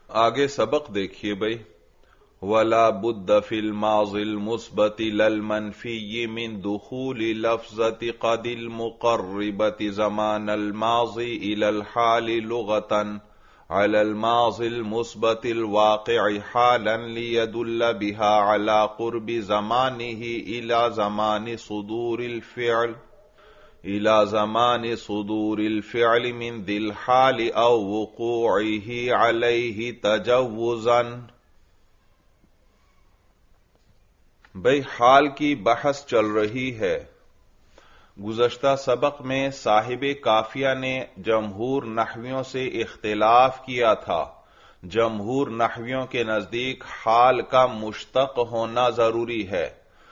آگے سبق دیکھیے بھائی. ولا بد فی الماضی المثبت للمنفی من دخول لفظۃ قد المقربۃ زمان الماضی الى الحال لغۃ على الماضی المثبت الواقع حالا لیدل بها على قرب زمانه الى زمان صدور الفعل من ذی الحال او وقوعه علیہ تجوزا. بھئی حال کی بحث چل رہی ہے. گزشتہ سبق میں صاحب کافیہ نے جمہور نحویوں سے اختلاف کیا تھا. جمہور نحویوں کے نزدیک حال کا مشتق ہونا ضروری ہے،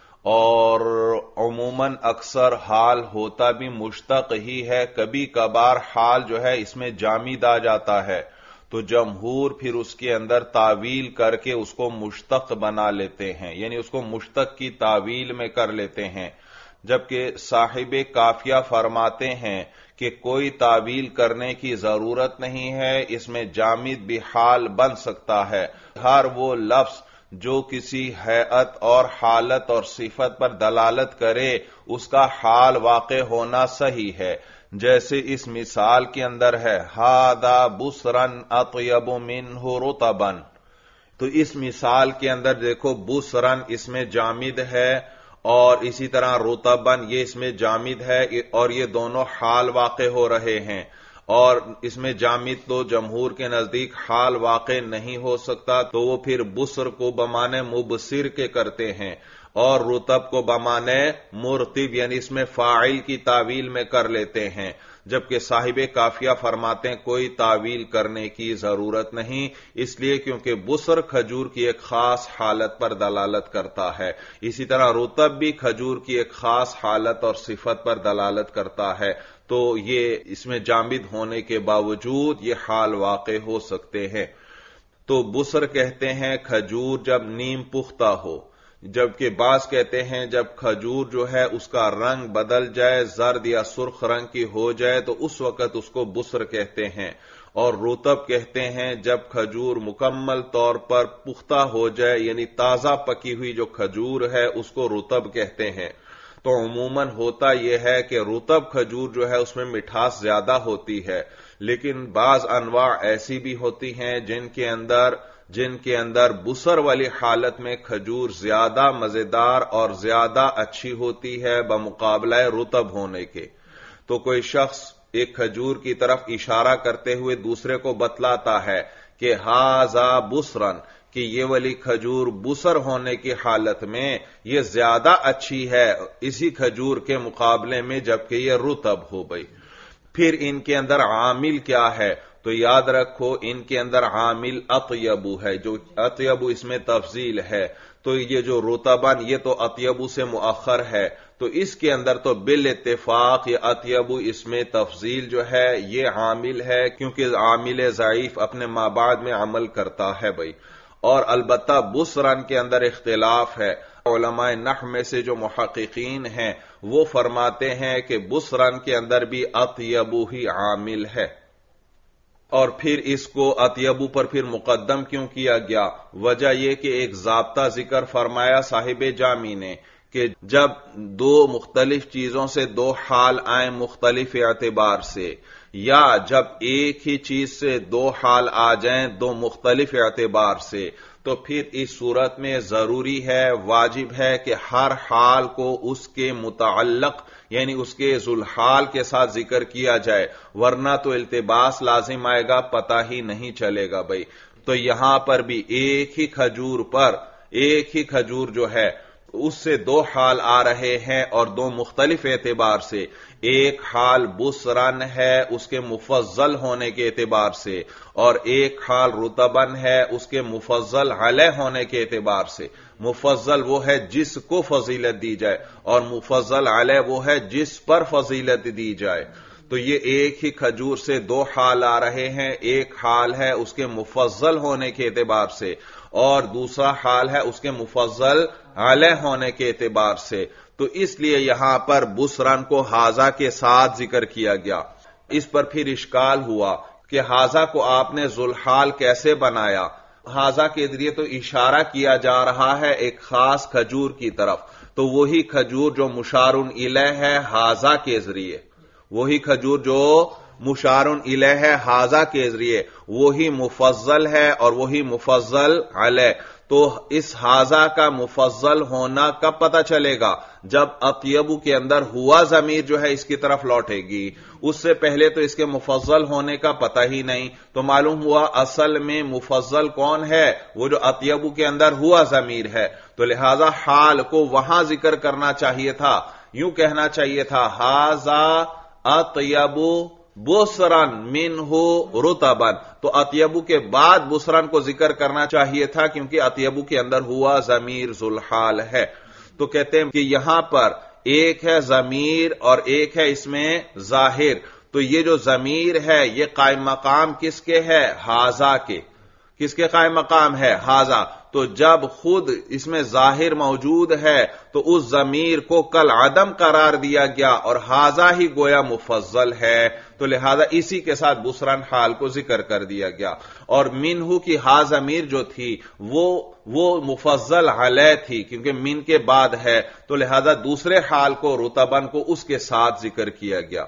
اور عموماً اکثر حال ہوتا بھی مشتق ہی ہے. کبھی کبھار حال جو ہے اس میں جامد آ جاتا ہے، تو جمہور پھر اس کے اندر تعویل کر کے اس کو مشتق بنا لیتے ہیں، یعنی اس کو مشتق کی تعویل میں کر لیتے ہیں. جبکہ صاحب کافیہ فرماتے ہیں کہ کوئی تعویل کرنے کی ضرورت نہیں ہے، اس میں جامد بھی حال بن سکتا ہے. ہر وہ لفظ جو کسی ہیئت اور حالت اور صفت پر دلالت کرے اس کا حال واقع ہونا صحیح ہے. جیسے اس مثال کے اندر ہے ھذا بسرا اطیب منہ رطبا، تو اس مثال کے اندر دیکھو بسرا اس میں جامد ہے اور اسی طرح رطبا یہ اس میں جامد ہے، اور یہ دونوں حال واقع ہو رہے ہیں. اور اس میں جامد تو جمہور کے نزدیک حال واقع نہیں ہو سکتا، تو وہ پھر بسر کو بمانے مبصر کے کرتے ہیں، اور رطب کو بمانے مرطب یعنی اس میں فاعل کی تعویل میں کر لیتے ہیں. جبکہ صاحب کافیہ فرماتے ہیں کوئی تعویل کرنے کی ضرورت نہیں، اس لیے کیونکہ بسر کھجور کی ایک خاص حالت پر دلالت کرتا ہے، اسی طرح رطب بھی کھجور کی ایک خاص حالت اور صفت پر دلالت کرتا ہے. تو یہ اس میں جامد ہونے کے باوجود یہ حال واقع ہو سکتے ہیں. تو بسر کہتے ہیں کھجور جب نیم پختہ ہو، جبکہ بعض کہتے ہیں جب کھجور جو ہے اس کا رنگ بدل جائے، زرد یا سرخ رنگ کی ہو جائے تو اس وقت اس کو بسر کہتے ہیں. اور رطب کہتے ہیں جب کھجور مکمل طور پر پختہ ہو جائے، یعنی تازہ پکی ہوئی جو کھجور ہے اس کو رطب کہتے ہیں. تو عموماً ہوتا یہ ہے کہ رطب کھجور جو ہے اس میں مٹھاس زیادہ ہوتی ہے، لیکن بعض انواع ایسی بھی ہوتی ہیں جن کے اندر بسر والی حالت میں کھجور زیادہ مزیدار اور زیادہ اچھی ہوتی ہے بمقابلہ رطب ہونے کے. تو کوئی شخص ایک کھجور کی طرف اشارہ کرتے ہوئے دوسرے کو بتلاتا ہے کہ ھذا بسرن، کہ یہ والی کھجور بسر ہونے کی حالت میں یہ زیادہ اچھی ہے اسی کھجور کے مقابلے میں جبکہ یہ رطب ہو گئی. پھر ان کے اندر عامل کیا ہے؟ تو یاد رکھو ان کے اندر عامل اطیبو ہے، جو اطیبو اس میں تفضیل ہے. تو یہ جو رطبن یہ تو اطیبو سے مؤخر ہے، تو اس کے اندر تو بالاتفاق یہ اطیبو اس میں تفضیل جو ہے یہ عامل ہے، کیونکہ عامل ضعیف اپنے مابعد میں عمل کرتا ہے بھائی. اور البتہ بسرن کے اندر اختلاف ہے. علماء نحو میں سے جو محققین ہیں وہ فرماتے ہیں کہ بسرن کے اندر بھی اطیبو ہی عامل ہے. اور پھر اس کو اطیبو پر پھر مقدم کیوں کیا گیا؟ وجہ یہ کہ ایک ضابطہ ذکر فرمایا صاحب جامی نے کہ جب دو مختلف چیزوں سے دو حال آئیں مختلف اعتبار سے، یا جب ایک ہی چیز سے دو حال آ جائیں دو مختلف اعتبار سے، تو پھر اس صورت میں ضروری ہے، واجب ہے کہ ہر حال کو اس کے متعلق یعنی اس کے ذوالحال کے ساتھ ذکر کیا جائے، ورنہ تو التباس لازم آئے گا، پتہ ہی نہیں چلے گا بھائی. تو یہاں پر بھی ایک ہی کھجور جو ہے اس سے دو حال آ رہے ہیں اور دو مختلف اعتبار سے. ایک حال بسرن ہے اس کے مفضل ہونے کے اعتبار سے، اور ایک حال رطبن ہے اس کے مفضل علیہ ہونے کے اعتبار سے. مفضل وہ ہے جس کو فضیلت دی جائے، اور مفضل علیہ وہ ہے جس پر فضیلت دی جائے. تو یہ ایک ہی کھجور سے دو حال آ رہے ہیں، ایک حال ہے اس کے مفضل ہونے کے اعتبار سے، اور دوسرا حال ہے اس کے مفضل علیہ ہونے کے اعتبار سے. تو اس لیے یہاں پر بسرن کو ھذا کے ساتھ ذکر کیا گیا. اس پر پھر اشکال ہوا کہ حاضہ کو آپ نے ذوالحال کیسے بنایا؟ حاضہ کے ذریعے تو اشارہ کیا جا رہا ہے ایک خاص کھجور کی طرف، تو وہی کھجور جو مشار الیہ ہے حاضہ کے ذریعے، وہی کھجور جو مشار الیہ ہے حاضہ کے ذریعے، وہی مفضل ہے اور وہی مفضل علیہ۔ تو اس حاضہ کا مفضل ہونا کب پتہ چلے گا؟ جب اطیبو کے اندر ہوا ضمیر جو ہے اس کی طرف لوٹے گی، اس سے پہلے تو اس کے مفضل ہونے کا پتہ ہی نہیں، تو معلوم ہوا اصل میں مفضل کون ہے؟ وہ جو اطیبو کے اندر ہوا ضمیر ہے، تو لہذا حال کو وہاں ذکر کرنا چاہیے تھا، یوں کہنا چاہیے تھا حاذا اطیبو بسرن منہ رطبن، تو اطیبو کے بعد بسرن کو ذکر کرنا چاہیے تھا کیونکہ اطیبو کے اندر ہوا ضمیر ذوالحال ہے۔ تو کہتے ہیں کہ یہاں پر ایک ہے ضمیر اور ایک ہے اس میں ظاہر، تو یہ جو ضمیر ہے یہ قائم مقام کس کے ہے؟ حاضہ کے۔ کس کے قائم مقام ہے؟ حاضہ۔ تو جب خود اس میں ظاہر موجود ہے تو اس ضمیر کو کل عدم قرار دیا گیا اور حاضہ ہی گویا مفضل ہے، تو لہذا اسی کے ساتھ بسرن حال کو ذکر کر دیا گیا۔ اور منہو کی ہا ضمیر جو تھی وہ مفضل علیہ تھی کیونکہ من کے بعد ہے، تو لہذا دوسرے حال کو رتبن کو اس کے ساتھ ذکر کیا گیا۔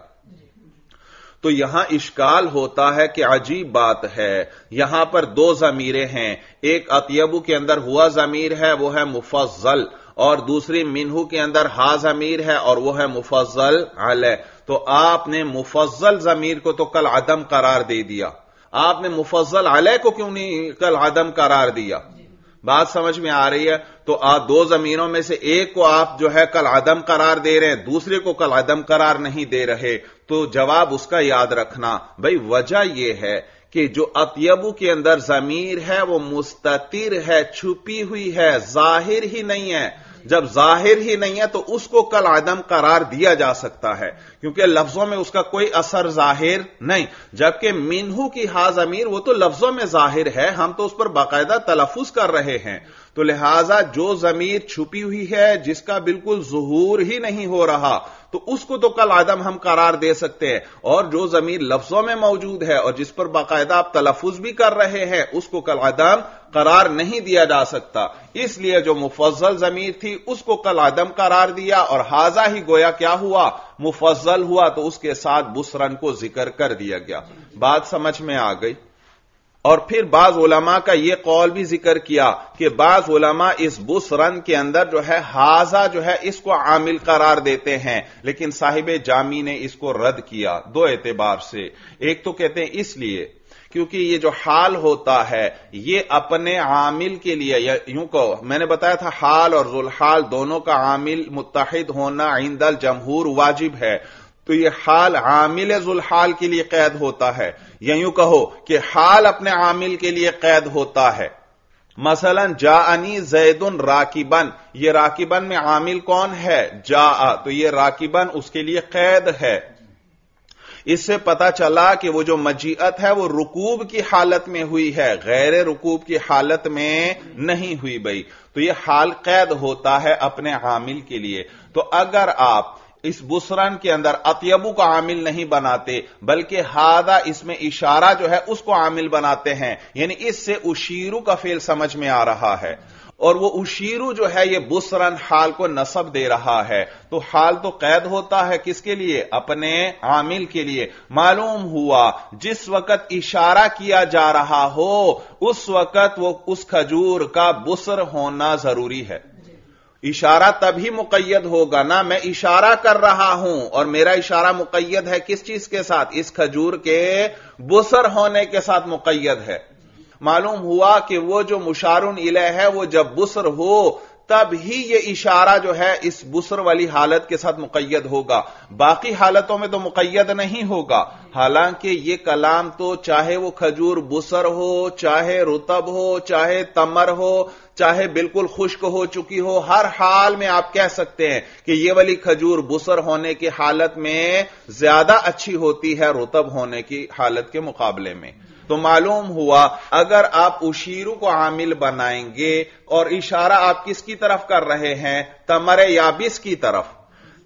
تو یہاں اشکال ہوتا ہے کہ عجیب بات ہے، یہاں پر دو ضمیریں ہیں، ایک اطیبو کے اندر ہوا ضمیر ہے وہ ہے مفضل، اور دوسری منہو کے اندر ہا ضمیر ہے اور وہ ہے مفضل علیہ۔ تو آپ نے مفضل ضمیر کو تو کل عدم قرار دے دیا، آپ نے مفضل علیہ کو کیوں نہیں کل عدم قرار دیا؟ بات سمجھ میں آ رہی ہے؟ تو آپ دو ضمیروں میں سے ایک کو آپ جو ہے کل عدم قرار دے رہے ہیں، دوسرے کو کل عدم قرار نہیں دے رہے، تو جواب اس کا یاد رکھنا بھئی وجہ یہ ہے کہ جو اطیبو کے اندر ضمیر ہے وہ مستتر ہے، چھپی ہوئی ہے، ظاہر ہی نہیں ہے۔ جب ظاہر ہی نہیں ہے تو اس کو کل عدم قرار دیا جا سکتا ہے کیونکہ لفظوں میں اس کا کوئی اثر ظاہر نہیں، جبکہ منہو کی ہا ضمیر وہ تو لفظوں میں ظاہر ہے، ہم تو اس پر باقاعدہ تلفظ کر رہے ہیں، تو لہذا جو ضمیر چھپی ہوئی ہے جس کا بالکل ظہور ہی نہیں ہو رہا تو اس کو تو کل عدم ہم قرار دے سکتے ہیں، اور جو ضمیر لفظوں میں موجود ہے اور جس پر باقاعدہ آپ تلفظ بھی کر رہے ہیں اس کو کل عدم قرار نہیں دیا جا سکتا، اس لیے جو مفضل ضمیر تھی اس کو کل عدم قرار دیا اور حاضہ ہی گویا کیا ہوا؟ مفضل ہوا، تو اس کے ساتھ بسرن کو ذکر کر دیا گیا۔ بات سمجھ میں آ گئی؟ اور پھر بعض علماء کا یہ قول بھی ذکر کیا کہ بعض علماء اس بسرن کے اندر جو ہے حاضہ جو ہے اس کو عامل قرار دیتے ہیں، لیکن صاحب جامی نے اس کو رد کیا دو اعتبار سے۔ ایک تو کہتے ہیں اس لیے کیونکہ یہ جو حال ہوتا ہے یہ اپنے عامل کے لیے، یوں کہو میں نے بتایا تھا حال اور ذوالحال دونوں کا عامل متحد ہونا عند الجمہور واجب ہے، تو یہ حال عامل ذوالحال کے لیے قید ہوتا ہے، یا یوں کہو کہ حال اپنے عامل کے لیے قید ہوتا ہے۔ مثلا جاءنی زید راکبن، یہ راکبن میں عامل کون ہے؟ جاء، تو یہ راکبن اس کے لیے قید ہے۔ اس سے پتا چلا کہ وہ جو مجیعت ہے وہ رکوب کی حالت میں ہوئی ہے، غیر رکوب کی حالت میں نہیں ہوئی بھئی، تو یہ حال قید ہوتا ہے اپنے عامل کے لیے۔ تو اگر آپ اس بسرن کے اندر اطیبو کا عامل نہیں بناتے بلکہ ہادہ اس میں اشارہ جو ہے اس کو عامل بناتے ہیں، یعنی اس سے اشیرو کا فعل سمجھ میں آ رہا ہے، اور وہ اشیرو جو ہے یہ بسرن حال کو نصب دے رہا ہے، تو حال تو قید ہوتا ہے کس کے لیے؟ اپنے عامل کے لیے۔ معلوم ہوا جس وقت اشارہ کیا جا رہا ہو اس وقت وہ اس کھجور کا بسر ہونا ضروری ہے۔ اشارہ تبھی مقید ہوگا نا، میں اشارہ کر رہا ہوں اور میرا اشارہ مقید ہے کس چیز کے ساتھ؟ اس کھجور کے بسر ہونے کے ساتھ مقید ہے۔ معلوم ہوا کہ وہ جو مشارن الیہ ہے وہ جب بسر ہو تب ہی یہ اشارہ جو ہے اس بسر والی حالت کے ساتھ مقید ہوگا، باقی حالتوں میں تو مقید نہیں ہوگا۔ حالانکہ یہ کلام تو چاہے وہ کھجور بسر ہو، چاہے رطب ہو، چاہے تمر ہو، چاہے بالکل خشک ہو چکی ہو، ہر حال میں آپ کہہ سکتے ہیں کہ یہ والی کھجور بسر ہونے کی حالت میں زیادہ اچھی ہوتی ہے رطب ہونے کی حالت کے مقابلے میں۔ تو معلوم ہوا اگر آپ اشیرو کو عامل بنائیں گے اور اشارہ آپ کس کی طرف کر رہے ہیں؟ تمر یابس کی طرف،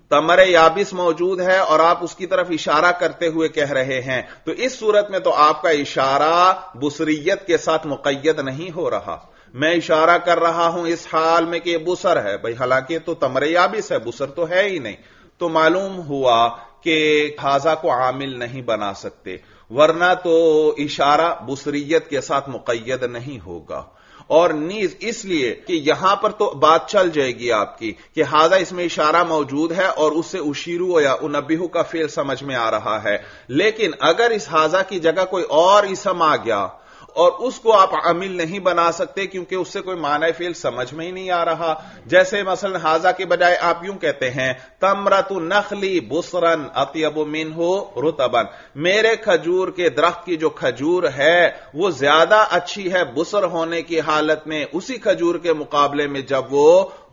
تمر یابس موجود ہے اور آپ اس کی طرف اشارہ کرتے ہوئے کہہ رہے ہیں، تو اس صورت میں تو آپ کا اشارہ بصریت کے ساتھ مقید نہیں ہو رہا. میں اشارہ کر رہا ہوں اس حال میں کہ یہ بصر ہے، بھئی حالانکہ تو تمر یابس ہے، بصر تو ہے ہی نہیں. تو معلوم ہوا کہ حاضہ کو عامل نہیں بنا سکتے، ورنہ تو اشارہ بصریت کے ساتھ مقید نہیں ہوگا. اور نیز اس لیے کہ یہاں پر تو بات چل جائے گی آپ کی کہ حاضہ اس میں اشارہ موجود ہے اور اس سے اشیرو یا انبہو کا فعل سمجھ میں آ رہا ہے. لیکن اگر اس حاضہ کی جگہ کوئی اور اسم آ گیا اور اس کو آپ عامل نہیں بنا سکتے کیونکہ اس سے کوئی معنی فعل سمجھ میں ہی نہیں آ رہا. جیسے مثلا حاضہ کے بجائے آپ یوں کہتے ہیں تمرۃ نخلی بصرن اطیب منہ رطبن، میرے کھجور کے درخت کی جو کھجور ہے وہ زیادہ اچھی ہے بصر ہونے کی حالت میں اسی کھجور کے مقابلے میں جب وہ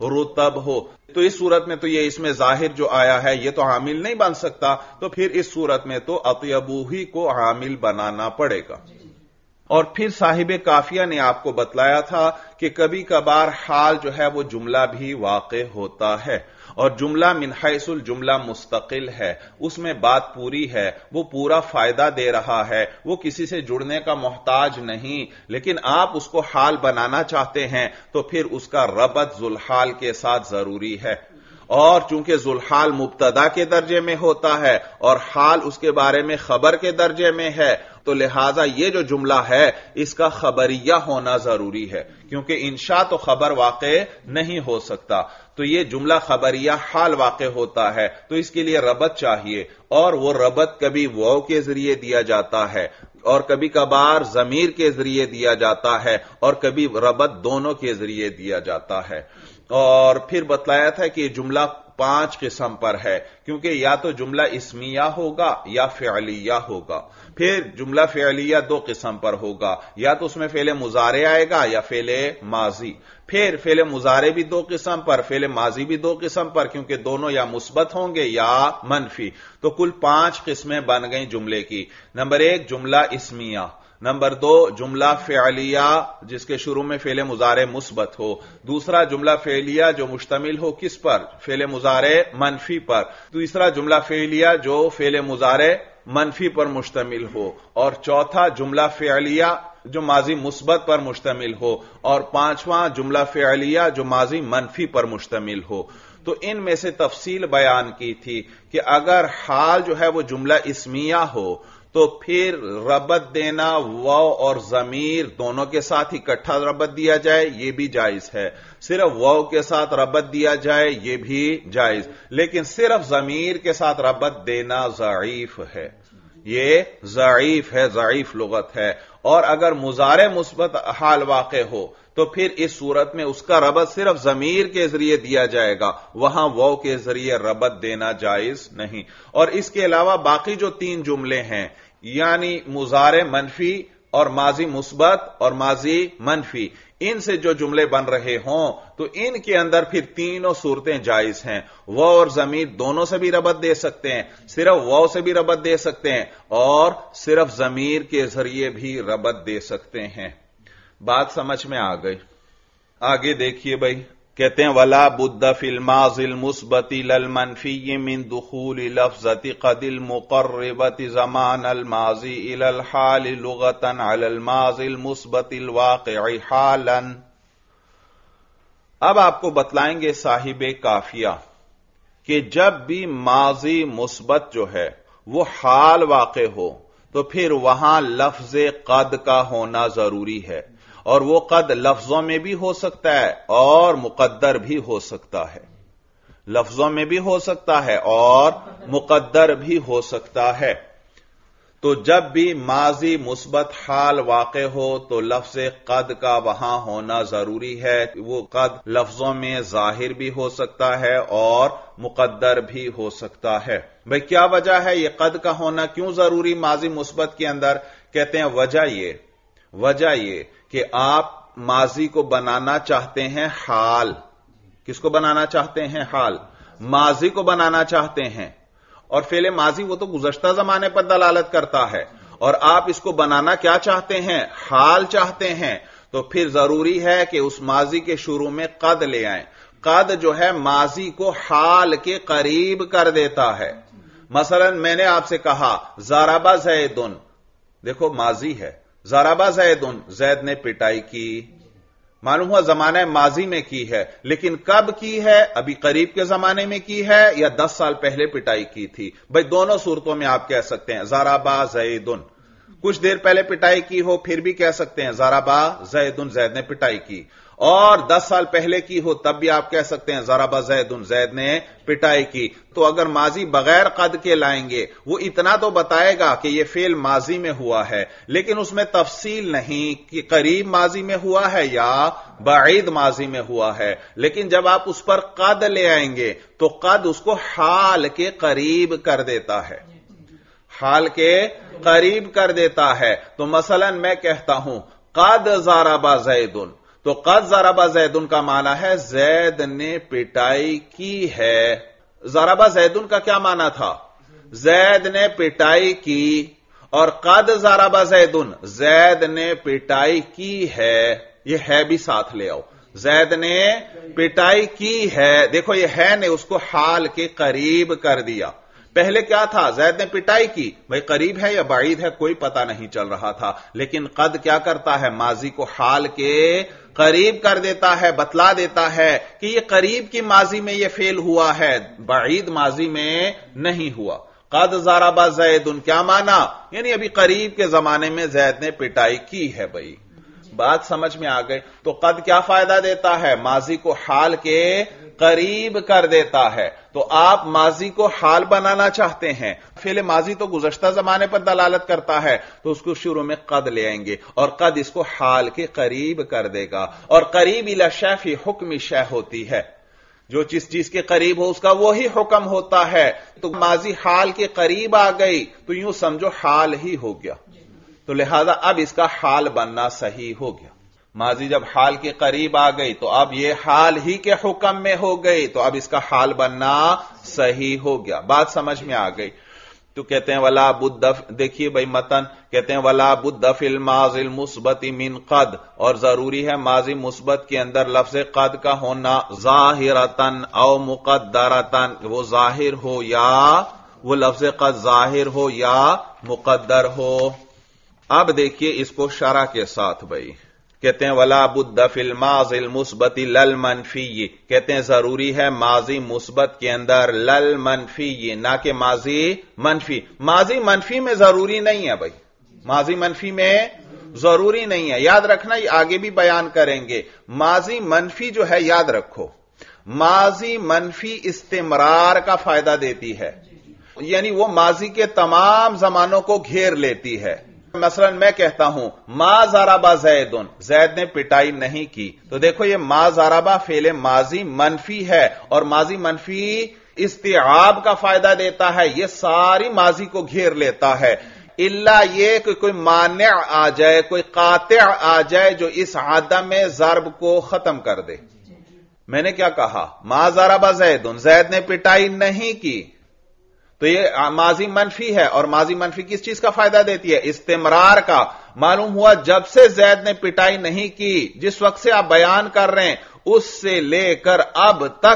رطب ہو. تو اس صورت میں تو یہ اس میں ظاہر جو آیا ہے یہ تو عامل نہیں بن سکتا، تو پھر اس صورت میں تو اطیبو ہی کو عامل بنانا پڑے گا. اور پھر صاحب کافیہ نے آپ کو بتلایا تھا کہ کبھی کبھار حال جو ہے وہ جملہ بھی واقع ہوتا ہے، اور جملہ من حیث الجملہ مستقل ہے، اس میں بات پوری ہے، وہ پورا فائدہ دے رہا ہے، وہ کسی سے جڑنے کا محتاج نہیں، لیکن آپ اس کو حال بنانا چاہتے ہیں تو پھر اس کا ربط ذوالحال کے ساتھ ضروری ہے. اور چونکہ ذوالحال مبتدا کے درجے میں ہوتا ہے اور حال اس کے بارے میں خبر کے درجے میں ہے، تو لہذا یہ جو جملہ ہے اس کا خبریہ ہونا ضروری ہے، کیونکہ انشاء تو خبر واقع نہیں ہو سکتا. تو یہ جملہ خبریہ حال واقع ہوتا ہے تو اس کے لیے ربط چاہیے، اور وہ ربط کبھی واو کے ذریعے دیا جاتا ہے اور کبھی کبھار ضمیر کے ذریعے دیا جاتا ہے اور کبھی ربط دونوں کے ذریعے دیا جاتا ہے. اور پھر بتلایا تھا کہ جملہ 5 قسم پر ہے، کیونکہ یا تو جملہ اسمیہ ہوگا یا فعلیہ ہوگا. پھر جملہ فعلیہ 2 قسم پر ہوگا، یا تو اس میں فعل مضارع آئے گا یا فعل ماضی. پھر فعل مضارع بھی 2 قسم پر، فعل ماضی بھی 2 قسم پر، کیونکہ دونوں یا مثبت ہوں گے یا منفی. تو کل 5 قسمیں بن گئیں جملے کی. نمبر 1 جملہ اسمیہ، نمبر 2 جملہ فعلیہ جس کے شروع میں فعل مضارع مثبت ہو، دوسرا جملہ فعلیہ جو مشتمل ہو کس پر؟ فعل مضارع منفی پر، تیسرا جملہ فعلیہ جو فعل مضارع منفی پر مشتمل ہو، اور چوتھا جملہ فعلیہ جو ماضی مثبت پر مشتمل ہو، اور پانچواں جملہ فعلیہ جو ماضی منفی پر مشتمل ہو. تو ان میں سے تفصیل بیان کی تھی کہ اگر حال جو ہے وہ جملہ اسمیہ ہو تو پھر ربط دینا واو اور ضمیر دونوں کے ساتھ اکٹھا ربط دیا جائے یہ بھی جائز ہے، صرف واو کے ساتھ ربط دیا جائے یہ بھی جائز، لیکن صرف ضمیر کے ساتھ ربط دینا ضعیف ہے، یہ ضعیف ہے، ضعیف لغت ہے. اور اگر مضارع مثبت حال واقع ہو تو پھر اس صورت میں اس کا ربط صرف ضمیر کے ذریعے دیا جائے گا، وہاں واو کے ذریعے ربط دینا جائز نہیں. اور اس کے علاوہ باقی جو 3 جملے ہیں یعنی مضارع منفی اور ماضی مثبت اور ماضی منفی، ان سے جو جملے بن رہے ہوں تو ان کے اندر پھر تینوں صورتیں جائز ہیں. واو اور ضمیر دونوں سے بھی ربط دے سکتے ہیں، صرف واو سے بھی ربط دے سکتے ہیں اور صرف ضمیر کے ذریعے بھی ربط دے سکتے ہیں. بات سمجھ میں آ گئی؟ آگے دیکھیے بھائی، کہتے ہیں وَلَا بُدَّ فِي الْمَاضِ الْمُثْبَتِ لَلْمَنْفِيِّ مِنْ دُخُولِ لَفْظَةِ قَدِ الْمُقَرِّبَةِ زَمَانَ الْمَاضِي إِلَى الْحَالِ لُغَةً عَلَى الْمَاضِ الْمُثْبَتِ الْوَاقِعِ حَالًا. اب آپ کو بتلائیں گے صاحب کافیہ کہ جب بھی ماضی مثبت جو ہے وہ حال واقع ہو تو پھر وہاں لفظ قد کا ہونا ضروری ہے، اور وہ قد لفظوں میں بھی ہو سکتا ہے اور مقدر بھی ہو سکتا ہے، لفظوں میں بھی ہو سکتا ہے اور مقدر بھی ہو سکتا ہے. تو جب بھی ماضی مثبت حال واقع ہو تو لفظ قد کا وہاں ہونا ضروری ہے. وہ قد لفظوں میں ظاہر بھی ہو سکتا ہے اور مقدر بھی ہو سکتا ہے. بھئی کیا وجہ ہے یہ قد کا ہونا کیوں ضروری ماضی مثبت کے اندر؟ کہتے ہیں وجہ یہ کہ آپ ماضی کو بنانا چاہتے ہیں حال. کس کو بنانا چاہتے ہیں؟ حال. ماضی کو بنانا چاہتے ہیں، اور فعل ماضی وہ تو گزشتہ زمانے پر دلالت کرتا ہے، اور آپ اس کو بنانا کیا چاہتے ہیں؟ حال چاہتے ہیں. تو پھر ضروری ہے کہ اس ماضی کے شروع میں قد لے آئیں. قد جو ہے ماضی کو حال کے قریب کر دیتا ہے. مثلا میں نے آپ سے کہا ضرب زید، دیکھو ماضی ہے، ضرب زید، زید نے پٹائی کی، معلوم ہوا زمانہ ماضی میں کی ہے، لیکن کب کی ہے؟ ابھی قریب کے زمانے میں کی ہے یا 10 سال پہلے پٹائی کی تھی؟ بھئی دونوں صورتوں میں آپ کہہ سکتے ہیں ضرب زید، کچھ دیر پہلے پٹائی کی ہو پھر بھی کہہ سکتے ہیں ضرب زید، زید نے پٹائی کی، اور 10 سال پہلے کی ہو تب بھی آپ کہہ سکتے ہیں ضرب زید، زید نے پٹائی کی. تو اگر ماضی بغیر قد کے لائیں گے وہ اتنا تو بتائے گا کہ یہ فعل ماضی میں ہوا ہے، لیکن اس میں تفصیل نہیں کہ قریب ماضی میں ہوا ہے یا بعید ماضی میں ہوا ہے. لیکن جب آپ اس پر قد لے آئیں گے تو قد اس کو حال کے قریب کر دیتا ہے، حال کے قریب کر دیتا ہے. تو مثلا میں کہتا ہوں قد ضرب زید، تو قد ضرب زید کا معنی ہے زید نے پٹائی کی ہے. ضرب زید کا کیا معنی تھا؟ زید نے پٹائی کی، اور قد ضرب زید، زید نے پٹائی کی ہے، یہ ہے بھی ساتھ لے آؤ، زید نے پٹائی کی ہے. دیکھو یہ ہے نے اس کو حال کے قریب کر دیا. پہلے کیا تھا؟ زید نے پٹائی کی، بھئی قریب ہے یا بعید ہے کوئی پتہ نہیں چل رہا تھا، لیکن قد کیا کرتا ہے؟ ماضی کو حال کے قریب کر دیتا ہے، بتلا دیتا ہے کہ یہ قریب کی ماضی میں یہ فعل ہوا ہے، بعید ماضی میں نہیں ہوا. قد ضرب زید کیا معنی؟ یعنی ابھی قریب کے زمانے میں زید نے پٹائی کی ہے. بھئی بات سمجھ میں آ گئی؟ تو قد کیا فائدہ دیتا ہے؟ ماضی کو حال کے قریب کر دیتا ہے. تو آپ ماضی کو حال بنانا چاہتے ہیں، فعل ماضی تو گزشتہ زمانے پر دلالت کرتا ہے، تو اس کو شروع میں قد لے آئیں گے اور قد اس کو حال کے قریب کر دے گا. اور قریب الی شیء فی حکم شیء ہوتی ہے، جو چیز کے قریب ہو اس کا وہی حکم ہوتا ہے. تو ماضی حال کے قریب آ گئی تو یوں سمجھو حال ہی ہو گیا، تو لہذا اب اس کا حال بننا صحیح ہو گیا. ماضی جب حال کے قریب آ گئی تو اب یہ حال ہی کے حکم میں ہو گئی، تو اب اس کا حال بننا صحیح ہو گیا. بات سمجھ میں آ گئی؟ تو کہتے ہیں ولا بد، دیکھیے بھائی متن کہتے ہیں ولا بد فی الماضی المثبت من قد، اور ضروری ہے ماضی مثبت کے اندر لفظ قد کا ہونا، ظاہرتن او مقدرتن، وہ ظاہر ہو یا وہ لفظ قد ظاہر ہو یا مقدر ہو. اب دیکھیے اس کو شرح کے ساتھ بھائی کہتے ہیں ولا بد فی الماضی المثبت للمنفی، کہتے ہیں ضروری ہے ماضی مثبت کے اندر للمنفی، نہ کہ ماضی منفی. ماضی منفی میں ضروری نہیں ہے بھائی، ماضی منفی میں ضروری نہیں ہے، یاد رکھنا، یہ آگے بھی بیان کریں گے. ماضی منفی جو ہے یاد رکھو، ماضی منفی استمرار کا فائدہ دیتی ہے، یعنی وہ ماضی کے تمام زمانوں کو گھیر لیتی ہے. مثلا میں کہتا ہوں ما ضرب زید، زید نے پٹائی نہیں کی، تو دیکھو یہ ما ضرب فعل ماضی منفی ہے، اور ماضی منفی استیعاب کا فائدہ دیتا ہے، یہ ساری ماضی کو گھیر لیتا ہے، الا یہ کہ کوئی مانع آ جائے، کوئی قاطع آ جائے جو اس عدم ضرب کو ختم کر دے. میں نے کیا کہا؟ ما ضرب زید، زید نے پٹائی نہیں کی، تو یہ ماضی منفی ہے، اور ماضی منفی کس چیز کا فائدہ دیتی ہے؟ استمرار کا. معلوم ہوا جب سے زید نے پٹائی نہیں کی، جس وقت سے آپ بیان کر رہے ہیں اس سے لے کر اب تک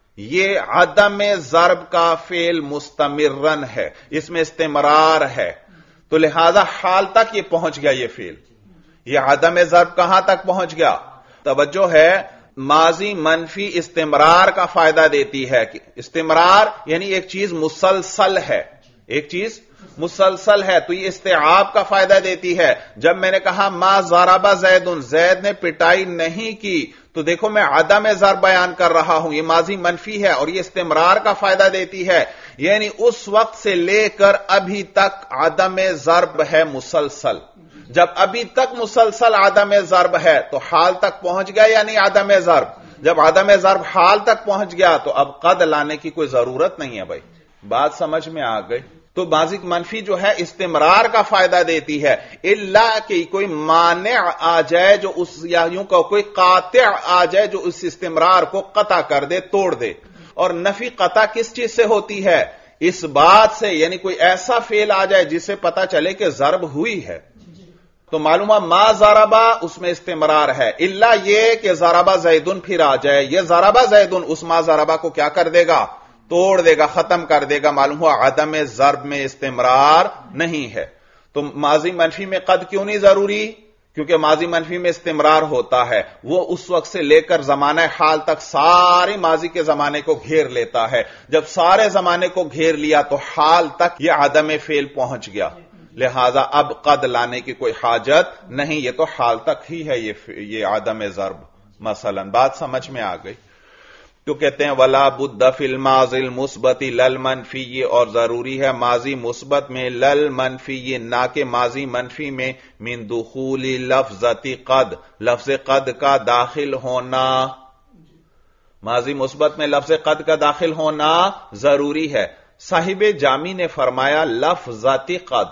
یہ عدم ضرب کا فعل مستمرن ہے، اس میں استمرار ہے، تو لہذا حال تک یہ پہنچ گیا. یہ فعل، یہ عدم ضرب کہاں تک پہنچ گیا؟ توجہ ہے، ماضی منفی استمرار کا فائدہ دیتی ہے. استمرار یعنی ایک چیز مسلسل ہے، ایک چیز مسلسل ہے، تو یہ استیعاب کا فائدہ دیتی ہے. جب میں نے کہا ما ضرب زید، زید نے پٹائی نہیں کی، تو دیکھو میں عدم ضرب بیان کر رہا ہوں، یہ ماضی منفی ہے اور یہ استمرار کا فائدہ دیتی ہے، یعنی اس وقت سے لے کر ابھی تک عدم ضرب ہے مسلسل. جب ابھی تک مسلسل عدم ضرب ہے تو حال تک پہنچ گیا یا نہیں عدم ضرب؟ جب عدم ضرب حال تک پہنچ گیا تو اب قد لانے کی کوئی ضرورت نہیں ہے بھائی. بات سمجھ میں آ گئی؟ تو ماضی منفی جو ہے استمرار کا فائدہ دیتی ہے، الا کہ کوئی مانع آ جائے جو اس، یا یوں کہ کوئی قاطع آ جائے جو اس استمرار کو قطع کر دے، توڑ دے. اور نفی قطع کس چیز سے ہوتی ہے؟ اس بات سے، یعنی کوئی ایسا فعل آ جائے جس سے پتا چلے کہ ضرب ہوئی ہے. تو معلوم ہے ما ضربا اس میں استمرار ہے، الا یہ کہ ضربا زیدن پھر آ جائے، یہ ضربا زیدن اس ما ضربا کو کیا کر دے گا؟ توڑ دے گا، ختم کر دے گا۔ معلوم ہوا عدم ضرب میں استمرار نہیں ہے۔ تو ماضی منفی میں قد کیوں نہیں ضروری؟ کیونکہ ماضی منفی میں استمرار ہوتا ہے، وہ اس وقت سے لے کر زمانہ حال تک سارے ماضی کے زمانے کو گھیر لیتا ہے۔ جب سارے زمانے کو گھیر لیا تو حال تک یہ عدم فعل پہنچ گیا، لہذا اب قد لانے کی کوئی حاجت نہیں، یہ تو حال تک ہی ہے یہ عدم ضرب۔ مثلا بات سمجھ میں آ گئی؟ تو کہتے ہیں ولا بد فی الماضی المثبت للمنفی، اور ضروری ہے ماضی مثبت میں للمنفی، نہ کہ ماضی منفی میں، من دخول لفظتی قد، لفظ قد کا داخل ہونا۔ ماضی مثبت میں لفظ قد کا داخل ہونا ضروری ہے۔ صاحب جامی نے فرمایا لفظتی قد،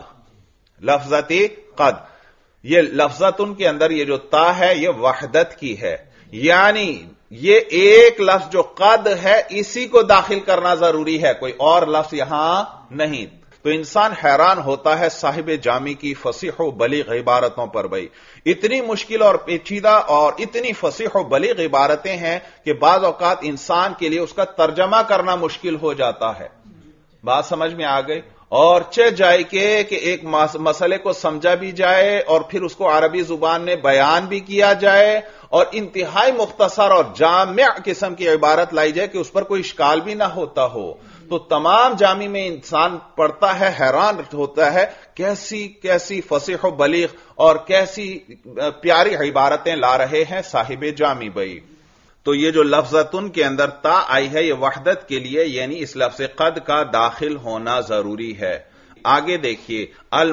لفظتی قد، یہ لفظتن کے اندر یہ جو تا ہے یہ وحدت کی ہے، یعنی یہ ایک لفظ جو قد ہے اسی کو داخل کرنا ضروری ہے، کوئی اور لفظ یہاں نہیں۔ تو انسان حیران ہوتا ہے صاحب جامی کی فصیح و بلیغ عبارتوں پر۔ بھائی اتنی مشکل اور پیچیدہ اور اتنی فصیح و بلیغ عبارتیں ہیں کہ بعض اوقات انسان کے لیے اس کا ترجمہ کرنا مشکل ہو جاتا ہے۔ بات سمجھ میں آ گئی؟ اور چہ جائے کہ ایک مسئلے کو سمجھا بھی جائے اور پھر اس کو عربی زبان میں بیان بھی کیا جائے اور انتہائی مختصر اور جامع قسم کی عبارت لائی جائے کہ اس پر کوئی اشکال بھی نہ ہوتا ہو۔ تو تمام جامی میں انسان پڑھتا ہے، حیران ہوتا ہے کیسی کیسی فصیح و بلیغ اور کیسی پیاری عبارتیں لا رہے ہیں صاحب جامی بھائی۔ تو یہ جو لفظتن کے اندر تا آئی ہے یہ وحدت کے لیے، یعنی اس لفظ قد کا داخل ہونا ضروری ہے۔ آگے دیکھیے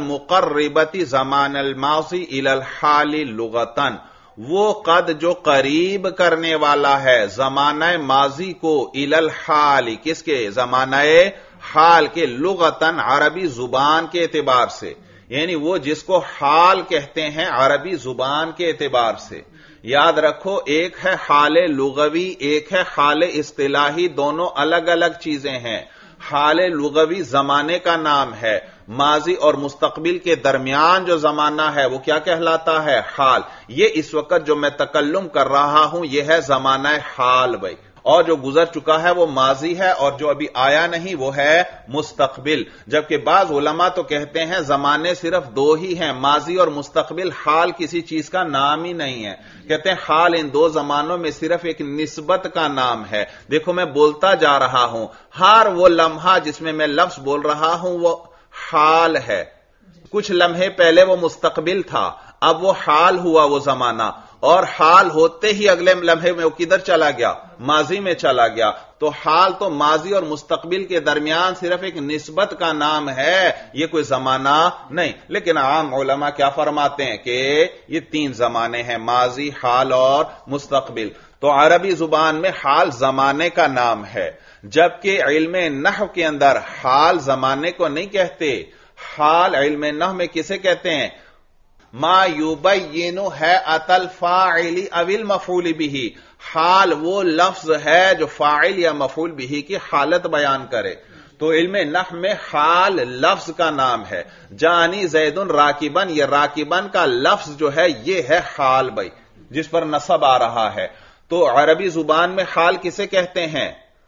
المقربتی زمان الماضی الی الحال لغتن، وہ قد جو قریب کرنے والا ہے زمانہ ماضی کو الی الحال، کس کے؟ زمانہ حال کے، لغتن عربی زبان کے اعتبار سے، یعنی وہ جس کو حال کہتے ہیں عربی زبان کے اعتبار سے۔ یاد رکھو ایک ہے حال لغوی، ایک ہے حال اصطلاحی، دونوں الگ الگ چیزیں ہیں۔ حال لغوی زمانے کا نام ہے، ماضی اور مستقبل کے درمیان جو زمانہ ہے وہ کیا کہلاتا ہے؟ حال۔ یہ اس وقت جو میں تکلم کر رہا ہوں یہ ہے زمانہ حال بھائی، اور جو گزر چکا ہے وہ ماضی ہے اور جو ابھی آیا نہیں وہ ہے مستقبل۔ جبکہ بعض علماء تو کہتے ہیں زمانے صرف دو ہی ہیں، ماضی اور مستقبل، حال کسی چیز کا نام ہی نہیں ہے۔ کہتے ہیں حال ان دو زمانوں میں صرف ایک نسبت کا نام ہے۔ دیکھو میں بولتا جا رہا ہوں، ہر وہ لمحہ جس میں میں لفظ بول رہا ہوں وہ حال ہے۔ کچھ لمحے پہلے وہ مستقبل تھا، اب وہ حال ہوا وہ زمانہ، اور حال ہوتے ہی اگلے لمحے میں وہ کدھر چلا گیا؟ ماضی میں چلا گیا۔ تو حال تو ماضی اور مستقبل کے درمیان صرف ایک نسبت کا نام ہے، یہ کوئی زمانہ نہیں۔ لیکن عام علماء کیا فرماتے ہیں کہ یہ تین زمانے ہیں، ماضی، حال اور مستقبل۔ تو عربی زبان میں حال زمانے کا نام ہے، جبکہ علم نحو کے اندر حال زمانے کو نہیں کہتے۔ حال علم نحو میں کسے کہتے ہیں؟ ما یبین ہیئت الفاعل او المفعول به، حال وہ لفظ ہے جو فاعل یا مفعول به کی حالت بیان کرے۔ تو علم نحو میں حال لفظ کا نام ہے۔ جانی زید راکبن، یہ راکبن کا لفظ جو ہے یہ ہے حال بھائی، جس پر نصب آ رہا ہے۔ تو عربی زبان میں حال کسے کہتے ہیں؟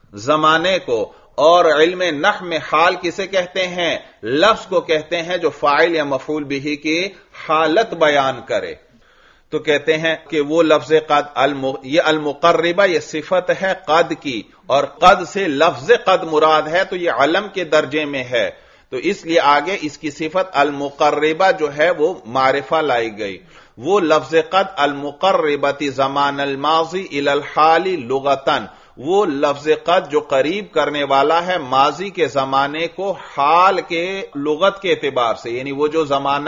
زمانے کو، اور علم نحو میں حال کسے کہتے ہیں؟ لفظ کو کہتے ہیں جو فاعل یا مفعول به کی حالت بیان کرے۔ تو کہتے ہیں کہ وہ لفظ قد یہ المقربہ یہ صفت ہے قد کی، اور قد سے لفظ قد مراد ہے تو یہ علم کے درجے میں ہے، تو اس لیے آگے اس کی صفت المقربہ جو ہے وہ معرفہ لائی گئی۔ وہ لفظ قد المقربتی زمان الماضی الی الحال لغتن، وہ لفظ قد جو قریب کرنے والا ہے ماضی کے زمانے کو حال کے لغت کے اعتبار سے، یعنی وہ جو زمانہ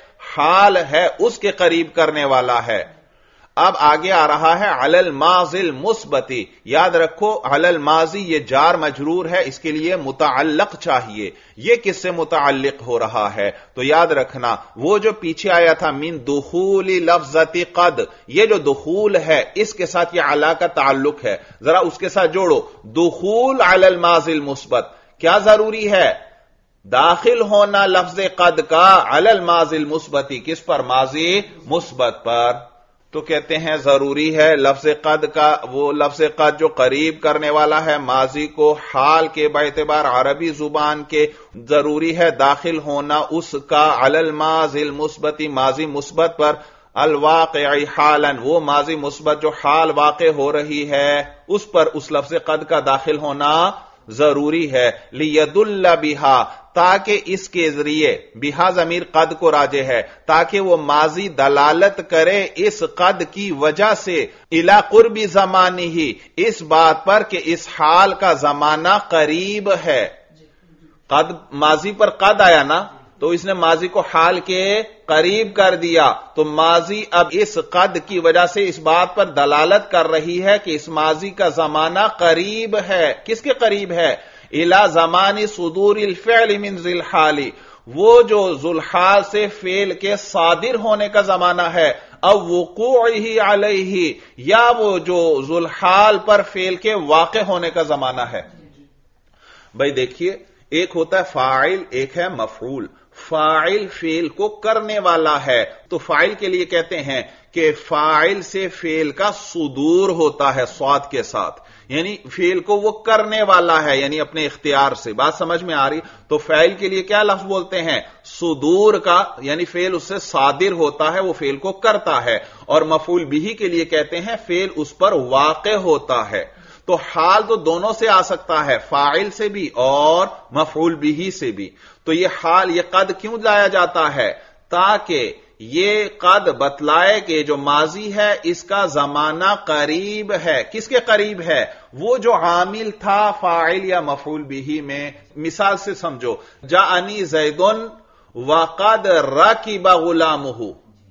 حال ہے اس کے قریب کرنے والا ہے۔ اب آگے آ رہا ہے علی الماضی المثبتی، یاد رکھو علی الماضی یہ جار مجرور ہے، اس کے لیے متعلق چاہیے، یہ کس سے متعلق ہو رہا ہے؟ تو یاد رکھنا وہ جو پیچھے آیا تھا من دخول لفظت قد، یہ جو دخول ہے اس کے ساتھ یہ علی کا تعلق ہے، ذرا اس کے ساتھ جوڑو، دخول علی الماضی المثبت، کیا ضروری ہے؟ داخل ہونا لفظ قد کا علی الماضی المثبتی، کس پر؟ ماضی مثبت پر. تو کہتے ہیں ضروری ہے لفظ قد کا، وہ لفظ قد جو قریب کرنے والا ہے ماضی کو حال کے باعتبار عربی زبان کے، ضروری ہے داخل ہونا اس کا علی الماضی المثبتی، ماضی مثبت پر، الواقعی حالا، وہ ماضی مثبت جو حال واقع ہو رہی ہے اس پر اس لفظ قد کا داخل ہونا ضروری ہے. لیدل بہا، تاکہ اس کے ذریعے، بہا ضمیر قد کو راجع ہے، تاکہ وہ ماضی دلالت کرے اس قد کی وجہ سے الی قرب زمانہ، اس بات پر کہ اس حال کا زمانہ قریب ہے. قد ماضی پر قد آیا نا، تو اس نے ماضی کو حال کے قریب کر دیا، تو ماضی اب اس قد کی وجہ سے اس بات پر دلالت کر رہی ہے کہ اس ماضی کا زمانہ قریب ہے. کس کے قریب ہے؟ الی زمان صدور الفعل من ذی الحال، وہ جو ذو الحال سے فعل کے صادر ہونے کا زمانہ ہے، او وقوعہ علیہ، یا وہ جو ذو الحال پر فعل کے واقع ہونے کا زمانہ ہے. بھائی دیکھیے، ایک ہوتا ہے فاعل، ایک ہے مفعول. فاعل فعل کو کرنے والا ہے، تو فاعل کے لیے کہتے ہیں کہ فاعل سے فعل کا صدور ہوتا ہے صاد کے ساتھ، یعنی فعل کو وہ کرنے والا ہے، یعنی اپنے اختیار سے. بات سمجھ میں آ رہی؟ تو فاعل کے لیے کیا لفظ بولتے ہیں؟ صدور کا، یعنی فعل اس سے صادر ہوتا ہے، وہ فعل کو کرتا ہے. اور مفعول بہ کے لیے کہتے ہیں فعل اس پر واقع ہوتا ہے. تو حال تو دونوں سے آ سکتا ہے، فاعل سے بھی اور مفعول بہ سے بھی. تو یہ حال، یہ قد کیوں لایا جاتا ہے؟ تاکہ یہ قد بتلائے کہ جو ماضی ہے اس کا زمانہ قریب ہے. کس کے قریب ہے؟ وہ جو عامل تھا فاعل یا مفعول بہ میں. مثال سے سمجھو، جاءنی زید وقد رکب غلامہ،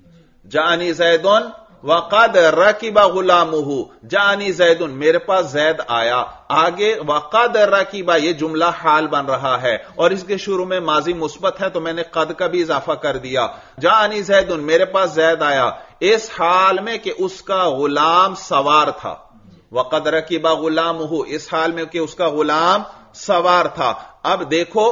جاءنی زید وقد رکب غلامہ، جاءنی زید، میرے پاس زید آیا. آگے وقد رکب، یہ جملہ حال بن رہا ہے اور اس کے شروع میں ماضی مثبت ہے تو میں نے قد کا بھی اضافہ کر دیا. جاءنی زید، میرے پاس زید آیا، اس حال میں کہ اس کا غلام سوار تھا. وقد رکب غلامہ، اس حال میں کہ اس کا غلام سوار تھا. اب دیکھو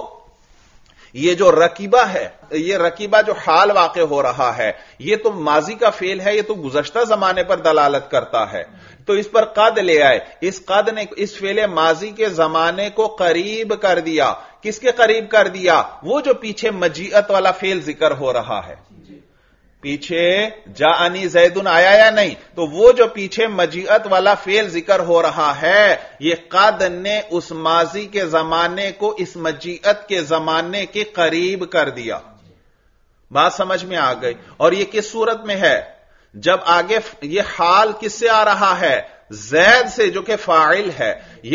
یہ جو رکیبہ ہے، یہ رکیبہ جو حال واقع ہو رہا ہے، یہ تو ماضی کا فعل ہے، یہ تو گزشتہ زمانے پر دلالت کرتا ہے. تو اس پر قد لے آئے، اس قد نے اس فعل ماضی کے زمانے کو قریب کر دیا. کس کے قریب کر دیا؟ وہ جو پیچھے مجیت والا فعل ذکر ہو رہا ہے. پیچھے جاءنی زیدن آیا یا نہیں؟ تو وہ جو پیچھے مجیت والا فعل ذکر ہو رہا ہے، یہ قد نے اس ماضی کے زمانے کو اس مجیت کے زمانے کے قریب کر دیا. بات سمجھ میں آ گئی؟ اور یہ کس صورت میں ہے؟ جب آگے یہ حال کس سے آ رہا ہے؟ زید سے، جو کہ فاعل ہے.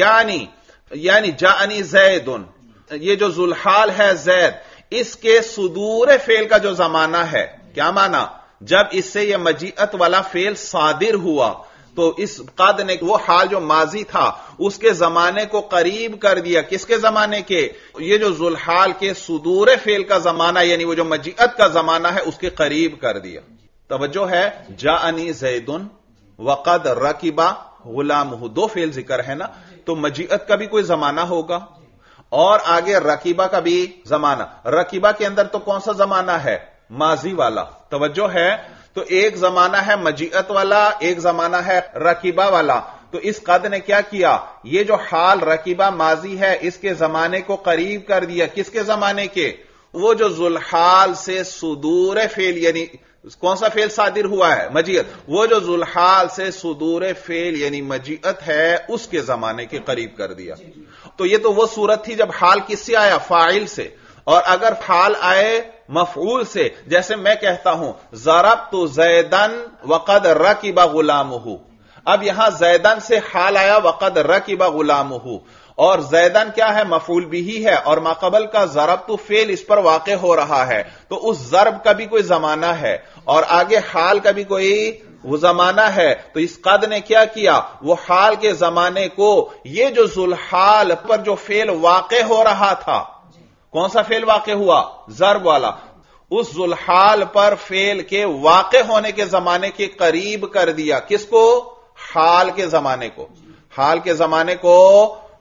یعنی جاءنی زیدن، یہ جو ذو الحال ہے زید، اس کے صدور فعل کا جو زمانہ ہے، کیا مانا؟ جب اس سے یہ مجیت والا فعل صادر ہوا تو اس قد نے وہ حال جو ماضی تھا اس کے زمانے کو قریب کر دیا. کس کے زمانے کے؟ یہ جو ذو الحال کے صدور فعل کا زمانہ، یعنی وہ جو مجیت کا زمانہ ہے، اس کے قریب کر دیا. توجہ ہے؟ جاءنی زیدن وقد رکب غلامہ، دو فعل ذکر ہے نا، تو مجیت کا بھی کوئی زمانہ ہوگا اور آگے رکیبہ کا بھی زمانہ. رکیبہ کے اندر تو کون سا زمانہ ہے؟ ماضی والا. توجہ ہے؟ تو ایک زمانہ ہے مجیت والا، ایک زمانہ ہے رکیبہ والا. تو اس قد نے کیا کیا؟ یہ جو حال رکیبہ ماضی ہے اس کے زمانے کو قریب کر دیا. کس کے زمانے کے؟ وہ جو ذو الحال سے صدور فعل، یعنی کون سا فعل صادر ہوا ہے؟ مجیت. وہ جو ذو الحال سے صدور فعل یعنی مجیت ہے اس کے زمانے کے قریب کر دیا. تو یہ تو وہ صورت تھی جب حال کس سے آیا؟ فاعل سے. اور اگر حال آئے مفعول سے، جیسے میں کہتا ہوں ضربت زیدن وقد رکب غلامہ، اب یہاں زیدن سے حال آیا وقد رکب غلامہ، اور زیدن کیا ہے؟ مفعول بہ ہے، اور ما قبل کا ضربت فعل اس پر واقع ہو رہا ہے. تو اس ضرب کا بھی کوئی زمانہ ہے اور آگے حال کا بھی کوئی وہ زمانہ ہے. تو اس قد نے کیا کیا؟ وہ حال کے زمانے کو یہ جو ذو الحال پر جو فعل واقع ہو رہا تھا، کون سا فعل واقع ہوا؟ ضرب والا. اس ذو الحال پر فعل کے واقع ہونے کے زمانے کے قریب کر دیا. کس کو؟ حال کے زمانے کو. حال کے زمانے کو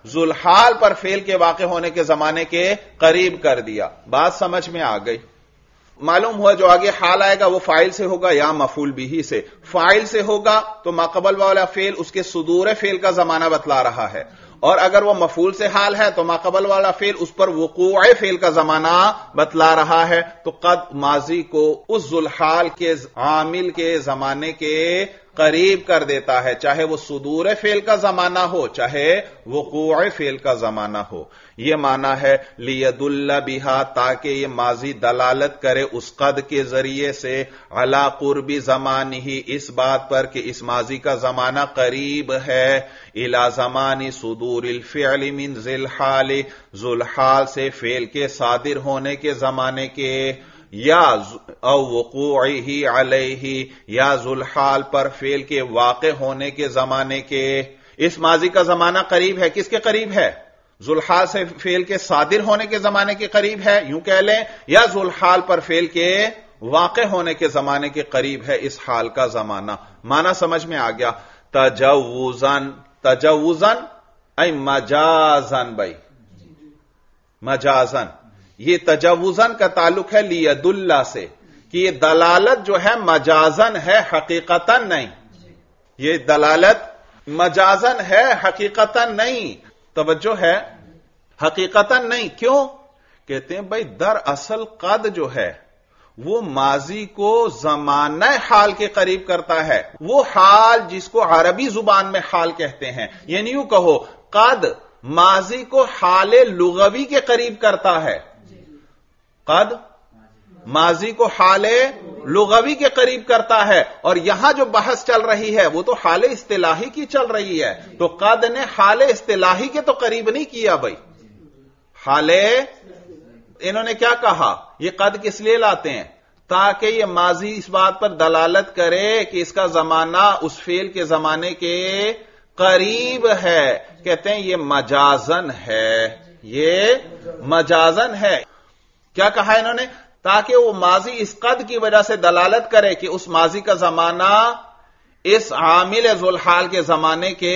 ذوالحال پر فعل کے واقع ہونے کے زمانے کے قریب کر دیا. بات سمجھ میں آ گئی؟ معلوم ہوا جو آگے حال آئے گا وہ فاعل سے ہوگا یا مفعول بھی سے. فاعل سے ہوگا تو ماقبل والا فعل اس کے صدور فعل کا زمانہ بتلا رہا ہے، اور اگر وہ مفعول سے حال ہے تو ماقبل والا فعل اس پر وقوع فعل کا زمانہ بتلا رہا ہے. تو قد ماضی کو اس ذوالحال کے عامل کے زمانے کے قریب کر دیتا ہے، چاہے وہ صدور فعل کا زمانہ ہو چاہے وقوع فعل کا زمانہ ہو. یہ معنی ہے لیدل بہا، تاکہ یہ ماضی دلالت کرے اس قد کے ذریعے سے علی قرب زمانہ، اس بات پر کہ اس ماضی کا زمانہ قریب ہے، الی زمان صدور الفعل من ذی الحال، ذوالحال سے فعل کے صادر ہونے کے زمانے کے، یا او وقوعہ علیہ، یا ذوالحال پر فعل کے واقع ہونے کے زمانے کے. اس ماضی کا زمانہ قریب ہے، کس کے قریب ہے؟ ذوالحال سے فعل کے صادر ہونے کے زمانے کے قریب ہے، یوں کہہ لیں، یا ذوالحال پر فعل کے واقع ہونے کے زمانے کے قریب ہے اس حال کا زمانہ. معنی سمجھ میں آ گیا؟ تجوزن، تجوزن ای مجازن، بھائی مجازن، یہ تجوزن کا تعلق ہے لیدل سے، کہ یہ دلالت جو ہے مجازن ہے، حقیقتاً نہیں. یہ دلالت مجازن ہے، حقیقتاً نہیں. توجہ ہے، حقیقتاً نہیں. کیوں؟ کہتے ہیں بھائی دراصل قد جو ہے وہ ماضی کو زمانہ حال کے قریب کرتا ہے، وہ حال جس کو عربی زبان میں حال کہتے ہیں. یعنی یوں کہو قد ماضی کو حال لغوی کے قریب کرتا ہے. قد ماضی کو حال لغوی کے قریب کرتا ہے، اور یہاں جو بحث چل رہی ہے وہ تو حال اصطلاحی کی چل رہی ہے. تو قد نے حال اصطلاحی کے تو قریب نہیں کیا بھائی. حال انہوں نے کیا کہا؟ یہ قد کس لیے لاتے ہیں؟ تاکہ یہ ماضی اس بات پر دلالت کرے کہ اس کا زمانہ اس فعل کے زمانے کے قریب ہے. کہتے ہیں یہ مجازن ہے، یہ مجازن ہے. کیا کہا انہوں نے؟ تاکہ وہ ماضی اس قد کی وجہ سے دلالت کرے کہ اس ماضی کا زمانہ اس عامل ذوالحال کے زمانے کے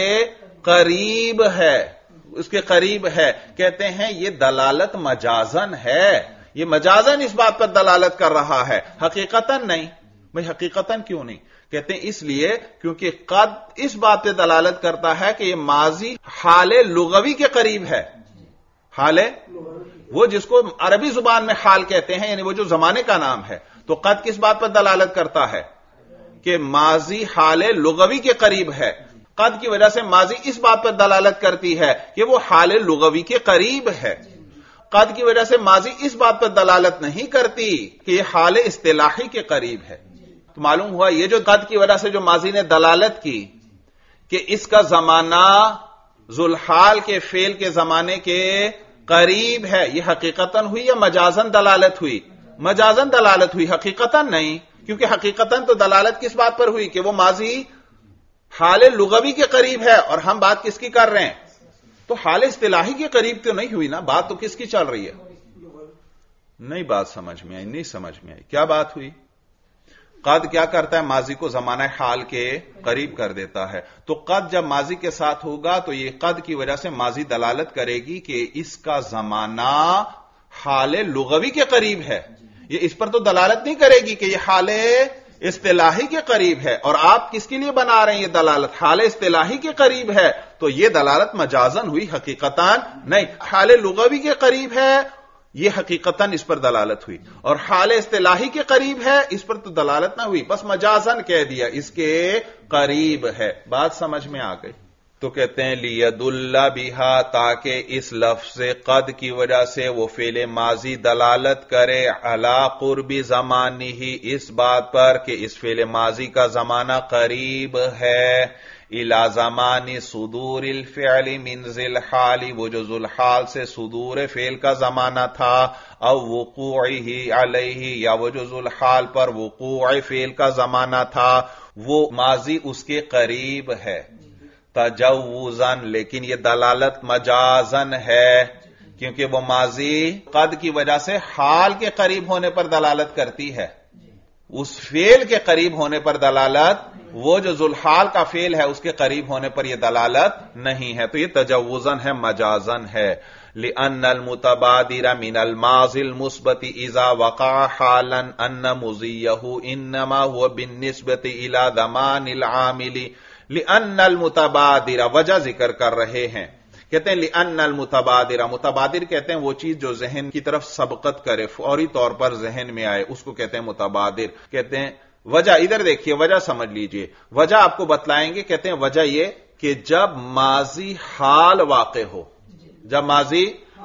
قریب ہے، اس کے قریب ہے. کہتے ہیں یہ دلالت مجازن ہے، یہ مجازن اس بات پر دلالت کر رہا ہے، حقیقتاً نہیں. بھئی حقیقتاً کیوں نہیں؟ کہتے ہیں اس لیے کیونکہ قد اس بات پہ دلالت کرتا ہے کہ یہ ماضی حال لغوی کے قریب ہے. حال وہ جس کو عربی زبان میں حال کہتے ہیں، یعنی وہ جو زمانے کا نام ہے. تو قد کس بات پر دلالت کرتا ہے؟ کہ ماضی حال لغوی کے قریب ہے. قد کی وجہ سے ماضی اس بات پر دلالت کرتی ہے کہ وہ حال لغوی کے قریب ہے. قد کی وجہ سے ماضی اس بات پر دلالت نہیں کرتی کہ یہ حال اصطلاحی کے قریب ہے. تو معلوم ہوا یہ جو قد کی وجہ سے جو ماضی نے دلالت کی کہ اس کا زمانہ ذوالحال کے فعل کے زمانے کے قریب ہے، یہ حقیقتاً ہوئی یا مجازن دلالت ہوئی؟ مجازن دلالت ہوئی، حقیقتاً نہیں. کیونکہ حقیقتاً تو دلالت کس بات پر ہوئی کہ وہ ماضی حال لغوی کے قریب ہے، اور ہم بات کس کی کر رہے ہیں؟ تو حال اصطلاحی کے قریب تو نہیں ہوئی نا. بات تو کس کی چل رہی ہے؟ نہیں بات سمجھ میں آئی، نہیں سمجھ میں آئی. کیا بات ہوئی؟ قد کیا کرتا ہے؟ ماضی کو زمانہ حال کے قریب کر دیتا ہے. تو قد جب ماضی کے ساتھ ہوگا تو یہ قد کی وجہ سے ماضی دلالت کرے گی کہ اس کا زمانہ حال لغوی کے قریب ہے. یہ اس پر تو دلالت نہیں کرے گی کہ یہ حال اصطلاحی کے قریب ہے. اور آپ کس کے لیے بنا رہے ہیں یہ دلالت؟ حال اصطلاحی کے قریب ہے. تو یہ دلالت مجازن ہوئی، حقیقتاً نہیں. حال لغوی کے قریب ہے، یہ حقیقتاً اس پر دلالت ہوئی. اور حال اصطلاحی کے قریب ہے، اس پر تو دلالت نہ ہوئی، بس مجازن کہہ دیا اس کے قریب ہے. بات سمجھ میں آ گئی؟ تو کہتے ہیں لیدل بہا، تاکہ اس لفظ قد کی وجہ سے وہ فعل ماضی دلالت کرے علی قرب زمانہ، اس بات پر کہ اس فعل ماضی کا زمانہ قریب ہے، الی زمان صدور الفعل من ذی الحال، وہ جو ذوالحال سے صدور فعل کا زمانہ تھا، او وقوعہ علیہ، یا وہ جو ذوالحال پر وقوع فعل کا زمانہ تھا، وہ ماضی اس کے قریب ہے. تجوزن، لیکن یہ دلالت مجازن ہے، کیونکہ وہ ماضی قد کی وجہ سے حال کے قریب ہونے پر دلالت کرتی ہے، اس فعل کے قریب ہونے پر دلالت، وہ جو ذوالحال کا فعل ہے اس کے قریب ہونے پر یہ دلالت نہیں ہے، تو یہ تجوزن ہے، مجازن ہے۔ لأن المتبادر من الماضی المثبت اذا وقع حالا ان مضیہ انما هو بالنسبة الى زمان العامل۔ لأن المتبادر، وجہ ذکر کر رہے ہیں، کہتے ہیں لأن المتبادر، متبادر کہتے ہیں وہ چیز جو ذہن کی طرف سبقت کرے، فوری طور پر ذہن میں آئے، اس کو کہتے ہیں متبادر۔ کہتے ہیں وجہ، ادھر دیکھیے وجہ سمجھ لیجئے، وجہ آپ کو بتلائیں گے، کہتے ہیں وجہ یہ کہ جب ماضی حال واقع ہو، جب ماضی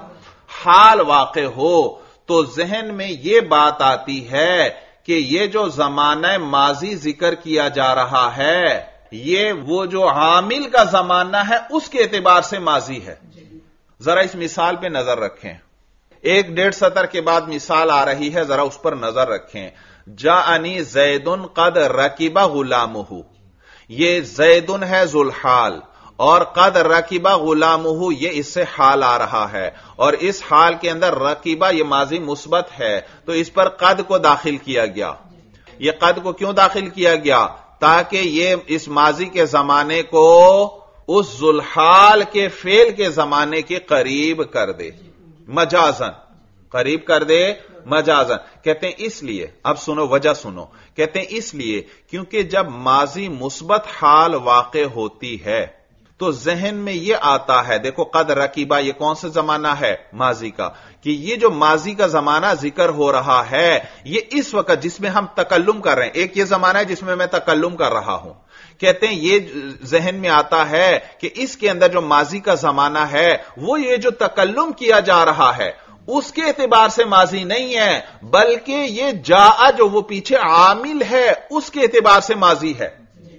حال واقع ہو تو ذہن میں یہ بات آتی ہے کہ یہ جو زمانہ ماضی ذکر کیا جا رہا ہے یہ وہ جو عامل کا زمانہ ہے اس کے اعتبار سے ماضی ہے۔ ذرا اس مثال پہ نظر رکھیں، 1.5 سطر کے بعد مثال آ رہی ہے، ذرا اس پر نظر رکھیں۔ جاءنی زید قد رکب غلامہ، یہ زید ہے ذوالحال، اور قد رکبہ غلامہ یہ اس سے حال آ رہا ہے، اور اس حال کے اندر رکبہ یہ ماضی مثبت ہے تو اس پر قد کو داخل کیا گیا۔ یہ قد کو کیوں داخل کیا گیا؟ تاکہ یہ اس ماضی کے زمانے کو اس ذوالحال کے فعل کے زمانے کے قریب کر دے، مجازن قریب کر دے، مجازن۔ کہتے ہیں اس لیے، اب سنو وجہ سنو، کہتے ہیں اس لیے کیونکہ جب ماضی مثبت حال واقع ہوتی ہے تو ذہن میں یہ آتا ہے، دیکھو قد رکیبہ یہ کون سا زمانہ ہے؟ ماضی کا، کہ یہ جو ماضی کا زمانہ ذکر ہو رہا ہے یہ اس وقت جس میں ہم تکلم کر رہے ہیں، ایک یہ زمانہ ہے جس میں میں تکلم کر رہا ہوں، کہتے ہیں یہ ذہن میں آتا ہے کہ اس کے اندر جو ماضی کا زمانہ ہے وہ یہ جو تکلم کیا جا رہا ہے اس کے اعتبار سے ماضی نہیں ہے، بلکہ یہ جاء جو وہ پیچھے عامل ہے اس کے اعتبار سے ماضی ہے،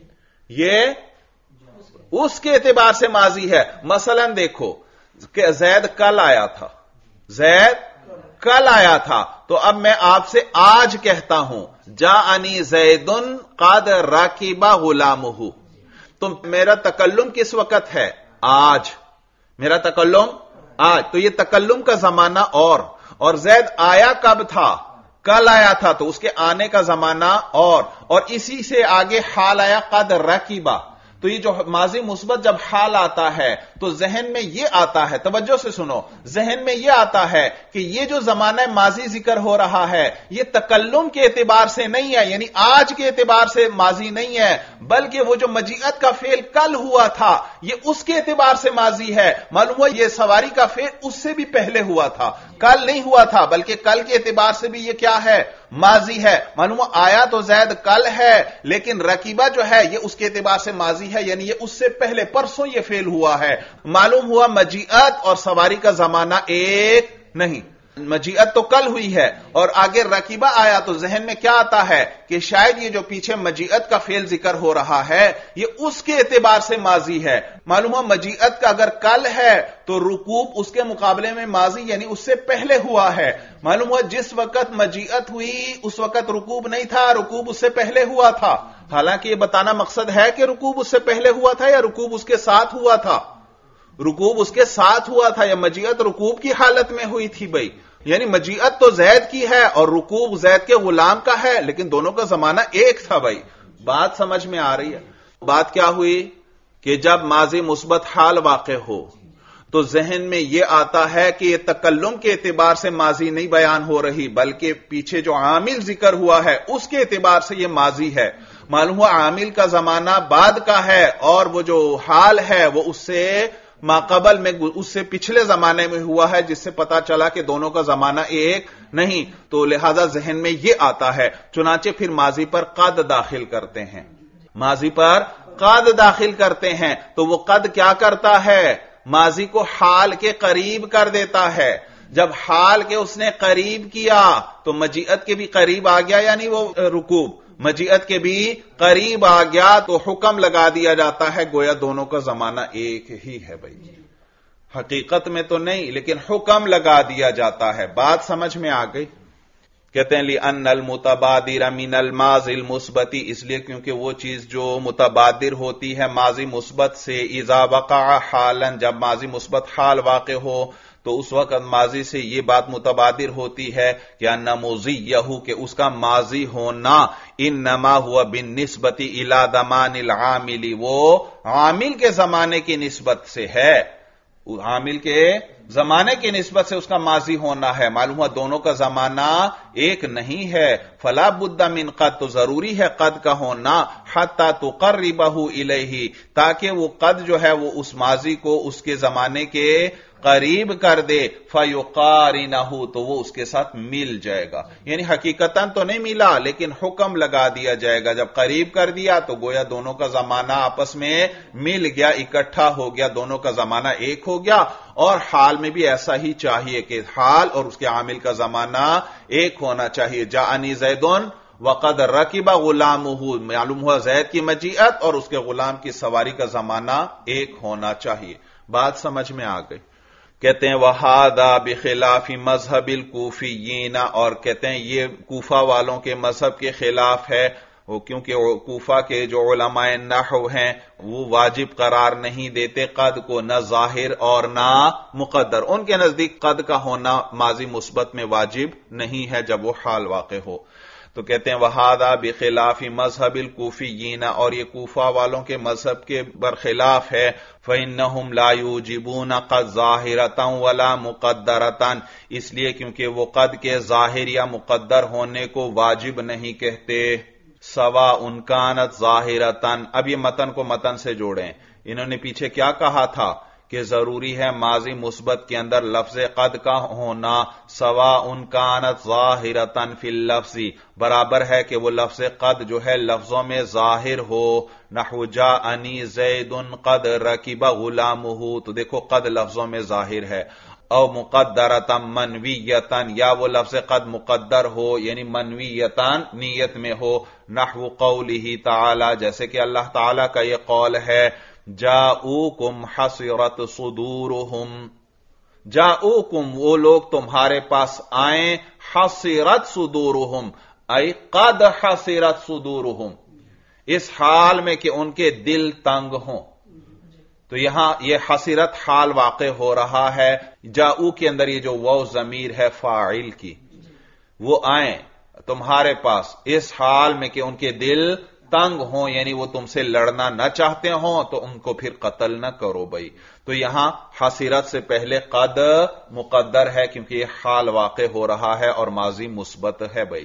یہ اس کے اعتبار سے ماضی ہے۔ مثلا دیکھو کہ زید کل آیا تھا، زید کل آیا تھا، تو اب میں آپ سے آج کہتا ہوں جاءنی زید قد رکب غلامہ، تو میرا تکلم کس وقت ہے؟ آج، میرا تکلم آج، تو یہ تکلم کا زمانہ اور زید آیا کب تھا؟ کل آیا تھا، تو اس کے آنے کا زمانہ اور اسی سے آگے حال آیا قد رکبہ، تو یہ جو ماضی مثبت جب حال آتا ہے تو ذہن میں یہ آتا ہے، توجہ سے سنو، ذہن میں یہ آتا ہے کہ یہ جو زمانہ ماضی ذکر ہو رہا ہے یہ تکلم کے اعتبار سے نہیں ہے، یعنی آج کے اعتبار سے ماضی نہیں ہے، بلکہ وہ جو مجیت کا فعل کل ہوا تھا یہ اس کے اعتبار سے ماضی ہے۔ معلوم ہوا یہ سواری کا فعل اس سے بھی پہلے ہوا تھا، کل نہیں ہوا تھا، بلکہ کل کے اعتبار سے بھی یہ کیا ہے؟ ماضی ہے۔ معلوم ہوا آیا تو زید کل ہے لیکن رکیبہ جو ہے یہ اس کے اعتبار سے ماضی ہے، یعنی یہ اس سے پہلے پرسوں یہ فعل ہوا ہے۔ معلوم ہوا مجیت اور سواری کا زمانہ ایک نہیں، مجیت تو کل ہوئی ہے اور آگے رکیبہ آیا تو ذہن میں کیا آتا ہے کہ شاید یہ جو پیچھے مجیت کا فعل ذکر ہو رہا ہے یہ اس کے اعتبار سے ماضی ہے۔ معلوم ہوا مجیت کا اگر کل ہے تو رکوب اس کے مقابلے میں ماضی یعنی اس سے پہلے ہوا ہے۔ معلوم ہوا جس وقت مجیت ہوئی اس وقت رکوب نہیں تھا، رکوب اس سے پہلے ہوا تھا۔ حالانکہ یہ بتانا مقصد ہے کہ رکوب اس سے پہلے ہوا تھا یا رکوب اس کے ساتھ ہوا تھا، رکوب اس کے ساتھ ہوا تھا یا مجیت رکوب کی حالت میں ہوئی تھی بھائی، یعنی مجیت تو زید کی ہے اور رکوب زید کے غلام کا ہے لیکن دونوں کا زمانہ ایک تھا بھائی۔ بات سمجھ میں آ رہی ہے؟ بات کیا ہوئی کہ جب ماضی مثبت حال واقع ہو تو ذہن میں یہ آتا ہے کہ یہ تکلم کے اعتبار سے ماضی نہیں بیان ہو رہی بلکہ پیچھے جو عامل ذکر ہوا ہے اس کے اعتبار سے یہ ماضی ہے۔ معلوم ہوا عامل کا زمانہ بعد کا ہے اور وہ جو حال ہے وہ اس سے ماقبل میں، اس سے پچھلے زمانے میں ہوا ہے، جس سے پتا چلا کہ دونوں کا زمانہ ایک نہیں، تو لہذا ذہن میں یہ آتا ہے، چنانچہ پھر ماضی پر قد داخل کرتے ہیں، ماضی پر قد داخل کرتے ہیں تو وہ قد کیا کرتا ہے؟ ماضی کو حال کے قریب کر دیتا ہے۔ جب حال کے اس نے قریب کیا تو مجیت کے بھی قریب آ گیا، یعنی وہ رکوب مجیت کے بھی قریب آ گیا تو حکم لگا دیا جاتا ہے گویا دونوں کا زمانہ ایک ہی ہے بھائی، حقیقت میں تو نہیں لیکن حکم لگا دیا جاتا ہے۔ بات سمجھ میں آ گئی؟ کہتے ہیں لِأَنَّ الْمُتَبَادِرَ مِنَ الْمَاضِ الْمُثْبَتِ، اس لیے کیونکہ وہ چیز جو متبادر ہوتی ہے ماضی مثبت سے، اذا وقع حالا جب ماضی مثبت حال واقع ہو تو اس وقت ماضی سے یہ بات متبادر ہوتی ہے کہ ان مضیہ کہ اس کا ماضی ہونا انما ہوا بالنسبت الی زمان العامل، وہ عامل کے زمانے کی نسبت سے ہے، عامل کے زمانے کی نسبت سے اس کا ماضی ہونا ہے۔ معلوم ہوا دونوں کا زمانہ ایک نہیں ہے، فلا بد من قد، تو ضروری ہے قد کا ہونا، حتی تقربہ الیہ، تاکہ وہ قد جو ہے وہ اس ماضی کو اس کے زمانے کے قریب کر دے، فیقارنہ، تو وہ اس کے ساتھ مل جائے گا، یعنی حقیقتاً تو نہیں ملا لیکن حکم لگا دیا جائے گا، جب قریب کر دیا تو گویا دونوں کا زمانہ آپس میں مل گیا، اکٹھا ہو گیا، دونوں کا زمانہ ایک ہو گیا۔ اور حال میں بھی ایسا ہی چاہیے کہ حال اور اس کے عامل کا زمانہ ایک ہونا چاہیے۔ جاءنی زیدن وقد رکب غلامہ، معلوم ہوا زید کی مجیت اور اس کے غلام کی سواری کا زمانہ ایک ہونا چاہیے۔ بات سمجھ میں آ گئی؟ کہتے ہیں وَهَذَا بِخِلَافِ مَذْهَبِ الْكُوفِيِّينَ، اور کہتے ہیں یہ کوفہ والوں کے مذہب کے خلاف ہے، وہ کیونکہ کوفہ کے جو علماء نحو ہیں وہ واجب قرار نہیں دیتے قد کو، نہ ظاہر اور نہ مقدر، ان کے نزدیک قد کا ہونا ماضی مثبت میں واجب نہیں ہے جب وہ حال واقع ہو۔ تو کہتے ہیں وَهَذَا بِخِلَافِ مَذْهَبِ الْكُوفِيِّينَ، اور یہ کوفہ والوں کے مذہب کے برخلاف ہے، فَإِنَّهُمْ لَا يُوجِبُونَ قَدْ ظَاهِرَةً وَلَا مُقَدَّرَةً، اس لیے کیونکہ وہ قد کے ظاہر یا مقدر ہونے کو واجب نہیں کہتے۔ سَوَاءٌ كَانَتْ ظَاهِرَةً، اب یہ متن کو متن سے جوڑیں، انہوں نے پیچھے کیا کہا تھا کہ ضروری ہے ماضی مثبت کے اندر لفظ قد کا ہونا، سواء كانت ظاہرۃ فی اللفظ، برابر ہے کہ وہ لفظ قد جو ہے لفظوں میں ظاہر ہو، نحو جاءنی زید قد رکب غلامہ، تو دیکھو قد لفظوں میں ظاہر ہے، او مقدرۃ منویۃ، یا وہ لفظ قد مقدر ہو یعنی منویۃ نیت میں ہو، نحو قولہ تعالی، جیسے کہ اللہ تعالی کا یہ قول ہے جاؤکم حصرت صدورہم، جاؤکم وہ لوگ تمہارے پاس آئیں، حصرت صدورہم ای قد حصرت صدورہم، اس حال میں کہ ان کے دل تنگ ہوں۔ تو یہاں یہ حصرت حال واقع ہو رہا ہے، جاؤ کے اندر یہ جو واو ضمیر ہے فاعل کی، وہ آئیں تمہارے پاس اس حال میں کہ ان کے دل تنگ ہوں، یعنی وہ تم سے لڑنا نہ چاہتے ہوں تو ان کو پھر قتل نہ کرو بھائی۔ تو یہاں حصرت سے پہلے قد مقدر ہے کیونکہ یہ حال واقع ہو رہا ہے اور ماضی مثبت ہے بھائی۔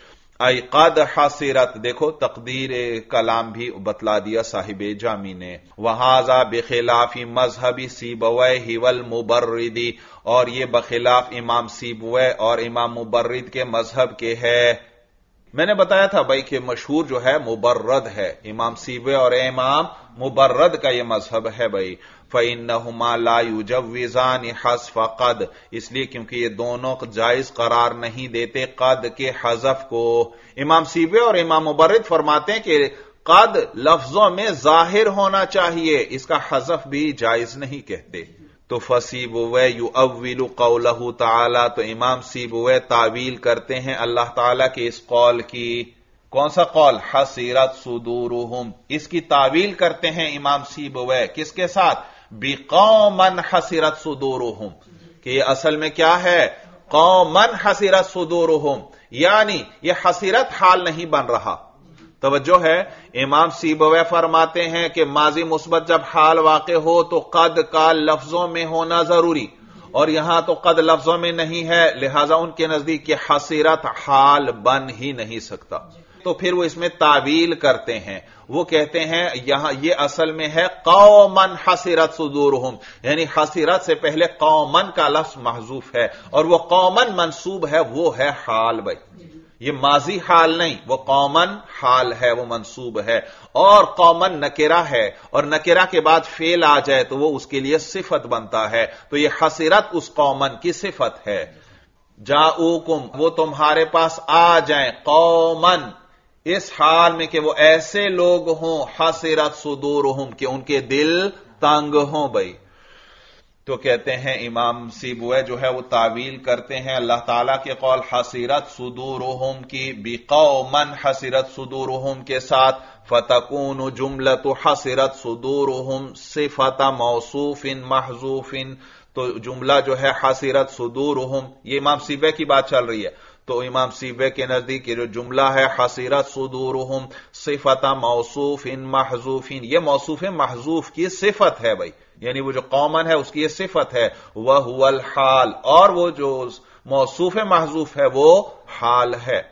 ای قد حصرت، دیکھو تقدیر کلام بھی بتلا دیا صاحب جامی نے۔ وہذا بخلاف مذہب سیبویہ والمبرد، اور یہ بخلاف امام سیبویہ اور امام مبرد کے مذہب کے ہے۔ میں نے بتایا تھا بھائی کہ مشہور جو ہے مبرد ہے، امام سیبویہ اور امام مبرد کا یہ مذہب ہے بھائی۔ فَإِنَّهُمَا لَا يُجَوِّزَانِ حذف قد، اس لیے کیونکہ یہ دونوں جائز قرار نہیں دیتے قد کے حذف کو۔ امام سیبویہ اور امام مبرد فرماتے ہیں کہ قد لفظوں میں ظاہر ہونا چاہیے، اس کا حذف بھی جائز نہیں کہتے۔ تو فسیبویہ یؤول قولہ تعالی، تو امام سیبویہ تعویل کرتے ہیں اللہ تعالی کے اس قول کی، کون سا قول؟ حصرت صدورہم، اس کی تعویل کرتے ہیں امام سیبویہ کس کے ساتھ؟ بقوما حصرت صدورہم، کہ یہ اصل میں کیا ہے؟ قوما حصرت صدورہم، یعنی یہ حصرت حال نہیں بن رہا۔ توجہ ہے، امام سیبویہ فرماتے ہیں کہ ماضی مثبت جب حال واقع ہو تو قد کا لفظوں میں ہونا ضروری، اور یہاں تو قد لفظوں میں نہیں ہے، لہذا ان کے نزدیک یہ حصرت حال بن ہی نہیں سکتا۔ تو پھر وہ اس میں تعویل کرتے ہیں، وہ کہتے ہیں یہاں یہ اصل میں ہے قوما حصرت صدورہم، یعنی حصرت سے پہلے قوما کا لفظ محذوف ہے، اور وہ قوما منصوب ہے، وہ ہے حال بھائی، یہ ماضی حال نہیں، وہ قومن حال ہے، وہ منصوب ہے، اور قومن نکرہ ہے، اور نکرہ کے بعد فعل آ جائے تو وہ اس کے لیے صفت بنتا ہے، تو یہ حصرت اس قومن کی صفت ہے۔ جاؤکم وہ تمہارے پاس آ جائیں، قومن اس حال میں کہ وہ ایسے لوگ ہوں، حصرت صدورہم کہ ان کے دل تنگ ہوں بھائی۔ تو کہتے ہیں امام سیبویہ جو ہے وہ تعویل کرتے ہیں اللہ تعالیٰ کے قول حصرت صدورہم کی بقوما حصرت صدورہم کے ساتھ، فتکون جملۃ حصرت صدورہم صفت موصوف محذوف، تو جملہ جو ہے حسرت صدورہم، یہ امام سیبوی کی بات چل رہی ہے، تو امام سیبوی کے نزدیک یہ جو جملہ ہے حسرت صدورہم صفت موصوف محذوف، یہ موصوف محذوف کی صفت ہے بھائی، یعنی وہ جو قومن ہے اس کی یہ صفت ہے، وہو الحال، اور وہ جو موصوف محذوف ہے وہ حال ہے۔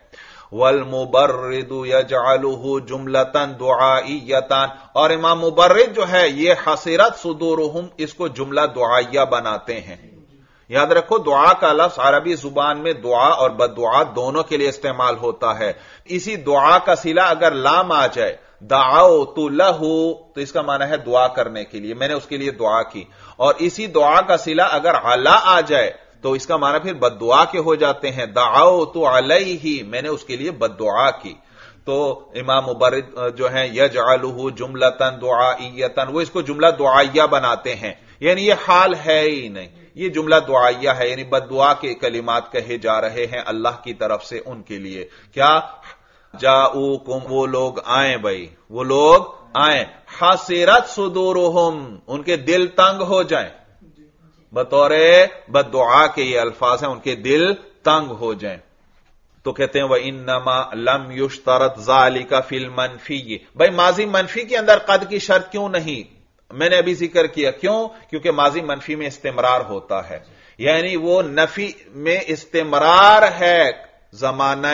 والمبرد یجعلہ جملتاً دعائیتاً، اور امام مبرد جو ہے یہ حسرت صدورہم اس کو جملہ دعائیہ بناتے ہیں۔ یاد رکھو دعا کا لفظ عربی زبان میں دعا اور بددعا دونوں کے لیے استعمال ہوتا ہے۔ اسی دعا کا صلہ اگر لام آ جائے دعوت لہ تو اس کا معنی ہے دعا کرنے کے لیے، میں نے اس کے لیے دعا کی، اور اسی دعا کا صلہ اگر علی آ جائے تو اس کا معنی پھر بددعا کے ہو جاتے ہیں، دعوت علیہ میں نے اس کے لیے بددعا کی۔ تو امام مبرد جو ہیں یجعلہ جملۃ دعائیۃ، وہ اس کو جملہ دعائیہ بناتے ہیں، یعنی یہ حال ہے ہی نہیں، یہ جملہ دعائیہ ہے، یعنی بددعا کے کلمات کہے جا رہے ہیں اللہ کی طرف سے ان کے لیے۔ کیا جاؤکم، وہ لوگ آئیں بھائی، وہ لوگ آئیں، حسرت صدورہم ان کے دل تنگ ہو جائیں، بطور بددعا کے یہ الفاظ ہیں، ان کے دل تنگ ہو جائیں۔ تو کہتے ہیں وَإِنَّمَا لَمْ يُشْتَرَطْ ذَلِكَ فِي الْمَنْفِيِّ، بھائی ماضی منفی کے اندر قد کی شرط کیوں نہیں؟ میں نے ابھی ذکر کیا کیوں، کیونکہ ماضی منفی میں استمرار ہوتا ہے، یعنی وہ نفی میں استمرار ہے زمانہ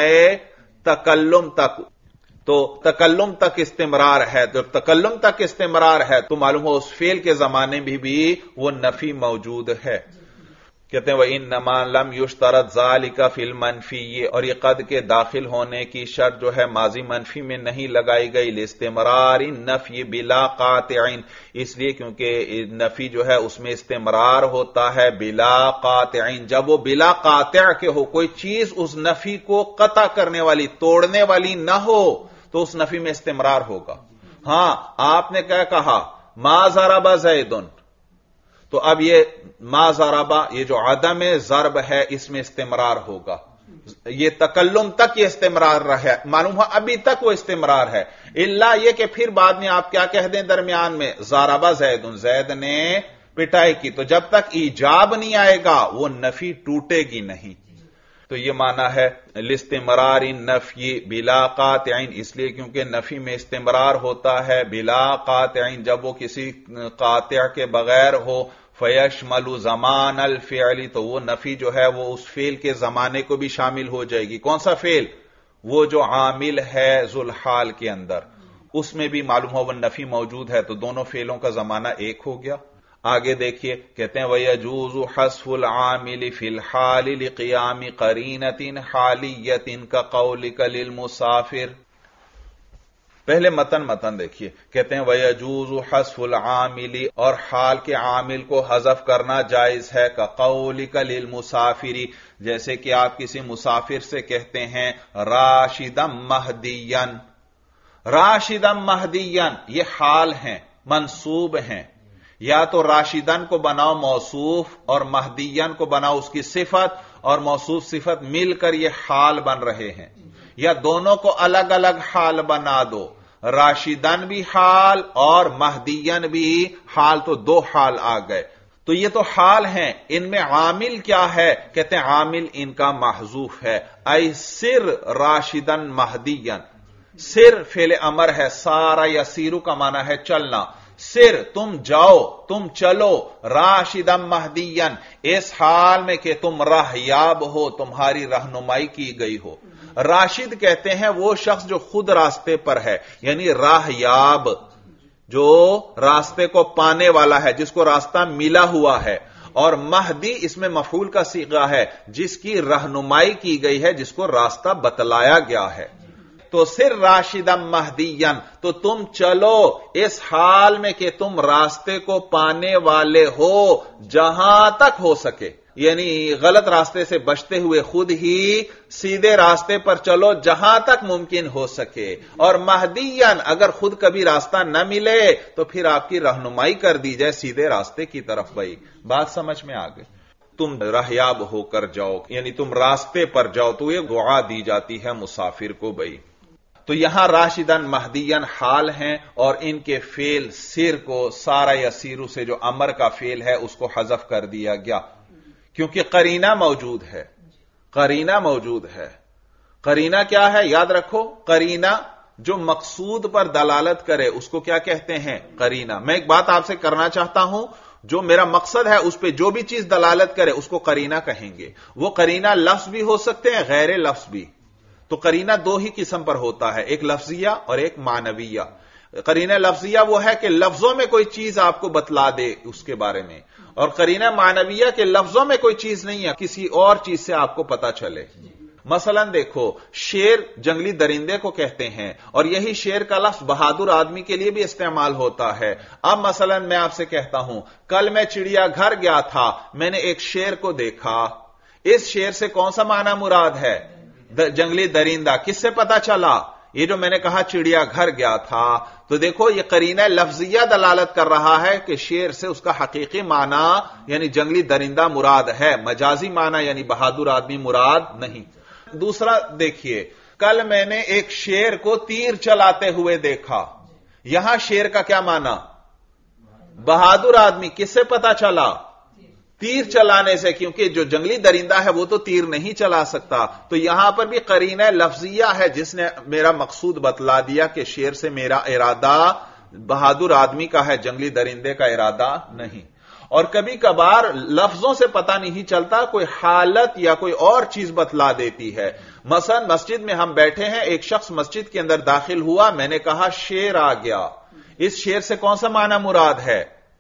تکلم تک، تو تکلم تک استمرار ہے، تو تکلم تک استمرار ہے تو معلوم ہو اس فعل کے زمانے میں بھی وہ نفی موجود ہے۔ کہتے ہیں وَإِنَّمَا لَمْ يُشْتَرَطْ ذَلِكَ فِي الْمَنْفِيِّ، اور یہ قد کے داخل ہونے کی شرط جو ہے ماضی منفی میں نہیں لگائی گئی، لاستمرار النفی بلا قاطع، اس لیے کیونکہ نفی جو ہے اس میں استمرار ہوتا ہے بلا قاطع، جب وہ بلا قاطع کے ہو، کوئی چیز اس نفی کو قطع کرنے والی توڑنے والی نہ ہو تو اس نفی میں استمرار ہوگا۔ ہاں آپ نے کیا کہا ما ضرب زید، تو اب یہ ما ضربہ یہ جو عدم ضرب ہے اس میں استمرار ہوگا، یہ تکلم تک یہ استمرار رہے، معلوم ہوا ابھی تک وہ استمرار ہے، الا یہ کہ پھر بعد میں آپ کیا کہہ دیں درمیان میں ضربہ زید، زید نے پٹائی کی، تو جب تک ایجاب نہیں آئے گا وہ نفی ٹوٹے گی نہیں۔ تو یہ معنی ہے لاستمرار النفی بلا قاطع، اس لیے کیونکہ نفی میں استمرار ہوتا ہے بلا قاطع جب وہ کسی قاطع کے بغیر ہو، فیشمل زمان الفعل، تو وہ نفی جو ہے وہ اس فعل کے زمانے کو بھی شامل ہو جائے گی۔ کون سا فعل؟ وہ جو عامل ہے ذوالحال کے اندر، اس میں بھی معلوم ہو وہ نفی موجود ہے، تو دونوں فعلوں کا زمانہ ایک ہو گیا۔ آگے دیکھیے کہتے ہیں وَيَجُوزُ حَذْفُ الْعَامِلِ فِي الْحَالِ لِقِيَامِ قَرِينَةٍ حَالِيَّةٍ كَقَوْلِكَ لِلْمُسَافِرِ، پہلے متن دیکھیے، کہتے ہیں وَيَجُوزُ حَذْفُ الْعَامِلِ، اور حال کے عامل کو حذف کرنا جائز ہے، كَقَوْلِكَ لِلْمُسَافِرِ، جیسے کہ آپ کسی مسافر سے کہتے ہیں راشدم مہدیًا، راشدم مہدیًا یہ حال ہیں منصوب ہیں، یا تو راشدن کو بناؤ موصوف اور مہدین کو بناؤ اس کی صفت، اور موصوف صفت مل کر یہ حال بن رہے ہیں، یا دونوں کو الگ الگ حال بنا دو، راشدن بھی حال اور مہدین بھی حال، تو دو حال آ گئے۔ تو یہ تو حال ہیں، ان میں عامل کیا ہے؟ کہتے ہیں عامل ان کا محذوف ہے، ای سر راشدن مہدین، سر فعل امر ہے، سارا یسیرو کا معنی ہے چلنا، سر تم جاؤ تم چلو، راشدم مہدین اس حال میں کہ تم راہیاب ہو، تمہاری رہنمائی کی گئی ہو۔ راشد کہتے ہیں وہ شخص جو خود راستے پر ہے، یعنی راہیاب جو راستے کو پانے والا ہے، جس کو راستہ ملا ہوا ہے، اور مہدی اس میں مفعول کا صیغہ ہے، جس کی رہنمائی کی گئی ہے، جس کو راستہ بتلایا گیا ہے۔ تو سر راشدم مہدین، تو تم چلو اس حال میں کہ تم راستے کو پانے والے ہو جہاں تک ہو سکے، یعنی غلط راستے سے بچتے ہوئے خود ہی سیدھے راستے پر چلو جہاں تک ممکن ہو سکے، اور مہدین اگر خود کبھی راستہ نہ ملے تو پھر آپ کی رہنمائی کر دی جائے سیدھے راستے کی طرف۔ بھائی بات سمجھ میں آ گئی؟ تم راہیاب ہو کر جاؤ، یعنی تم راستے پر جاؤ، تو یہ دعا دی جاتی ہے مسافر کو۔ بھائی تو یہاں راشدن مہدیین حال ہیں اور ان کے فعل سیر کو سارا یسیرو سے جو امر کا فعل ہے اس کو حذف کر دیا گیا کیونکہ قرینہ موجود ہے. قرینہ موجود ہے. قرینہ کیا ہے؟ یاد رکھو، قرینہ جو مقصود پر دلالت کرے اس کو کیا کہتے ہیں؟ قرینہ. میں ایک بات آپ سے کرنا چاہتا ہوں، جو میرا مقصد ہے اس پہ جو بھی چیز دلالت کرے اس کو قرینہ کہیں گے. وہ قرینہ لفظ بھی ہو سکتے ہیں، غیر لفظ بھی. تو قرینہ دو ہی قسم پر ہوتا ہے، ایک لفظیہ اور ایک معنویہ. قرینہ لفظیہ وہ ہے کہ لفظوں میں کوئی چیز آپ کو بتلا دے اس کے بارے میں، اور قرینہ معنویہ کہ لفظوں میں کوئی چیز نہیں ہے، کسی اور چیز سے آپ کو پتا چلے. مثلا دیکھو، شیر جنگلی درندے کو کہتے ہیں، اور یہی شیر کا لفظ بہادر آدمی کے لیے بھی استعمال ہوتا ہے. اب مثلا میں آپ سے کہتا ہوں، کل میں چڑیا گھر گیا تھا، میں نے ایک شیر کو دیکھا. اس شیر سے کون سا معنی مراد ہے؟ جنگلی درندہ. کس سے پتا چلا؟ یہ جو میں نے کہا چڑیا گھر گیا تھا، تو دیکھو یہ قرینہ لفظیہ دلالت کر رہا ہے کہ شیر سے اس کا حقیقی معنی یعنی جنگلی درندہ مراد ہے، مجازی معنی یعنی بہادر آدمی مراد نہیں. دوسرا دیکھیے، کل میں نے ایک شیر کو تیر چلاتے ہوئے دیکھا. یہاں شیر کا کیا معنی؟ بہادر آدمی. کس سے پتا چلا؟ تیر چلانے سے، کیونکہ جو جنگلی درندہ ہے وہ تو تیر نہیں چلا سکتا. تو یہاں پر بھی قرینہ لفظیہ ہے جس نے میرا مقصود بتلا دیا کہ شیر سے میرا ارادہ بہادر آدمی کا ہے، جنگلی درندے کا ارادہ نہیں. اور کبھی کبھار لفظوں سے پتہ نہیں چلتا، کوئی حالت یا کوئی اور چیز بتلا دیتی ہے. مثلا مسجد میں ہم بیٹھے ہیں، ایک شخص مسجد کے اندر داخل ہوا، میں نے کہا شیر آ گیا. اس شیر سے کون سا معنی مراد ہے؟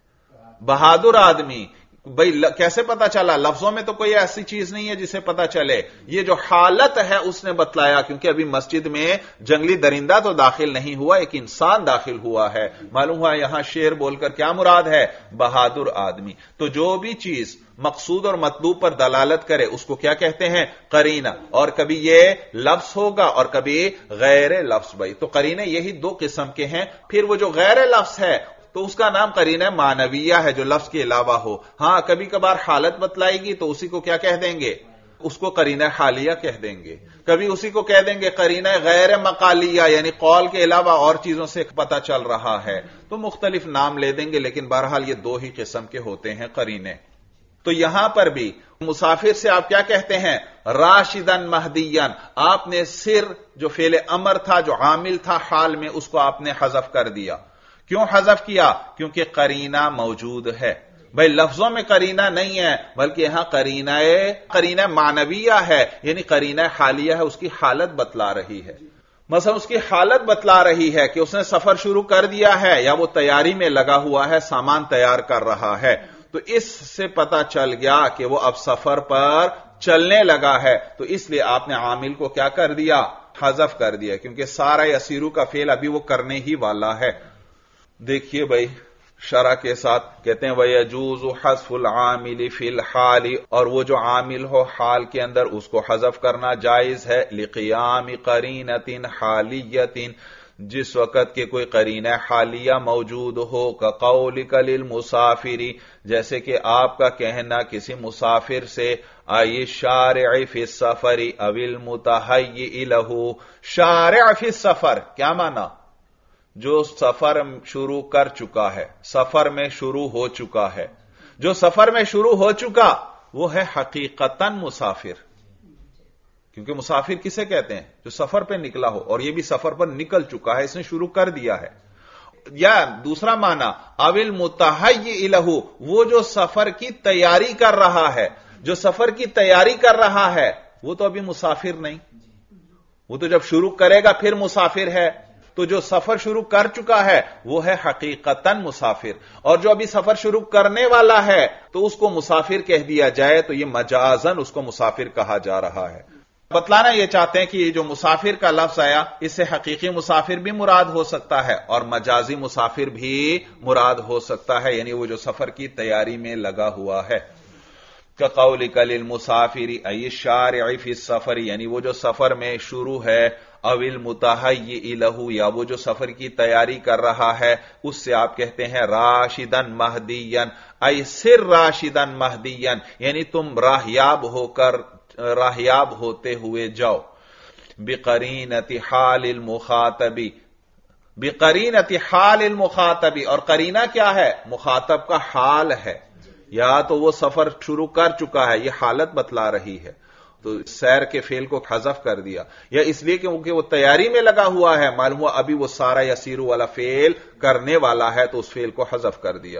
بہادر آدمی. بھئی کیسے پتا چلا؟ لفظوں میں تو کوئی ایسی چیز نہیں ہے جسے پتا چلے. یہ جو حالت ہے اس نے بتلایا، کیونکہ ابھی مسجد میں جنگلی درندہ تو داخل نہیں ہوا، ایک انسان داخل ہوا ہے. معلوم ہوا یہاں شیر بول کر کیا مراد ہے؟ بہادر آدمی. تو جو بھی چیز مقصود اور مطلوب پر دلالت کرے اس کو کیا کہتے ہیں؟ قرینہ. اور کبھی یہ لفظ ہوگا اور کبھی غیر لفظ. بھائی تو قرینہ یہی دو قسم کے ہیں. پھر وہ جو غیر لفظ ہے تو اس کا نام قرینہ معنویہ ہے، جو لفظ کے علاوہ ہو. ہاں کبھی کبھار حالت بتلائے گی تو اسی کو کیا کہہ دیں گے؟ اس کو قرینہ حالیہ کہہ دیں گے. کبھی اسی کو کہہ دیں گے قرینہ غیر مقالیہ، یعنی قول کے علاوہ اور چیزوں سے پتہ چل رہا ہے. تو مختلف نام لے دیں گے، لیکن بہرحال یہ دو ہی قسم کے ہوتے ہیں قرینے. تو یہاں پر بھی مسافر سے آپ کیا کہتے ہیں؟ راشدن مہدیین. آپ نے سر جو فعل امر تھا، جو عامل تھا حال میں، اس کو آپ نے حذف کر دیا. کیوں حذف کیا؟ کیونکہ قرینہ موجود ہے. بھائی لفظوں میں قرینہ نہیں ہے، بلکہ یہاں قرینہ معنویہ ہے، یعنی قرینہ حالیہ ہے، اس کی حالت بتلا رہی ہے. مثلا اس کی حالت بتلا رہی ہے کہ اس نے سفر شروع کر دیا ہے یا وہ تیاری میں لگا ہوا ہے، سامان تیار کر رہا ہے. تو اس سے پتا چل گیا کہ وہ اب سفر پر چلنے لگا ہے. تو اس لیے آپ نے عامل کو کیا کر دیا؟ حذف کر دیا، کیونکہ سارا یسیرو کا فعل ابھی وہ کرنے ہی والا ہے. دیکھیے بھائی شرح کے ساتھ کہتے ہیں وَيَجُوزُ حَذْفُ الْعَامِلِ فِي الْحَالِ، اور وہ جو عامل ہو حال کے اندر اس کو حذف کرنا جائز ہے. لِقِيَامِ قَرِينَةٍ حَالِيَّةٍ، جس وقت کے کوئی قرینہ حالیہ موجود ہو. كَقَوْلِكَ لِلْمُسَافِرِ، جیسے کہ آپ کا کہنا کسی مسافر سے آئی الشارع فی السفر او المتہیئ لہ. شارع فی السفر کیا معنی؟ جو سفر شروع کر چکا ہے، سفر میں شروع ہو چکا ہے. جو سفر میں شروع ہو چکا وہ ہے حقیقتاً مسافر. کیونکہ مسافر کسے کہتے ہیں؟ جو سفر پہ نکلا ہو، اور یہ بھی سفر پر نکل چکا ہے، اس نے شروع کر دیا ہے. یا دوسرا معنی اول متہیئ لہ، وہ جو سفر کی تیاری کر رہا ہے. جو سفر کی تیاری کر رہا ہے وہ تو ابھی مسافر نہیں، وہ تو جب شروع کرے گا پھر مسافر ہے. تو جو سفر شروع کر چکا ہے وہ ہے حقیقتاً مسافر، اور جو ابھی سفر شروع کرنے والا ہے تو اس کو مسافر کہہ دیا جائے تو یہ مجازن اس کو مسافر کہا جا رہا ہے. بتلانا یہ چاہتے ہیں کہ یہ جو مسافر کا لفظ آیا اس سے حقیقی مسافر بھی مراد ہو سکتا ہے اور مجازی مسافر بھی مراد ہو سکتا ہے، یعنی وہ جو سفر کی تیاری میں لگا ہوا ہے. كَقَوْلِكَ لِلْمُسَافِرِ أَيِ الشَّارِعِ فِي السَّفَرِ، یعنی وہ جو سفر میں شروع ہے. او المتہیئ لہ، یا وہ جو سفر کی تیاری کر رہا ہے اس سے آپ کہتے ہیں راشدن مہدیین. ای سر راشدن مہدیین، یعنی تم راہیاب ہو کر راہیاب ہوتے ہوئے جاؤ. بقرینۃ حال المخاطبی، بقرینۃ حال المخاطبی، اور قرینہ کیا ہے؟ مخاطب کا حال ہے، یا تو وہ سفر شروع کر چکا ہے، یہ حالت بتلا رہی ہے تو سیر کے فعل کو حذف کر دیا، یا اس لیے کہ وہ تیاری میں لگا ہوا ہے، معلوم ہوا ابھی وہ سارا یسیر والا فعل کرنے والا ہے تو اس فعل کو حذف کر دیا۔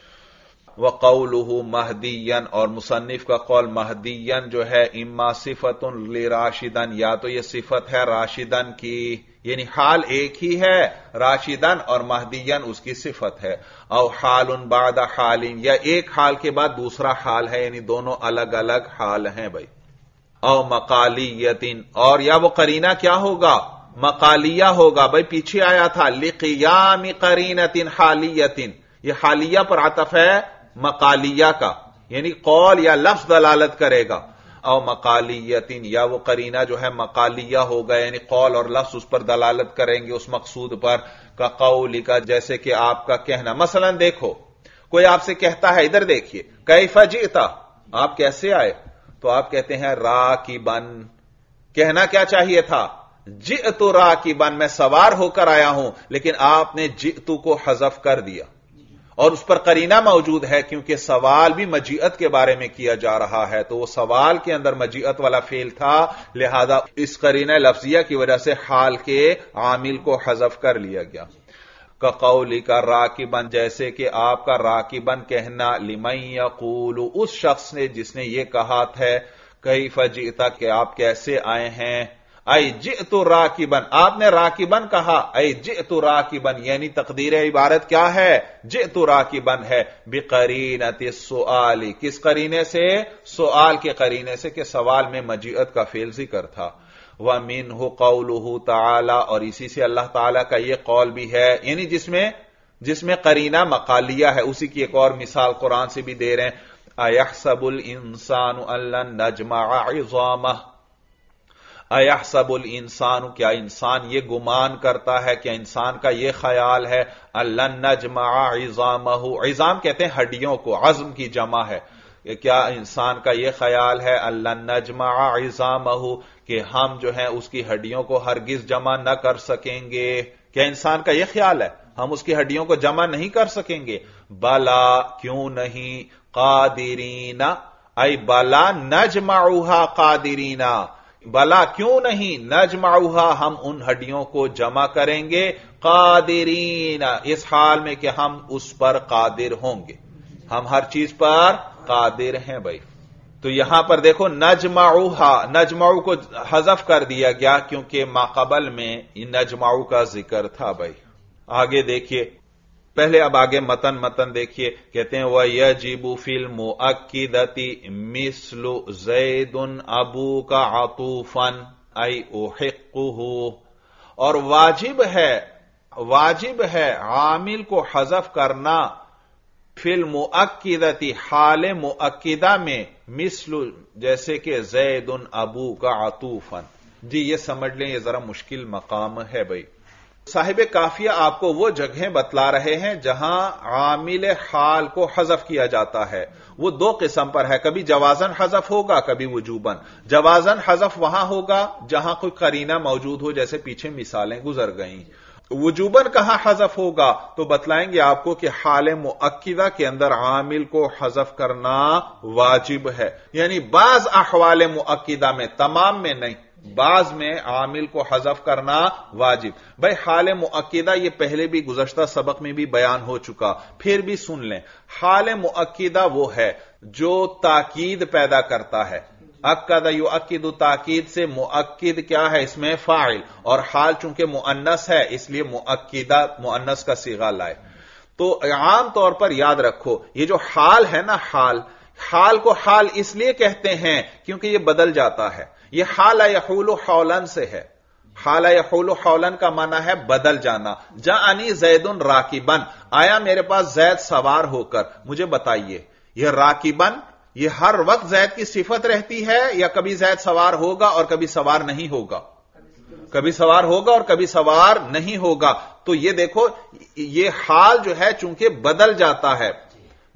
وَقَوْلُهُ مَهْدِيًّا، اور مصنف کا قول مہدیًا جو ہے اما صفت لراشدن، یا تو یہ صفت ہے راشدن کی، یعنی حال ایک ہی ہے راشدن، اور مہدیًا اس کی صفت ہے، او حال بعد حال، یا ایک حال کے بعد دوسرا حال ہے، یعنی دونوں الگ الگ حال ہیں بھائی۔ او مقالیتن، اور یا وہ قرینہ کیا ہوگا؟ مقالیہ ہوگا، بھائی پیچھے آیا تھا لقیام قرینۃ حالیۃ، یہ حالیہ پر عطف ہے مقالیہ کا، یعنی قول یا لفظ دلالت کرے گا۔ او مقالیتن، یا وہ قرینہ جو ہے مقالیہ ہوگا، یعنی قول اور لفظ اس پر دلالت کریں گے اس مقصود پر، کا قول کا، جیسے کہ آپ کا کہنا، مثلا دیکھو کوئی آپ سے کہتا ہے ادھر دیکھیے کیف جئت، آپ کیسے آئے؟ تو آپ کہتے ہیں راکبن، کہنا کیا چاہیے تھا؟ جئت راکبن، میں سوار ہو کر آیا ہوں، لیکن آپ نے جئت کو حذف کر دیا، اور اس پر قرینہ موجود ہے کیونکہ سوال بھی مجیت کے بارے میں کیا جا رہا ہے، تو وہ سوال کے اندر مجیت والا فعل تھا، لہذا اس قرینہ لفظیہ کی وجہ سے حال کے عامل کو حذف کر لیا گیا۔ کقولی کا راکبن، جیسے کہ آپ کا راکبن کہنا، لمن یقول، اس شخص نے جس نے یہ کہا تھا کیف جئت، کہ آپ کیسے آئے ہیں، اے جئت راکبن، آپ نے راکبن کہا، اے جئت راکبن، یعنی تقدیر عبارت کیا ہے؟ جئت راکبن ہے، بقرینۃ السؤال، کس قرینے سے؟ سؤال کے قرینے سے، کہ سوال میں مجیت کا فعل ذکر تھا۔ وَمِنْهُ قَوْلُهُ تَعَالَى، اور اسی سے اللہ تعالیٰ کا یہ قول بھی ہے، یعنی جس میں قرینہ مقالیہ ہے، اسی کی ایک اور مثال قرآن سے بھی دے رہے ہیں، أَيَحْسَبُ الْإِنسَانُ أَن لَّن نَّجْمَعَ عِظَامَهُ، أَيَحْسَبُ الْإِنسَانُ، کیا انسان یہ گمان کرتا ہے، کیا انسان کا یہ خیال ہے، أن لَّن نَّجْمَعَ عِظَامَهُ، عظام کہتے ہیں ہڈیوں کو، عظم کی جمع ہے، کیا انسان کا یہ خیال ہے أن لَّن نَّجْمَعَ عِظَامَهُ، کہ ہم جو ہیں اس کی ہڈیوں کو ہرگز جمع نہ کر سکیں گے، کیا انسان کا یہ خیال ہے ہم اس کی ہڈیوں کو جمع نہیں کر سکیں گے؟ بلا، کیوں نہیں، قادرین، ای بلا نجمعها قادرین، بلا کیوں نہیں، نجمعها، ہم ان ہڈیوں کو جمع کریں گے، قادرین، اس حال میں کہ ہم اس پر قادر ہوں گے، ہم ہر چیز پر قادر ہیں بھائی۔ تو یہاں پر دیکھو نجمعو کو حذف کر دیا گیا کیونکہ ماقبل میں نجمعو کا ذکر تھا بھائی۔ آگے دیکھیے، پہلے اب آگے متن دیکھیے، کہتے ہیں وَيَجِبُ فِي الْمُؤَكِّدَةِ مِثْلُ زَيْدٌ أَبُوكَ عَطُوفًا أَيْ أُحِقُّهُ، اور واجب ہے عامل کو حذف کرنا، فی المؤکدۃ، حال مؤکدہ میں، مثل جیسے کہ زید ابوک عطوفا۔ جی یہ سمجھ لیں، یہ ذرا مشکل مقام ہے بھائی۔ صاحب کافیہ آپ کو وہ جگہیں بتلا رہے ہیں جہاں عامل حال کو حذف کیا جاتا ہے، وہ دو قسم پر ہے، کبھی جوازن حذف ہوگا، کبھی وجوبن۔ جوازن حذف وہاں ہوگا جہاں کوئی قرینہ موجود ہو، جیسے پیچھے مثالیں گزر گئیں۔ وجوبن کہاں حذف ہوگا تو بتلائیں گے آپ کو کہ حال مؤکدہ کے اندر عامل کو حذف کرنا واجب ہے، یعنی بعض احوال مؤکدہ میں، تمام میں نہیں، بعض میں عامل کو حذف کرنا واجب۔ بھائی حال مؤکدہ یہ پہلے بھی گزشتہ سبق میں بھی بیان ہو چکا، پھر بھی سن لیں۔ حال مؤکدہ وہ ہے جو تاکید پیدا کرتا ہے، اکد یؤکد، تاکید سے مؤکد کیا ہے اس میں؟ فاعل، اور حال چونکہ مؤنث ہے اس لیے مؤکدہ مؤنث کا صیغہ لائے۔ تو عام طور پر یاد رکھو یہ جو حال ہے نا، حال کو حال اس لیے کہتے ہیں کیونکہ یہ بدل جاتا ہے، یہ حال یحول حولا سے ہے۔ حال یحول حولا کا معنی ہے بدل جانا۔ جاءنی زید راکبن، آیا میرے پاس زید سوار ہو کر، مجھے بتائیے یہ راکبن یہ ہر وقت زید کی صفت رہتی ہے یا کبھی زید سوار ہوگا اور کبھی سوار نہیں ہوگا؟ کبھی سوار ہوگا اور کبھی سوار نہیں ہوگا۔ تو یہ دیکھو یہ حال جو ہے چونکہ بدل جاتا ہے،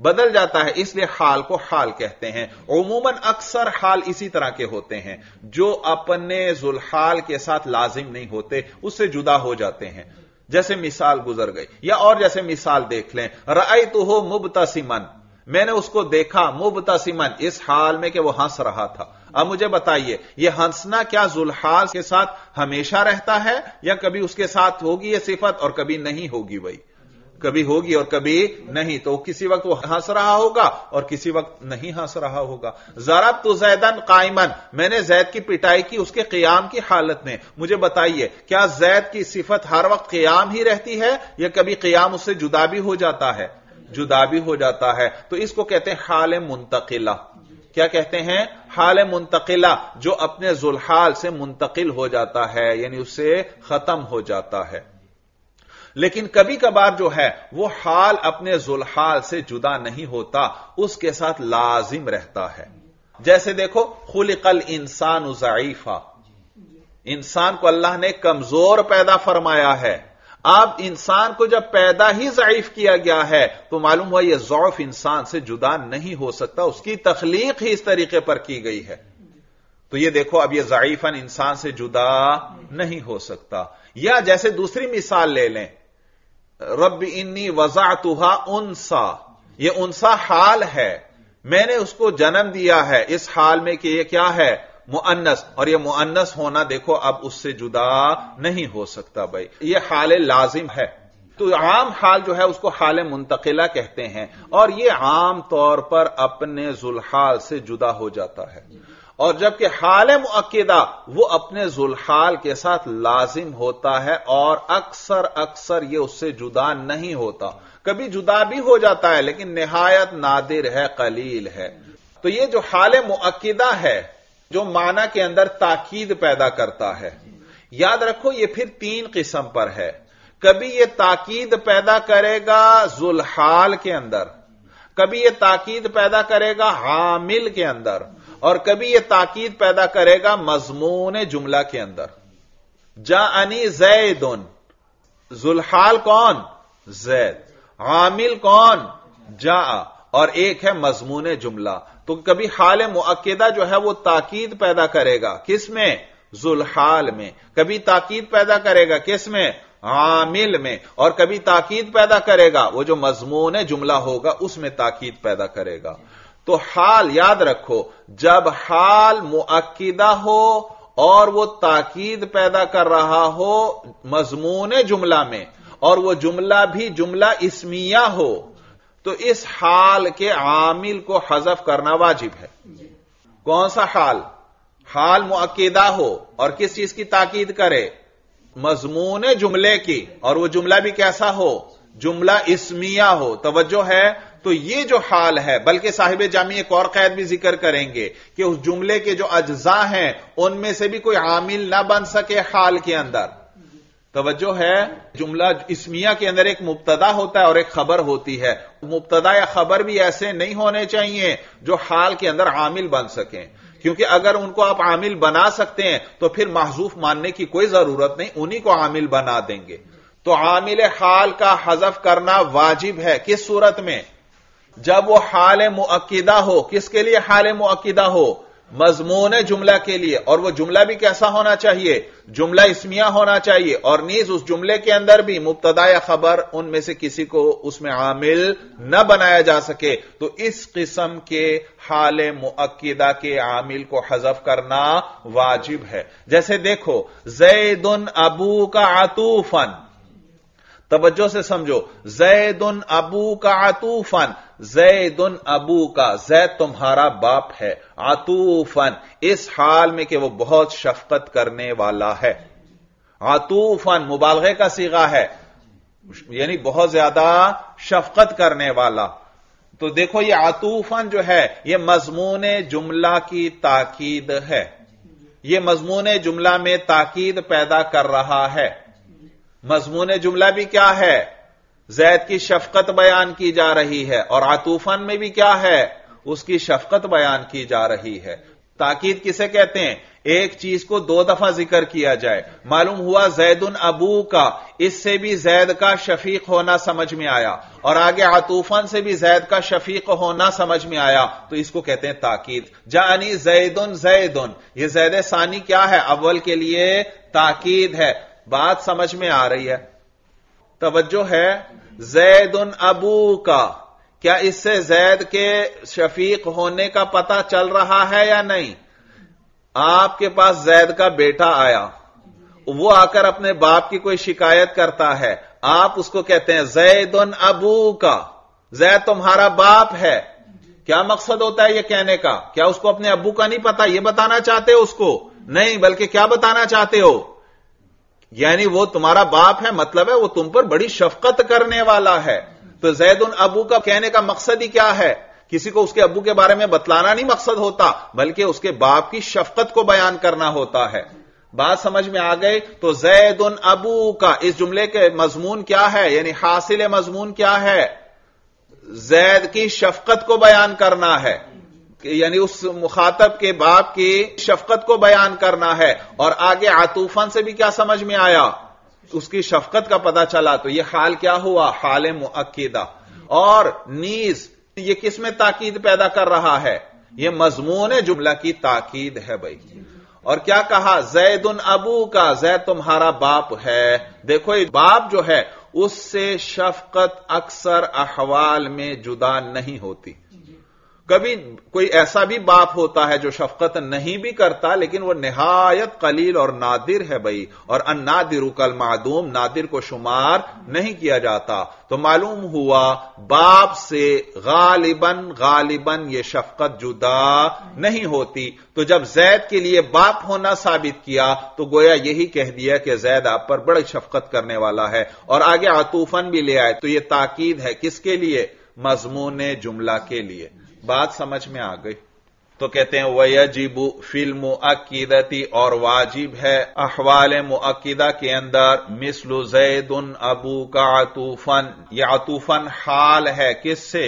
بدل جاتا ہے، اس لیے حال کو حال کہتے ہیں۔ عموماً اکثر حال اسی طرح کے ہوتے ہیں جو اپنے ذوالحال کے ساتھ لازم نہیں ہوتے، اس سے جدا ہو جاتے ہیں۔ جیسے مثال گزر گئی، یا اور جیسے مثال دیکھ لیں، رأیتہ مبتسما، میں نے اس کو دیکھا مبتسما، اس حال میں کہ وہ ہنس رہا تھا۔ اب مجھے بتائیے، یہ ہنسنا کیا ذوالحال کے ساتھ ہمیشہ رہتا ہے، یا کبھی اس کے ساتھ ہوگی یہ صفت اور کبھی نہیں ہوگی؟ بھائی کبھی ہوگی اور کبھی نہیں، تو کسی وقت وہ ہنس رہا ہوگا اور کسی وقت نہیں ہنس رہا ہوگا۔ ضربت زیدن قائما، میں نے زید کی پٹائی کی اس کے قیام کی حالت میں۔ مجھے بتائیے، کیا زید کی صفت ہر وقت قیام ہی رہتی ہے، یا کبھی قیام اس سے جدا بھی ہو جاتا ہے؟ جدا بھی ہو جاتا ہے، تو اس کو کہتے ہیں حال منتقلہ۔ کیا کہتے ہیں؟ حال منتقلہ، جو اپنے ذوالحال سے منتقل ہو جاتا ہے، یعنی اس سے ختم ہو جاتا ہے۔ لیکن کبھی کبھار جو ہے وہ حال اپنے ذوالحال سے جدا نہیں ہوتا، اس کے ساتھ لازم رہتا ہے۔ جیسے دیکھو، خلق الانسان ضعیفا، انسان کو اللہ نے کمزور پیدا فرمایا ہے۔ اب انسان کو جب پیدا ہی ضعیف کیا گیا ہے تو معلوم ہوا یہ ضعف انسان سے جدا نہیں ہو سکتا، اس کی تخلیق ہی اس طریقے پر کی گئی ہے۔ تو یہ دیکھو، اب یہ ضعیفاً انسان سے جدا نہیں ہو سکتا۔ یا جیسے دوسری مثال لے لیں، رب انی وضعتها انسا، یہ انسا حال ہے، میں نے اس کو جنم دیا ہے، اس حال میں کہ یہ کیا ہے؟ مؤنث، اور یہ مؤنث ہونا دیکھو اب اس سے جدا نہیں ہو سکتا۔ بھائی یہ حال لازم ہے۔ تو عام حال جو ہے اس کو حال منتقلہ کہتے ہیں، اور یہ عام طور پر اپنے ذوالحال سے جدا ہو جاتا ہے۔ اور جبکہ حال مؤکدہ وہ اپنے ذوالحال کے ساتھ لازم ہوتا ہے، اور اکثر یہ اس سے جدا نہیں ہوتا، کبھی جدا بھی ہو جاتا ہے لیکن نہایت نادر ہے، قلیل ہے۔ تو یہ جو حال مؤکدہ ہے، جو معنی کے اندر تاکید پیدا کرتا ہے، یاد رکھو یہ پھر تین قسم پر ہے۔ کبھی یہ تاکید پیدا کرے گا ذوالحال کے اندر، کبھی یہ تاکید پیدا کرے گا عامل کے اندر، اور کبھی یہ تاکید پیدا کرے گا مضمون جملہ کے اندر۔ جاءنی زیدن، ذوالحال کون؟ زید، عامل کون؟ جاء، اور ایک ہے مضمون جملہ۔ تو کبھی حال مؤکدہ جو ہے وہ تاکید پیدا کرے گا، کس میں؟ ذوالحال میں۔ کبھی تاکید پیدا کرے گا کس میں؟ عامل میں۔ اور کبھی تاکید پیدا کرے گا وہ جو مضمون جملہ ہوگا اس میں تاکید پیدا کرے گا۔ تو حال یاد رکھو، جب حال مؤکدہ ہو اور وہ تاکید پیدا کر رہا ہو مضمون جملہ میں، اور وہ جملہ بھی جملہ اسمیہ ہو، تو اس حال کے عامل کو حذف کرنا واجب ہے۔ کون سا حال؟ حال مؤکدہ ہو اور کس چیز کی تاکید کرے؟ مضمون جملے کی، اور وہ جملہ بھی کیسا ہو؟ جملہ اسمیہ ہو۔ توجہ ہے؟ تو یہ جو حال ہے، بلکہ صاحب جامی ایک اور قید بھی ذکر کریں گے کہ اس جملے کے جو اجزاء ہیں ان میں سے بھی کوئی عامل نہ بن سکے حال کے اندر۔ توجہ ہے؟ جملہ اسمیہ کے اندر ایک مبتدا ہوتا ہے اور ایک خبر ہوتی ہے، مبتدا یا خبر بھی ایسے نہیں ہونے چاہیے جو حال کے اندر عامل بن سکیں، کیونکہ اگر ان کو آپ عامل بنا سکتے ہیں تو پھر محذوف ماننے کی کوئی ضرورت نہیں، انہی کو عامل بنا دیں گے۔ تو عامل حال کا حذف کرنا واجب ہے، کس صورت میں؟ جب وہ حال مؤکدہ ہو۔ کس کے لیے حال مؤکدہ ہو؟ مضمون جملہ کے لیے، اور وہ جملہ بھی کیسا ہونا چاہیے؟ جملہ اسمیہ ہونا چاہیے، اور نیز اس جملے کے اندر بھی مبتدا یا خبر ان میں سے کسی کو اس میں عامل نہ بنایا جا سکے۔ تو اس قسم کے حال مؤکدہ کے عامل کو حذف کرنا واجب ہے۔ جیسے دیکھو، زید ابوک عطوفا، توجہ سے سمجھو، زید ابوک عطوفا، زید ابو کا، زید تمہارا باپ ہے، عطوفن، اس حال میں کہ وہ بہت شفقت کرنے والا ہے۔ عطوفن مبالغے کا صیغہ ہے، یعنی بہت زیادہ شفقت کرنے والا۔ تو دیکھو یہ عطوفن جو ہے یہ مضمون جملہ کی تاکید ہے، یہ مضمون جملہ میں تاکید پیدا کر رہا ہے۔ مضمون جملہ بھی کیا ہے؟ زید کی شفقت بیان کی جا رہی ہے، اور عطوفن میں بھی کیا ہے؟ اس کی شفقت بیان کی جا رہی ہے۔ تاکید کسے کہتے ہیں؟ ایک چیز کو دو دفعہ ذکر کیا جائے. معلوم ہوا زید ابو کا، اس سے بھی زید کا شفیق ہونا سمجھ میں آیا، اور آگے عطوفاً سے بھی زید کا شفیق ہونا سمجھ میں آیا، تو اس کو کہتے ہیں تاکید. جانی زیدن زیدن، یہ زید ثانی کیا ہے؟ اول کے لیے تاکید ہے. بات سمجھ میں آ رہی ہے؟ توجہ ہے. زید ابو کا، کیا اس سے زید کے شفیق ہونے کا پتہ چل رہا ہے یا نہیں؟ آپ کے پاس زید کا بیٹا آیا، وہ آ کر اپنے باپ کی کوئی شکایت کرتا ہے، آپ اس کو کہتے ہیں زید ابو کا، زید تمہارا باپ ہے. کیا مقصد ہوتا ہے یہ کہنے کا؟ کیا اس کو اپنے ابو کا نہیں پتا؟ یہ بتانا چاہتے ہو اس کو؟ نہیں، بلکہ کیا بتانا چاہتے ہو؟ یعنی وہ تمہارا باپ ہے، مطلب ہے وہ تم پر بڑی شفقت کرنے والا ہے. تو زید ابو کا کہنے کا مقصد ہی کیا ہے؟ کسی کو اس کے ابو کے بارے میں بتلانا نہیں مقصد ہوتا، بلکہ اس کے باپ کی شفقت کو بیان کرنا ہوتا ہے. بات سمجھ میں آ گئی؟ تو زید ابو کا، اس جملے کے مضمون کیا ہے؟ یعنی حاصل مضمون کیا ہے؟ زید کی شفقت کو بیان کرنا ہے، یعنی اس مخاطب کے باپ کی شفقت کو بیان کرنا ہے. اور آگے عطوفاً سے بھی کیا سمجھ میں آیا؟ اس کی شفقت کا پتہ چلا. تو یہ حال کیا ہوا؟ حال مؤکدہ. اور نیز یہ کس میں تاکید پیدا کر رہا ہے؟ یہ مضمون جملہ کی تاکید ہے بھائی. اور کیا کہا؟ زید ابو کا، زید تمہارا باپ ہے. دیکھو یہ باپ جو ہے اس سے شفقت اکثر احوال میں جدا نہیں ہوتی. کبھی کوئی ایسا بھی باپ ہوتا ہے جو شفقت نہیں بھی کرتا، لیکن وہ نہایت قلیل اور نادر ہے بھائی. اور النادر کالمعدوم، نادر کو شمار نہیں کیا جاتا. تو معلوم ہوا باپ سے غالباً یہ شفقت جدا نہیں ہوتی. تو جب زید کے لیے باپ ہونا ثابت کیا تو گویا یہی کہہ دیا کہ زید آپ پر بڑی شفقت کرنے والا ہے. اور آگے عطوفاً بھی لے آئے. تو یہ تاکید ہے کس کے لیے؟ مضمون جملہ کے لیے. بات سمجھ میں آ گئی؟ تو کہتے ہیں وَيَجِبُ فِي الْمُؤَكِّدَةِ، اور واجب ہے احوال مؤکدہ کے اندر، مثل زید ابو کا عطوفاً. یہ عطوفاً حال ہے کس سے؟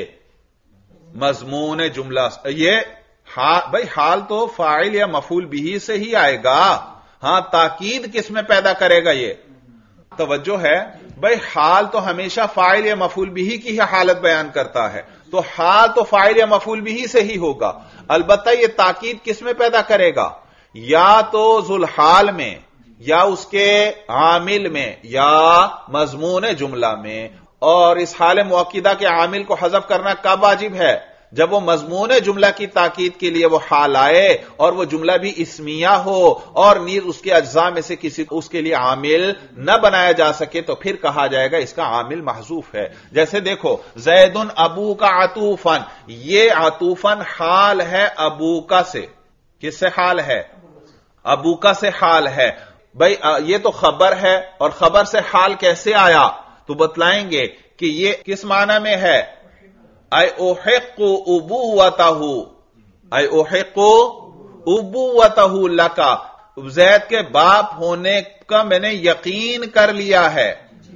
مضمون جملہ. یہ بھائی حال تو فاعل یا مفعول بھی سے ہی آئے گا. ہاں، تاکید کس میں پیدا کرے گا؟ یہ توجہ ہے بھائی، حال تو ہمیشہ فاعل یا مفعول بھی کی حالت بیان کرتا ہے. تو حال تو فاعل یا مفعول بھی سے ہی ہوگا. البتہ یہ تاکید کس میں پیدا کرے گا؟ یا تو ذوالحال میں، یا اس کے عامل میں، یا مضمون جملہ میں. اور اس حال مؤکدہ کے عامل کو حذف کرنا کب واجب ہے؟ جب وہ مضمون جملہ کی تاکید کے لیے وہ حال آئے اور وہ جملہ بھی اسمیہ ہو اور نیز اس کے اجزاء میں سے کسی کو اس کے لیے عامل نہ بنایا جا سکے، تو پھر کہا جائے گا اس کا عامل محذوف ہے. جیسے دیکھو زید ابو کا عطوفاً، یہ عطوفاً حال ہے ابو کا سے. کس سے حال ہے؟ ابو کا سے حال ہے. بھائی یہ تو خبر ہے، اور خبر سے حال کیسے آیا؟ تو بتلائیں گے کہ یہ کس معنی میں ہے. اے احق ابوتہ، اے احق ابوتہ لکا، زید کے باپ ہونے کا میں نے یقین کر لیا ہے.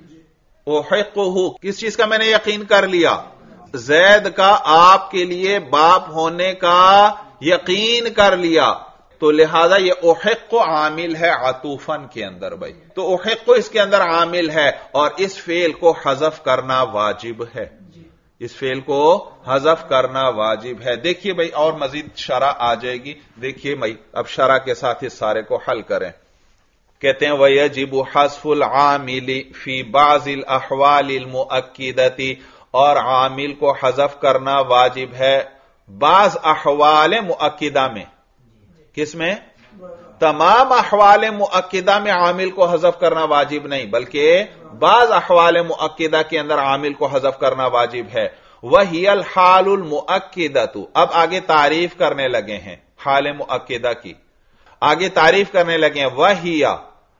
احقہ، کس چیز کا میں نے یقین کر لیا؟ زید کا آپ کے لیے باپ ہونے کا یقین کر لیا. تو لہذا یہ احق عامل ہے عطوفاً کے اندر بھائی. تو احق اس کے اندر عامل ہے، اور اس فعل کو حذف کرنا واجب ہے. اس فعل کو حذف کرنا واجب ہے. دیکھیے بھائی اور مزید شرح آ جائے گی. دیکھیے بھائی اب شرح کے ساتھ اس سارے کو حل کریں. کہتے ہیں وَيَجِبُ حَذْفُ الْعَامِلِ فِي بَعْضِ الْأَحْوَالِ الْمُؤَكِّدَةِ، اور عامل کو حذف کرنا واجب ہے بعض احوال مؤکدہ میں. کس میں؟ تمام احوال مؤکدہ میں عامل کو حذف کرنا واجب نہیں، بلکہ بعض احوال مؤکدہ کے اندر عامل کو حذف کرنا واجب ہے. وَهِيَ الْحَالُ الْمُؤَكِّدَةُ، اب آگے تعریف کرنے لگے ہیں حال مؤکدہ کی. آگے تعریف کرنے لگے ہیں وَهِيَ،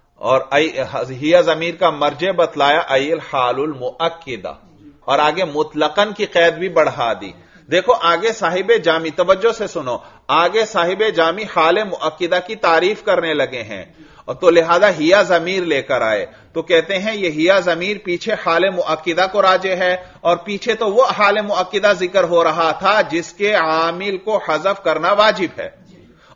اور ہی ضمیر کا مرجع بتلایا ای الحال المؤکدہ، اور آگے مطلقاً کی قید بھی بڑھا دی. دیکھو آگے صاحب جامی، توجہ سے سنو، آگے صاحب جامی حال مؤکدہ کی تعریف کرنے لگے ہیں، اور تو لہذا ہیا ضمیر لے کر آئے. تو کہتے ہیں یہ ہیا ضمیر پیچھے حال مؤکدہ کو راجع ہے، اور پیچھے تو وہ حال مؤکدہ ذکر ہو رہا تھا جس کے عامل کو حذف کرنا واجب ہے،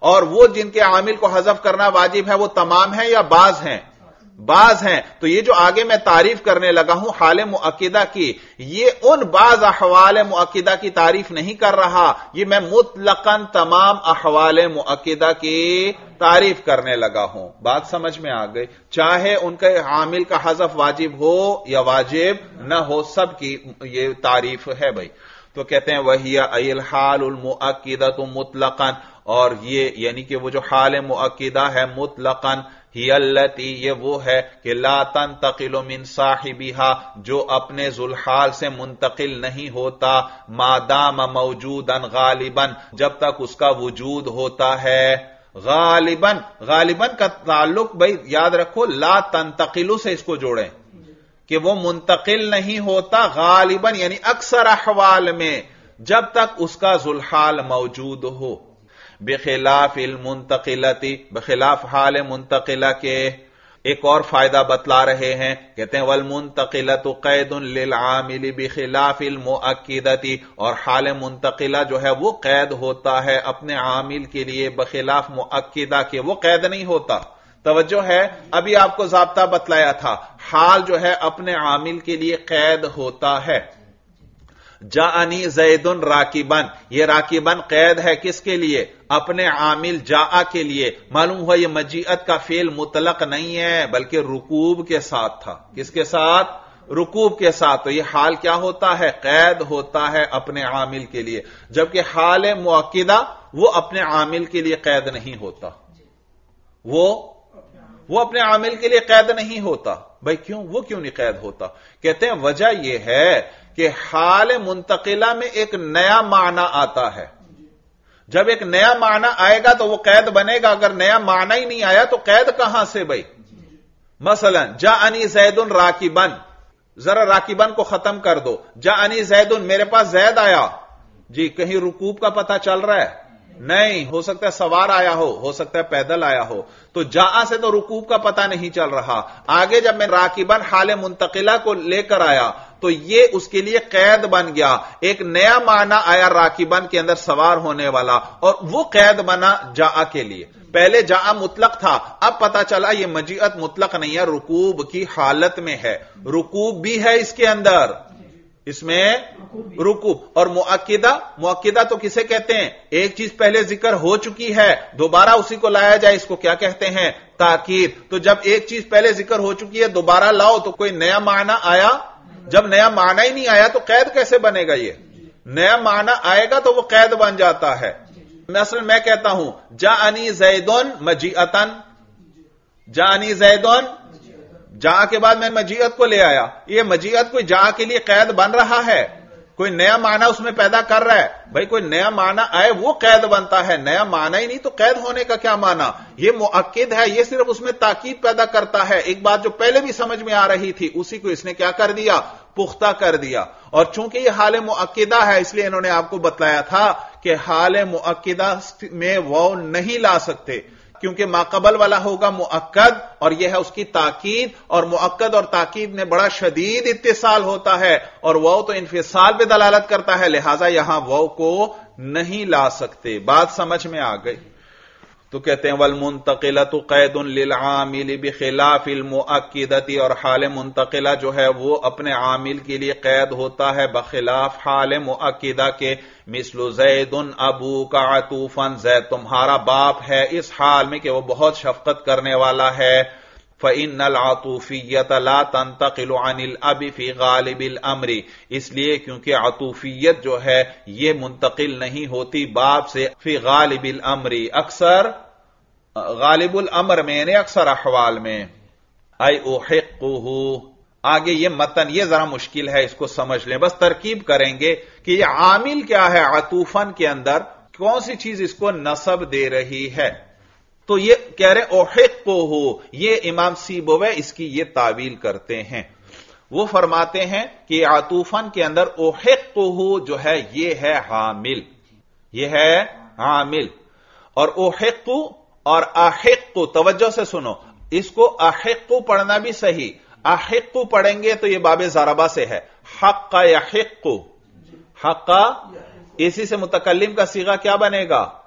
اور وہ جن کے عامل کو حذف کرنا واجب ہے وہ تمام ہیں یا بعض ہیں؟ بعض ہیں. تو یہ جو آگے میں تعریف کرنے لگا ہوں حال مؤکدہ کی، یہ ان بعض احوال مؤکدہ کی تعریف نہیں کر رہا، یہ میں مطلقاً تمام احوال مؤکدہ کی تعریف کرنے لگا ہوں. بات سمجھ میں آ گئی؟ چاہے ان کے عامل کا حذف واجب ہو یا واجب نہ ہو، سب کی یہ تعریف ہے بھائی. تو کہتے ہیں وہی الحال المؤکدۃ مطلقاً، اور یہ یعنی کہ وہ جو حال مؤکدہ ہے مطلقاً، ہی التی یہ وہ ہے کہ لا تنتقل من صاحبها جو اپنے ذوالحال سے منتقل نہیں ہوتا، ما دام موجودا غالبا جب تک اس کا وجود ہوتا ہے. غالباً کا تعلق بھائی یاد رکھو، لا تنتقل سے اس کو جوڑیں کہ وہ منتقل نہیں ہوتا غالباً یعنی اکثر احوال میں جب تک اس کا ذوالحال موجود ہو. بخلاف المنتقلتی بخلاف حال منتقلہ کے. ایک اور فائدہ بتلا رہے ہیں، کہتے ہیں والمنتقلۃ قید للعامل بخلاف المؤکدتی، اور حال منتقلہ جو ہے وہ قید ہوتا ہے اپنے عامل کے لیے بخلاف مؤکدہ کے، وہ قید نہیں ہوتا. توجہ ہے، ابھی آپ کو ضابطہ بتلایا تھا، حال جو ہے اپنے عامل کے لیے قید ہوتا ہے. جاءنی زید راکبن، یہ راکبن قید ہے کس کے لیے؟ اپنے عامل جاء کے لیے. معلوم ہوا یہ مجیعت کا فعل مطلق نہیں ہے بلکہ رکوب کے ساتھ تھا. کس کے ساتھ؟ رکوب کے ساتھ. تو یہ حال کیا ہوتا ہے؟ قید ہوتا ہے اپنے عامل کے لیے، جبکہ حال مؤکدہ وہ اپنے عامل کے لیے قید نہیں ہوتا. وہ اپنے عامل کے لیے قید نہیں ہوتا. بھائی کیوں؟ وہ کیوں نہیں قید ہوتا؟ کہتے ہیں وجہ یہ ہے کہ حال منتقلہ میں ایک نیا معنی آتا ہے. جب ایک نیا معنی آئے گا تو وہ قید بنے گا، اگر نیا معنی ہی نہیں آیا تو قید کہاں سے بھائی؟ مثلا جاءنی زید راکبن، ذرا راکبن کو ختم کر دو. جاءنی زید، میرے پاس زید آیا. جی کہیں رکوب کا پتہ چل رہا ہے؟ نہیں. ہو سکتا ہے سوار آیا ہو سکتا ہے پیدل آیا ہو. تو جاء سے تو رکوب کا پتہ نہیں چل رہا. آگے جب میں راکبن حال منتقلہ کو لے کر آیا تو یہ اس کے لیے قید بن گیا. ایک نیا معنی آیا راکبن کے اندر سوار ہونے والا، اور وہ قید بنا جاء کے لیے. پہلے جاء مطلق تھا، اب پتا چلا یہ مجیعت مطلق نہیں ہے، رکوب کی حالت میں ہے. رکوب بھی ہے اس کے اندر، اس میں رکوب. اور مؤکدہ تو کسے کہتے ہیں؟ ایک چیز پہلے ذکر ہو چکی ہے، دوبارہ اسی کو لایا جائے، اس کو کیا کہتے ہیں؟ تاکید. تو جب ایک چیز پہلے ذکر ہو چکی ہے دوبارہ لاؤ تو کوئی نیا معنی آیا. جب نیا معنی ہی نہیں آیا تو قید کیسے بنے گا؟ یہ نیا معنی آئے گا تو وہ قید بن جاتا ہے. مثلا میں کہتا ہوں جاءنی زیدن مجیعتن، جاءنی زیدن، جا کے بعد میں مجیعت کو لے آیا. یہ مجیعت کوئی جا کے لیے قید بن رہا ہے؟ کوئی نیا معنی اس میں پیدا کر رہا ہے؟ بھائی کوئی نیا معنی آئے وہ قید بنتا ہے، نیا معنی ہی نہیں تو قید ہونے کا کیا معنی؟ یہ مؤکد ہے، یہ صرف اس میں تاکید پیدا کرتا ہے. ایک بات جو پہلے بھی سمجھ میں آ رہی تھی اسی کو اس نے کیا کر دیا؟ پختہ کر دیا. اور چونکہ یہ حال مؤکدہ ہے اس لیے انہوں نے آپ کو بتلایا تھا کہ حال مؤکدہ میں واو نہیں لا سکتے، کیونکہ ماقبل والا ہوگا مؤکد اور یہ ہے اس کی تاکید، اور مؤکد اور تاکید میں بڑا شدید اتصال ہوتا ہے، اور واو تو انفصال پہ دلالت کرتا ہے، لہذا یہاں واو کو نہیں لا سکتے. بات سمجھ میں آ گئی؟ تو کہتے ہیں والمنتقلۃ قید للعامل بخلاف المؤکدۃ، اور حال منتقلہ جو ہے وہ اپنے عامل کے لیے قید ہوتا ہے بخلاف حال مؤکدہ کے. مثل زید ابوک عطوفا، زید تمہارا باپ ہے اس حال میں کہ وہ بہت شفقت کرنے والا ہے. فإن العطوفیۃ لا تنتقل عن الاب فی غالب الامر، اس لیے کیونکہ عطوفیت جو ہے یہ منتقل نہیں ہوتی باپ سے فی غالب الامر، اکثر غالب الامر میں یعنی اکثر احوال میں. ای احقہ، آگے یہ متن یہ ذرا مشکل ہے، اس کو سمجھ لیں، بس ترکیب کریں گے کہ یہ عامل کیا ہے عطوفن کے اندر، کون سی چیز اس کو نصب دے رہی ہے. تو یہ کہہ رہے احقہ، یہ امام سیبویہ اس کی یہ تعویل کرتے ہیں. وہ فرماتے ہیں کہ عطوفن کے اندر احقہ جو ہے یہ ہے عامل، یہ ہے عامل. اور احق اور احق، توجہ سے سنو، اس کو احق پڑھنا بھی صحیح، احق پڑھیں گے تو یہ باب ضربہ سے ہے، حق یحق، حق اسی سے متکلم کا صیغہ کیا بنے گا؟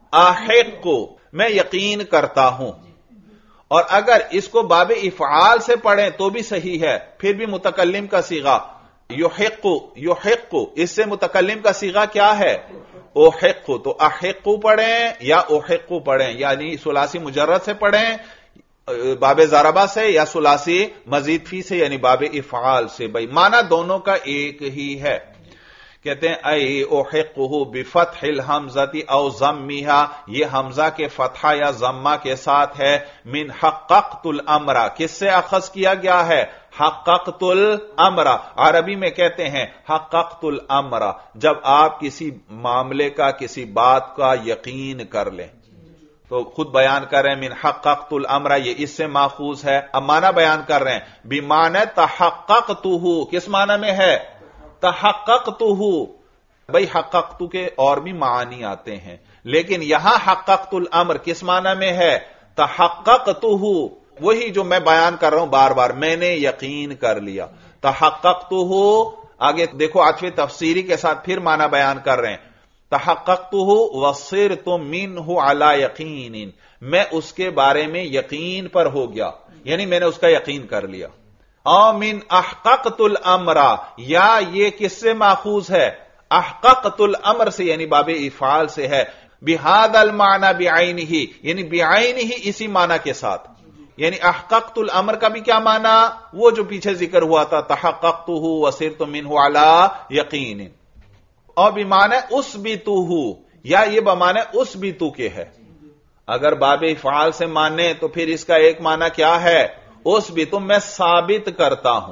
अहिक्कु, मैं यकीन करता हूं। और अगर इसको बाब इफ़आल से पढ़ें तो भी सही है, फिर भी मुतकल्लिम का सीगा युहिक्कु, युहिक्कु, इससे मुतकल्लिम का सीगा क्या है? उहिक्कु। तो अहिक्कु पढ़ें या उहिक्कु पढ़ें, यानी सुलासी मुजर्रद से पढ़ें बाबे ज़रबा से, या सुलासी मजीद फी से यानी बाबे इफ़आल से। भाई माना दोनों का एक ही है। कहते हैं ऐ उहिक्कुहु बिफत्हिल हमज़ति औ ज़म्मिहा, ये हमजा के फतहा या जम्मा के साथ है। मिन हक़क़तुल अमरा, किससे अखज़ किया गया है? हक़क़तुल अमरा। अरबी में कहते हैं हक़क़तुल अमरा, जब आप किसी मामले का, किसी बात का यकीन कर लें। तो खुद बयान कर रहे हैं मिन हक़क़तुल अमरा, ये इससे माखूज है। अब माना बयान कर रहे हैं बिमाने तहक़क़तुहु, किस माना में है? तहक़क़तुहु। भाई हक़क़तु के और भी मानी आते हैं, लेकिन यहां हक़क़तुल अम्र किस माना में है? तहक़क़तुहु। वही जो मैं बयान कर रहा हूं बार बार, मैंने यकीन कर लिया। तहक़क़तुहु, आगे देखो आठवें तफसीरी के साथ फिर माना बयान कर रहे हैं। तहक़क़तुहु वसिरतु मिन्हु अला यकीन, मैं उसके बारे में यकीन पर हो गया, यानी मैंने उसका यकीन कर लिया। औ मिन अहक़क़तुल अमरा, या ये किससे माखूज है? अहक़क़तुल अमर से, यानी बाबे इफ़आल से है। बिहादल माना बिआइनिही, यानी बिआइनिही इसी माना के साथ। यानी अहक़क़तुल अमर का भी क्या माना? वो जो पीछे जिक्र हुआ था, तहक़क़तुहु वसिरतु मिन्हु अला यकीन। और बिमाने उसबितुहु, या ये बमाने उसबितु के है। अगर बाबे इफ़आल से माने तो फिर इसका एक माना क्या है? उसबितु, मैं साबित करता हूं।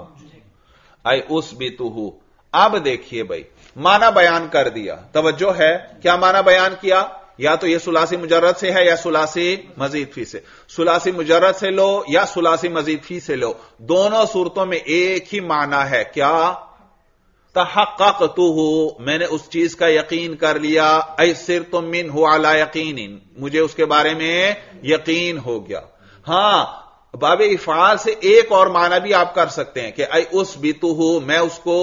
आई उसबितुहु। अब देखिए भाई, माना बयान कर दिया, तवज्जो है, क्या माना बयान किया? या तो ये सुलासी मुजर्रद से है या सुलासी मजीद फी से। सुलासी मुजर्रद से लो या सुलासी मजीद फी से लो, दोनों सूरतों में एक ही माना है, क्या? तहक़क़तुहु, मैंने उस चीज का यकीन कर लिया। ऐ सिरतु मिन्हु अला यकीन, मुझे उसके बारे में यकीन हो गया। हां, बाबे इफ़आल से एक और माना भी आप कर सकते हैं कि ऐ उसबितुहु, मैं उसको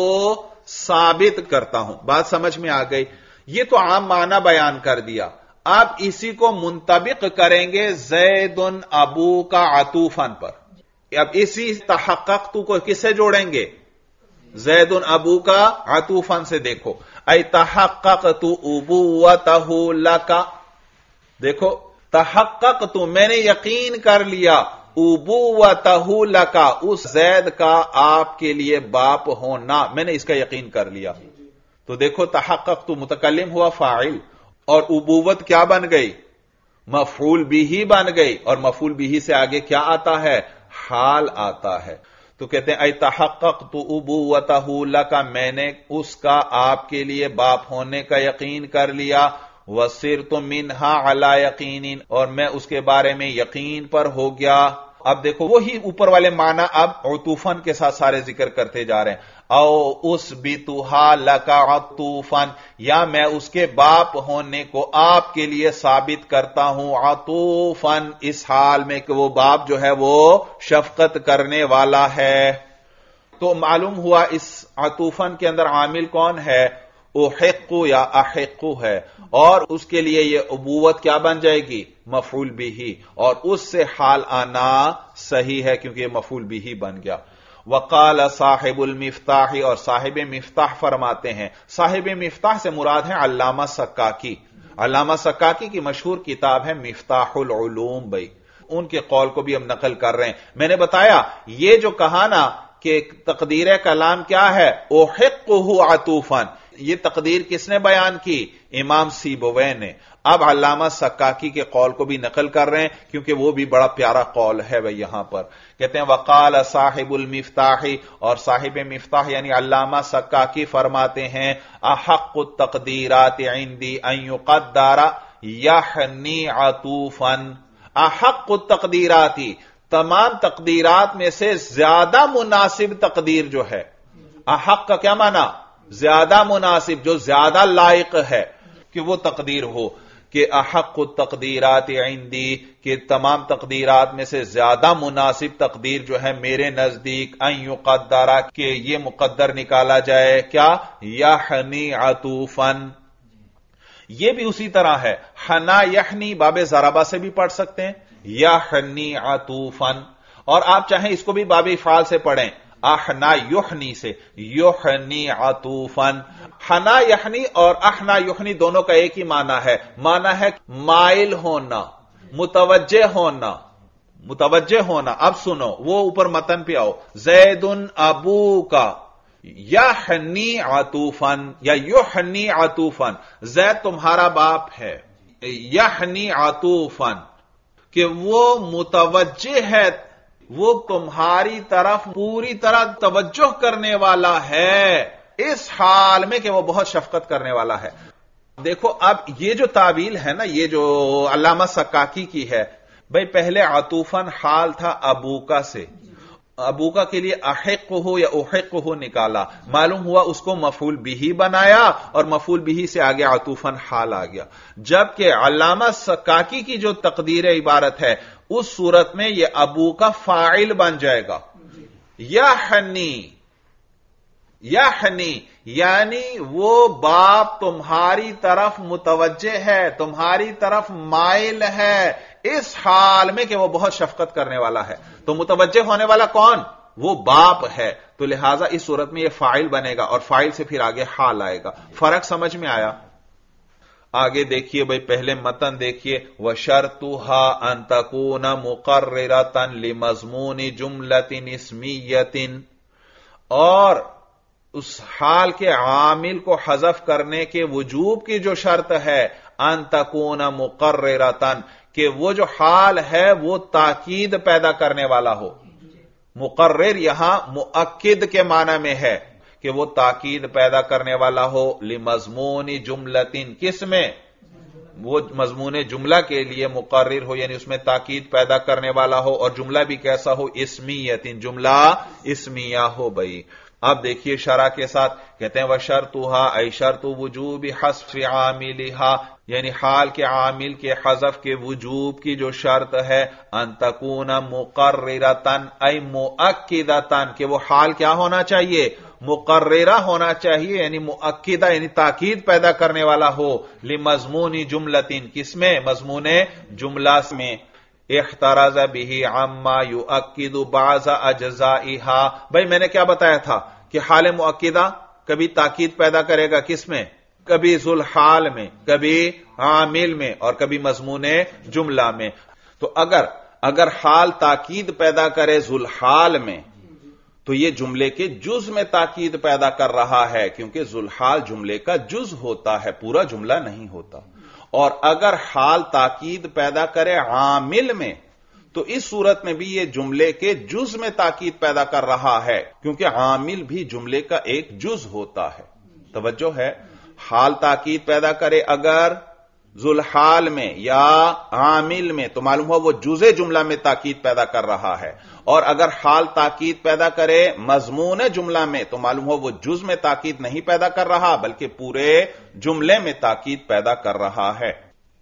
साबित करता हूं। बात समझ में आ गई? ये तो आम माना बयान कर दिया। अब इसी को मुंतबिक करेंगे ज़ैदुन अबू का अतूफन पर। अब इसी तहक़क़तु को किससे जोड़ेंगे? ज़ैदुन अबू का अतूफन से। देखो ऐ तहक़क़तु उबुव्वतहु लका, देखो तहक़क़तु, मैंने यकीन कर लिया, उबुव्वतहु लका, उस ज़ैद का आपके लिए बाप होना, मैंने इसका यकीन कर लिया। तो देखो तहक़क़तु मुतकल्लिम हुआ फाइल, और उबुव्वत क्या बन गई? मफ़ऊल बिही बन गई। और मफ़ऊल बिही से आगे क्या आता है? हाल आता है। तो कहते हैं ऐ तहक़क़तु उबुव्वतहु लका, मैंने उसका आपके लिए बाप होने का यकीन कर लिया। वसिरतु मिन्हा अला यकीन, और मैं उसके बारे में यकीन पर हो गया। अब देखो वही ऊपर वाले माना अब उतूफन के साथ सारे जिक्र करते जा रहे हैं। औ उसबितुहा लका अतूफन, या मैं उसके बाप होने को आपके लिए साबित करता हूं अतूफन, इस हाल में कि वो बाप जो है वो शफकत करने वाला है। तो मालूम हुआ इस अतूफन के अंदर आमिल कौन है? उहिक्कु या अहिक्कु है, और उसके लिए यह उबुव्वत क्या बन जाएगी? मफ़ऊल बिही, और उससे हाल आना सही है क्योंकि यह मफ़ऊल बिही बन गया। वक़ाल साहिबुल मिफ्ताह, और साहिब मिफ्ताह फरमाते हैं, साहिब मिफ्ताह से मुराद है अल्लामा सक्काकी। अल्लामा सक्काकी की मशहूर किताब है मिफ्ताहुल उलूम। भाई उनके कौल को भी हम नकल कर रहे हैं। मैंने बताया ये जो कहा ना कि तकदीर कलाम क्या है? उहिक्कुहु अतूफन, ये तकदीर किसने बयान की? इमाम सीबोवैह ने। अब अल्लामा सक्काकी के कौल को भी नकल कर रहे हैं क्योंकि वो भी बड़ा प्यारा कौल है। भाई यहां पर कहते हैं वक़ाल साहिबुल मिफ्ताही, और साहिब मिफ्ताह यानी अल्लामा सक्काकी फरमाते हैं अहक्कुत तकदीरात इंदी अन युक़द्दरा यहनी अतूफन। अहक्कुत तकदीराती, तमाम तकदीरात में से ज्यादा मुनासिब तकदीर जो है, अहक का क्या माना? ज्यादा मुनासिब, जो ज्यादा लायक है कि वो तकदीर हो, कि अहक्कुत तकदीरात इंदी, कि तमाम तकदीरात में से ज्यादा मुनासिब तकदीर जो है मेरे नजदीक अन युक़द्दरा, कि ये मुक़द्दर निकाला जाए क्या? यहनी अतूफन, یہ بھی اسی طرح ہے. حنا یحنی باب ضربہ سے بھی پڑھ سکتے ہیں, یحنی عطوفن, اور آپ چاہیں اس کو بھی باب افعال سے پڑھیں, احنا یحنی سے, یحنی عطوفن. حنا یحنی اور احنا یحنی دونوں کا ایک ہی معنی ہے, معنی ہے مائل ہونا, متوجہ ہونا, متوجہ ہونا. اب سنو, وہ اوپر متن پہ آؤ, زید ابو کا یحنی عطوفن یا یحنی عطوفن, زید تمہارا باپ ہے, یحنی عطوفن کہ وہ متوجہ ہے, وہ تمہاری طرف پوری طرح توجہ کرنے والا ہے, اس حال میں کہ وہ بہت شفقت کرنے والا ہے. دیکھو اب یہ جو تعبیل ہے نا, یہ جو علامہ سکاکی کی ہے, بھئی پہلے عطوفن حال تھا ابوکا سے, ابوکا کے لیے احقہ یا احقہ نکالا, معلوم ہوا اس کو مفعول بہ بنایا اور مفعول بہ سے آگے عطوفن حال آ گیا. جبکہ علامہ سکاکی کی جو تقدیر عبارت ہے اس صورت میں یہ ابو کا فاعل بن جائے گا. یحنی, یحنی یعنی وہ باپ تمہاری طرف متوجہ ہے, تمہاری طرف مائل ہے, اس حال میں کہ وہ بہت شفقت کرنے والا ہے. تو متوجہ ہونے والا کون؟ وہ باپ ہے, تو لہذا اس صورت میں یہ فاعل بنے گا اور فاعل سے پھر آگے حال آئے گا. فرق سمجھ میں آیا؟ آگے دیکھیے بھئی, پہلے متن دیکھیے, وَشَرْطُهَا أَن تَكُونَ مُقَرِّرَةً لِمَضْمُونِ جُمْلَةٍ اسْمِيَّةٍ, اور اس حال کے عامل کو حذف کرنے کے وجوب کی جو شرط ہے, ان تکون مقررتن, کہ وہ جو حال ہے وہ تاکید پیدا کرنے والا ہو. مقرر یہاں مؤکد کے معنی میں ہے کہ وہ تاکید پیدا کرنے والا ہو. لمضمون جملتن, کس میں؟ وہ مضمون جملہ کے لیے مقرر ہو, یعنی اس میں تاکید پیدا کرنے والا ہو, اور جملہ بھی کیسا ہو؟ اسمیتن, جملہ اسمیہ ہو. بھئی اب دیکھیے شرح کے ساتھ, کہتے ہیں وَشَرْطُهَا أَيْ شَرْطُ وُجُوبِ حَذْفِ عَامِلِهَا, یعنی حال کے عامل کے حذف کے وجوب کی جو شرط ہے, ان تکون مقررتن ای مؤکدتن, کہ وہ حال کیا ہونا چاہیے؟ مقررہ ہونا چاہیے, یعنی مؤکدہ یعنی تاکید پیدا کرنے والا ہو. لمضمون جملتن, کس میں؟ مضمون جملہ میں. احتراز به عما یؤکد بعض اجزائها, بھئی میں نے کیا بتایا تھا کہ حال مؤکدہ کبھی تاکید پیدا کرے گا کس میں؟ کبھی ذوالحال میں, کبھی عامل میں, اور کبھی مضمون جملہ میں. تو اگر حال تاکید پیدا کرے ذوالحال میں تو یہ جملے کے جز میں تاکید پیدا کر رہا ہے, کیونکہ ذوالحال جملے کا جز ہوتا ہے, پورا جملہ نہیں ہوتا. اور اگر حال تاکید پیدا کرے عامل میں تو اس صورت میں بھی یہ جملے کے جز میں تاکید پیدا کر رہا ہے, کیونکہ عامل بھی جملے کا ایک جز ہوتا ہے. توجہ ہے, حال تاکید پیدا کرے اگر ذوالحال میں یا عامل میں تو معلوم ہوا وہ جزء جملہ میں تاکید پیدا کر رہا ہے, اور اگر حال تاکید پیدا کرے مضمون جملہ میں تو معلوم ہوا وہ جز میں تاکید نہیں پیدا کر رہا بلکہ پورے جملے میں تاکید پیدا کر رہا ہے.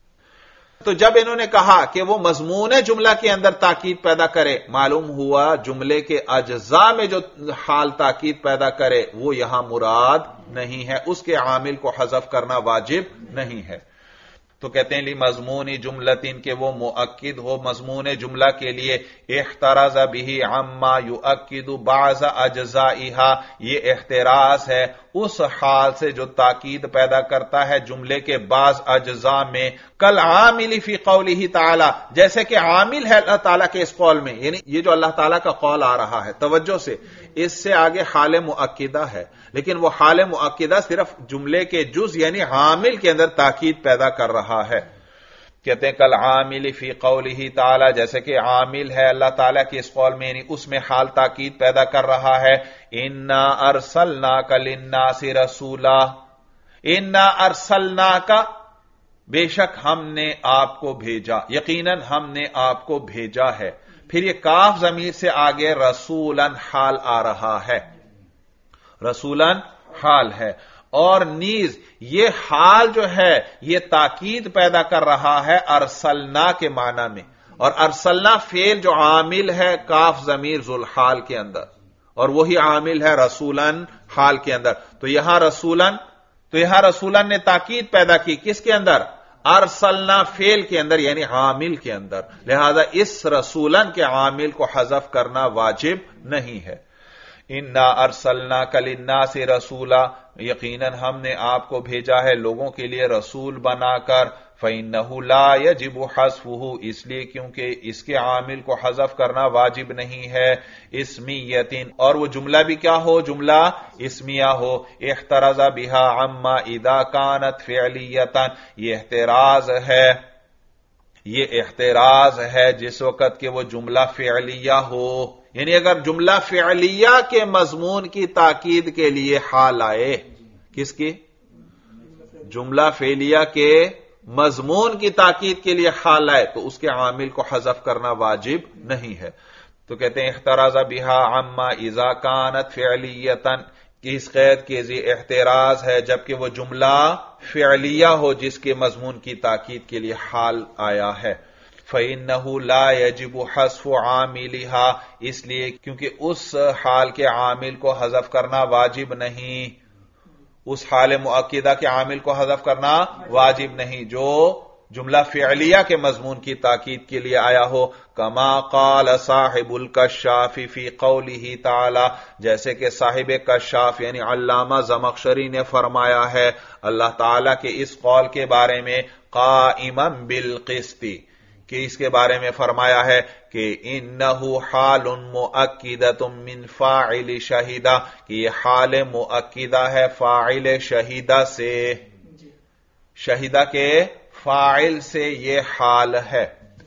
تو جب انہوں نے کہا کہ وہ مضمون جملہ کے اندر تاکید پیدا کرے, معلوم ہوا جملے کے اجزاء میں جو حال تاکید پیدا کرے وہ یہاں مراد نہیں ہے, اس کے عامل کو حذف کرنا واجب نہیں ہے. تو کہتے ہیں لی مضمون جملتن, کہ وہ مؤکد ہو مضمون جملہ کے لیے. احتراز به عما یؤکد بعض اجزائها, یہ احتراز ہے اس حال سے جو تاکید پیدا کرتا ہے جملے کے بعض اجزاء میں. کل عامل فی قولہ تعالی, جیسے کہ عامل ہے اللہ تعالیٰ کے اس قول میں, یعنی یہ جو اللہ تعالیٰ کا قول آ رہا ہے, توجہ سے, اس سے آگے حال مؤکدہ ہے, لیکن وہ حال مؤکدہ صرف جملے کے جز یعنی عامل کے اندر تاکید پیدا کر رہا ہے. کہتے ہیں کل عامل فی قولہ تعالی, جیسے کہ عامل ہے اللہ تعالیٰ کے اس قول میں, یعنی اس میں حال تاکید پیدا کر رہا ہے. انا ارسلناک للناس رسولا, انا ارسلناک, بے شک ہم نے آپ کو بھیجا, یقیناً ہم نے آپ کو بھیجا ہے. پھر یہ کاف ضمیر سے آگے رسولاً حال آ رہا ہے, رسولاً حال ہے, اور نیز یہ حال جو ہے یہ تاکید پیدا کر رہا ہے ارسلنا کے معنی میں, اور ارسلنا فعل جو عامل ہے کاف ضمیر ذوالحال کے اندر, اور وہی عامل ہے رسولاً حال کے اندر. تو یہاں رسولاً تو یہاں رسولن نے تاکید پیدا کی کس کے اندر؟ ارسلنا فعل کے اندر، یعنی عامل کے اندر، لہذا اس رسولن کے عامل کو حذف کرنا واجب نہیں ہے۔ انا ارسلناک للناس رسولا، یقیناً ہم نے آپ کو بھیجا ہے لوگوں کے لیے رسول بنا کر، فإنہ لا یجب حذفہ، اس لیے کیونکہ اس کے عامل کو حذف کرنا واجب نہیں ہے، اسمیت، اور وہ جملہ بھی کیا ہو؟ جملہ اسمیہ ہو، احترز بہا عما اذا کانت فعلیتا، یہ احتراز ہے جس وقت کہ وہ جملہ فعلیہ ہو، یعنی اگر جملہ فعلیہ کے مضمون کی تاکید کے لیے حال آئے، کس کی؟ جملہ فعلیہ کے مضمون کی تاکید کے لیے حال آئے تو اس کے عامل کو حذف کرنا واجب نہیں ہے۔ تو کہتے ہیں احتراز بہا عما اذا کانت فعلیتا، کہ اس قید کے ذریعے احتراز ہے جبکہ وہ جملہ فعلیہ ہو جس کے مضمون کی تاکید کے لیے حال آیا ہے۔ فَإِنَّهُ لَا يَجِبُ حَذْفُ عَامِلِهَا، اس لیے کیونکہ اس حال کے عامل کو حذف کرنا واجب نہیں، اس حال مؤکدہ کے عامل کو حذف کرنا واجب نہیں جو جملہ فعلیہ کے مضمون کی تاکید کے لیے آیا ہو، کما قال صاحب الکشاف فی قولہ تعالی، جیسے کہ صاحب کشاف یعنی علامہ زمخشری نے فرمایا ہے اللہ تعالی کے اس قول کے بارے میں، قائما بالقسط، کہ اس کے بارے میں فرمایا ہے کہ انہو حال مؤکدۃ من فاعل شہیدہ، کہ یہ حال مؤکدہ ہے فاعل شہیدہ سے، شہیدہ کے فاعل سے یہ حال ہے۔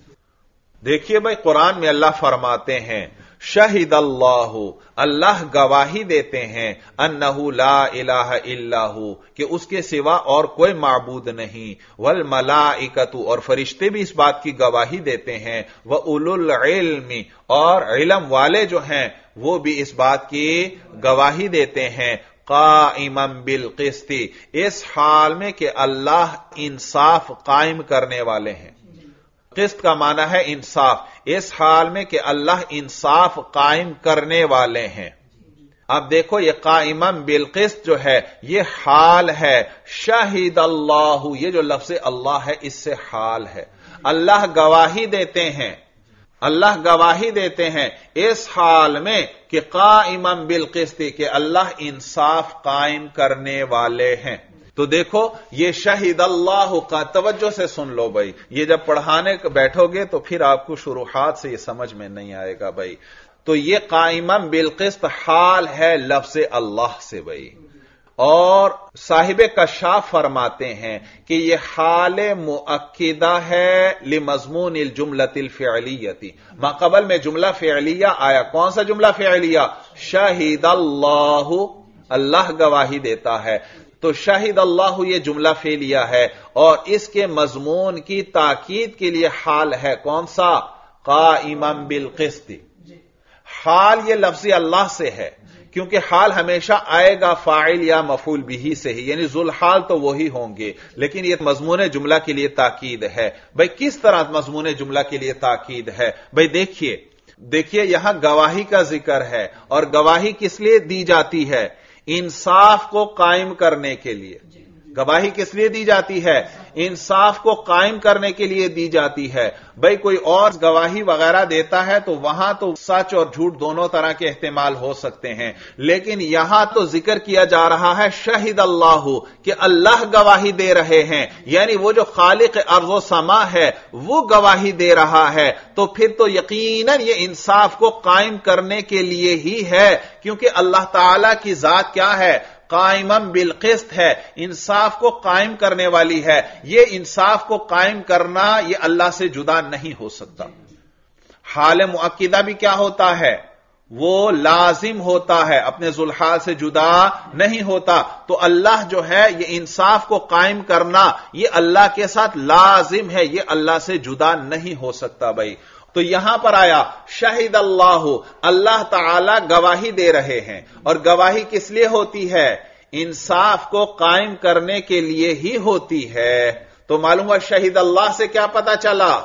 دیکھیے بھائی قرآن میں اللہ فرماتے ہیں شہد اللہ، اللہ گواہی دیتے ہیں، انہو لا الہ الا ہو، کہ اس کے سوا اور کوئی معبود نہیں، والملائکۃ، اور فرشتے بھی اس بات کی گواہی دیتے ہیں، وَأُولُو الْعِلْمِ، اور علم والے جو ہیں وہ بھی اس بات کی گواہی دیتے ہیں، قائما بالقسط، اس حال میں کہ اللہ انصاف قائم کرنے والے ہیں۔ قسط کا معنی ہے انصاف، اس حال میں کہ اللہ انصاف قائم کرنے والے ہیں۔ اب دیکھو یہ قائما بالقسط جو ہے یہ حال ہے، شہید اللہ، یہ جو لفظ اللہ ہے اس سے حال ہے، اللہ گواہی دیتے ہیں، اللہ گواہی دیتے ہیں اس حال میں کہ قائما بالقسط، کہ اللہ انصاف قائم کرنے والے ہیں۔ تو دیکھو یہ شہید اللہ کا، توجہ سے سن لو بھائی، یہ جب پڑھانے بیٹھو گے تو پھر آپ کو شروحات سے یہ سمجھ میں نہیں آئے گا بھائی۔ تو یہ قائما بالقسط حال ہے لفظ اللہ سے بھائی، اور صاحب کشاف فرماتے ہیں کہ یہ حال مؤکدہ ہے لمضمون الجملۃ الفعلیہ، ما قبل میں جملہ فعلیہ آیا، کون سا جملہ فعلیہ؟ شہید اللہ، اللہ گواہی دیتا ہے، تو شاہد اللہ یہ جملہ فعلیہ ہے اور اس کے مضمون کی تاکید کے لیے حال ہے کون سا؟ قائما بالقسط۔ حال یہ لفظ اللہ سے ہے کیونکہ حال ہمیشہ آئے گا فاعل یا مفعول بھی سے ہی، یعنی ذوالحال تو وہی ہوں گے، لیکن یہ مضمون جملہ کے لیے تاکید ہے۔ بھئی کس طرح مضمون جملہ کے لیے تاکید ہے؟ بھئی دیکھیے یہاں گواہی کا ذکر ہے، اور گواہی کس لیے دی جاتی ہے؟ انصاف کو قائم کرنے کے لیے۔ گواہی کس لیے دی جاتی ہے؟ انصاف کو قائم کرنے کے لیے دی جاتی ہے۔ بھئی کوئی اور گواہی وغیرہ دیتا ہے تو وہاں تو سچ اور جھوٹ دونوں طرح کے احتمال ہو سکتے ہیں، لیکن یہاں تو ذکر کیا جا رہا ہے شہید اللہ، کہ اللہ گواہی دے رہے ہیں، یعنی وہ جو خالق ارض و سما ہے وہ گواہی دے رہا ہے، تو پھر تو یقیناً یہ انصاف کو قائم کرنے کے لیے ہی ہے، کیونکہ اللہ تعالی کی ذات کیا ہے؟ قائما بالقسط ہے، انصاف کو قائم کرنے والی ہے۔ یہ انصاف کو قائم کرنا یہ اللہ سے جدا نہیں ہو سکتا۔ حال مؤکدہ بھی کیا ہوتا ہے؟ وہ لازم ہوتا ہے، اپنے ذوالحال سے جدا نہیں ہوتا۔ تو اللہ جو ہے یہ انصاف کو قائم کرنا یہ اللہ کے ساتھ لازم ہے، یہ اللہ سے جدا نہیں ہو سکتا بھائی۔ تو یہاں پر آیا شہید اللہ، اللہ تعالی گواہی دے رہے ہیں، اور گواہی کس لیے ہوتی ہے؟ انصاف کو قائم کرنے کے لیے ہی ہوتی ہے۔ تو معلوم ہے شہید اللہ سے کیا پتا چلا؟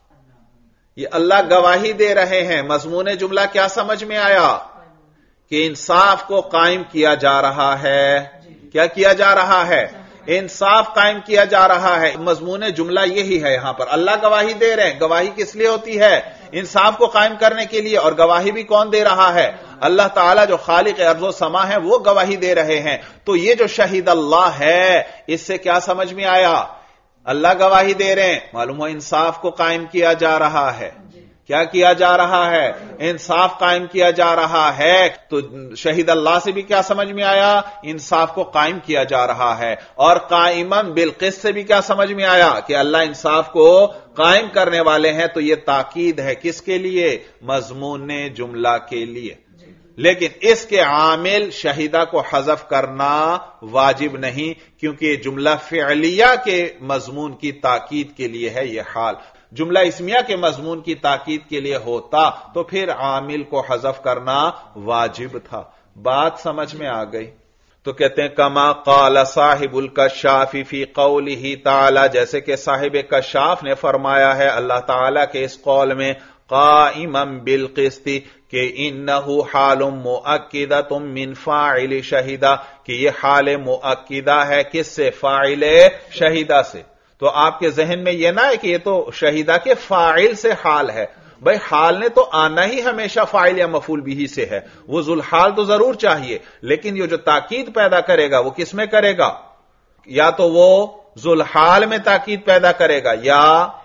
یہ اللہ گواہی دے رہے ہیں، مضمون جملہ کیا سمجھ میں آیا؟ کہ انصاف کو قائم کیا جا رہا ہے۔ کیا کیا جا رہا ہے؟ انصاف قائم کیا جا رہا ہے. مضمون جملہ یہی ہے. یہاں پر اللہ گواہی دے رہے ہیں. گواہی کس لیے ہوتی ہے؟ انصاف کو قائم کرنے کے لیے. اور گواہی بھی کون دے رہا ہے؟ اللہ تعالیٰ جو خالق ارض و سما ہے وہ گواہی دے رہے ہیں. تو یہ جو شہید اللہ ہے اس سے کیا سمجھ میں آیا؟ اللہ گواہی دے رہے ہیں، معلوم ہو انصاف کو قائم کیا جا رہا ہے. کیا کیا جا رہا ہے؟ انصاف قائم کیا جا رہا ہے. تو شہید اللہ سے بھی کیا سمجھ میں آیا؟ انصاف کو قائم کیا جا رہا ہے. اور قائماً بالقسط سے بھی کیا سمجھ میں آیا؟ کہ اللہ انصاف کو قائم کرنے والے ہیں. تو یہ تاکید ہے کس کے لیے؟ مضمون جملہ کے لیے. لیکن اس کے عامل شہیدہ کو حذف کرنا واجب نہیں، کیونکہ یہ جملہ فعلیہ کے مضمون کی تاکید کے لیے ہے. یہ حال جملہ اسمیہ کے مضمون کی تاکید کے لیے ہوتا تو پھر عامل کو حذف کرنا واجب تھا. بات سمجھ میں آ گئی؟ تو کہتے ہیں کما قال صاحب الکشاف فی قولہ تعالی، جیسے کہ صاحب کشاف نے فرمایا ہے اللہ تعالی کے اس قول میں قائما بالقسط کہ انہو حال مؤکدۃ من فاعل شہیدہ، کہ یہ حال مؤکدہ ہے کس سے؟ فاعل شہیدہ سے. تو آپ کے ذہن میں یہ نہ ہے کہ یہ تو شہیدہ کے فاعل سے حال ہے. بھئی حال نے تو آنا ہی ہمیشہ فاعل یا مفعول بھی سے ہے. وہ ذوالحال تو ضرور چاہیے، لیکن یہ جو تاکید پیدا کرے گا وہ کس میں کرے گا؟ یا تو وہ ذوالحال میں تاکید پیدا کرے گا، یا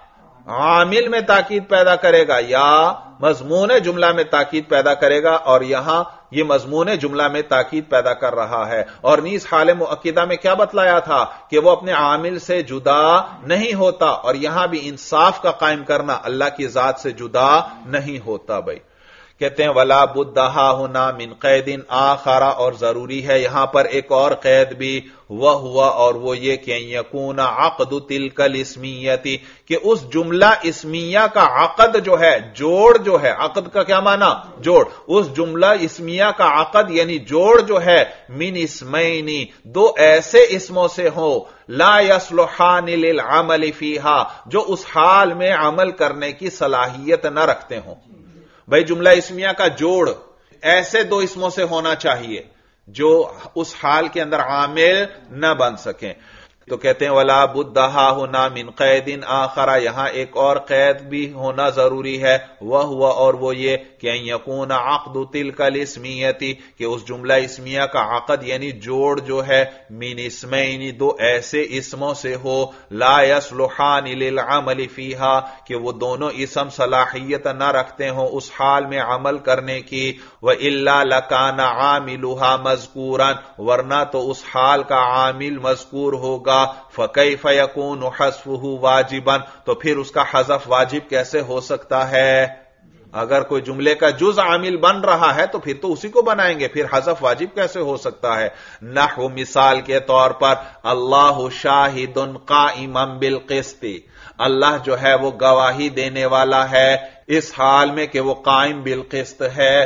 عامل میں تاکید پیدا کرے گا، یا مضمون جملہ میں تاکید پیدا کرے گا. اور یہاں یہ مضمون جملہ میں تاکید پیدا کر رہا ہے. اور نیز حال مؤکدہ میں کیا بتلایا تھا؟ کہ وہ اپنے عامل سے جدا نہیں ہوتا. اور یہاں بھی انصاف کا قائم کرنا اللہ کی ذات سے جدا نہیں ہوتا. بھائی کہتے ہیں ولا بدہا ہونا من قید آخر، اور ضروری ہے یہاں پر ایک اور قید بھی، وہ ہوا اور وہ یہ کہ یکون عقد تلک الاسمیتی، کہ اس جملہ اسمیہ کا عقد جو ہے، جوڑ جو ہے، عقد کا کیا معنی؟ جوڑ. اس جملہ اسمیہ کا عقد یعنی جوڑ جو ہے من اسمینی، دو ایسے اسموں سے ہو لا یصلحان للعمل فیہا، جو اس حال میں عمل کرنے کی صلاحیت نہ رکھتے ہوں. بھائی جملہ اسمیہ کا جوڑ ایسے دو اسموں سے ہونا چاہیے جو اس حال کے اندر عامل نہ بن سکیں. تو کہتے ہیں ولا بدہا ہونا من قید آخر، یہاں ایک اور قید بھی ہونا ضروری ہے، وہ ہوا اور وہ یہ کہ یکون عقد تلک الاسمیتی، کہ اس جملہ اسمیہ کا عقد یعنی جوڑ جو ہے من اسمین، دو ایسے اسموں سے ہو لا یصلحان للعمل فیہا، کہ وہ دونوں اسم صلاحیت نہ رکھتے ہوں اس حال میں عمل کرنے کی. وَإِلَّا لَكَانَ عَامِلُهَا مَذْكُورًا، ورنہ تو اس حال کا عامل مذکور ہوگا. فَكَيْفَ يَكُونُ حَذْفُهُ وَاجِبًا، تو پھر اس کا حذف واجب کیسے ہو سکتا ہے؟ اگر کوئی جملے کا جز عامل بن رہا ہے تو پھر تو اسی کو بنائیں گے، پھر حذف واجب کیسے ہو سکتا ہے؟ نحو مثال کے طور پر اللہ شاہد قائما بالقسط، اللہ جو ہے وہ گواہی دینے والا ہے اس حال میں کہ وہ قائم بالقسط ہے.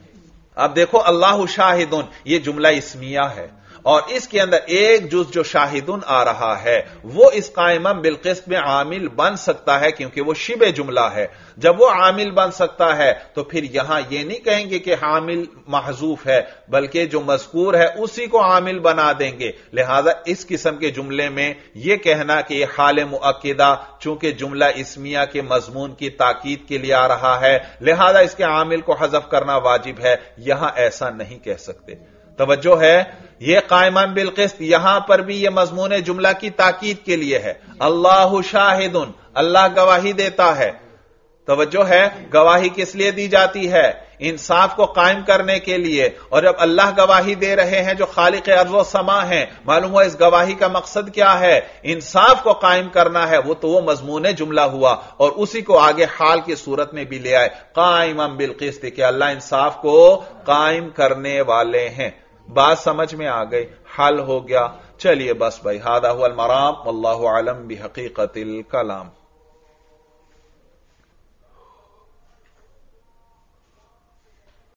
اب دیکھو اللہ شاہدن یہ جملہ اسمیہ ہے، اور اس کے اندر ایک جز جو شاہدن آ رہا ہے وہ اس قائمہ بالقسط میں عامل بن سکتا ہے کیونکہ وہ شبہ جملہ ہے. جب وہ عامل بن سکتا ہے تو پھر یہاں یہ نہیں کہیں گے کہ عامل محذوف ہے، بلکہ جو مذکور ہے اسی کو عامل بنا دیں گے. لہذا اس قسم کے جملے میں یہ کہنا کہ یہ حال مؤکدہ چونکہ جملہ اسمیہ کے مضمون کی تاکید کے لیے آ رہا ہے لہذا اس کے عامل کو حذف کرنا واجب ہے، یہاں ایسا نہیں کہہ سکتے. توجہ ہے، یہ قائمہ بالقسط یہاں پر بھی یہ مضمون جملہ کی تاکید کے لیے ہے. اللہ شاہدن، اللہ گواہی دیتا ہے. توجہ ہے، گواہی کس لیے دی جاتی ہے؟ انصاف کو قائم کرنے کے لیے. اور جب اللہ گواہی دے رہے ہیں جو خالق ارض و سما ہیں، معلوم ہوا اس گواہی کا مقصد کیا ہے؟ انصاف کو قائم کرنا ہے. وہ تو وہ مضمون جملہ ہوا، اور اسی کو آگے حال کی صورت میں بھی لے آئے قائما بالقسط، کہ اللہ انصاف کو قائم کرنے والے ہیں. بات سمجھ میں آ گئی، حل ہو گیا. چلیے بس بھائی، ھذا ھو المرام واللہ اعلم بحقیقت الکلام.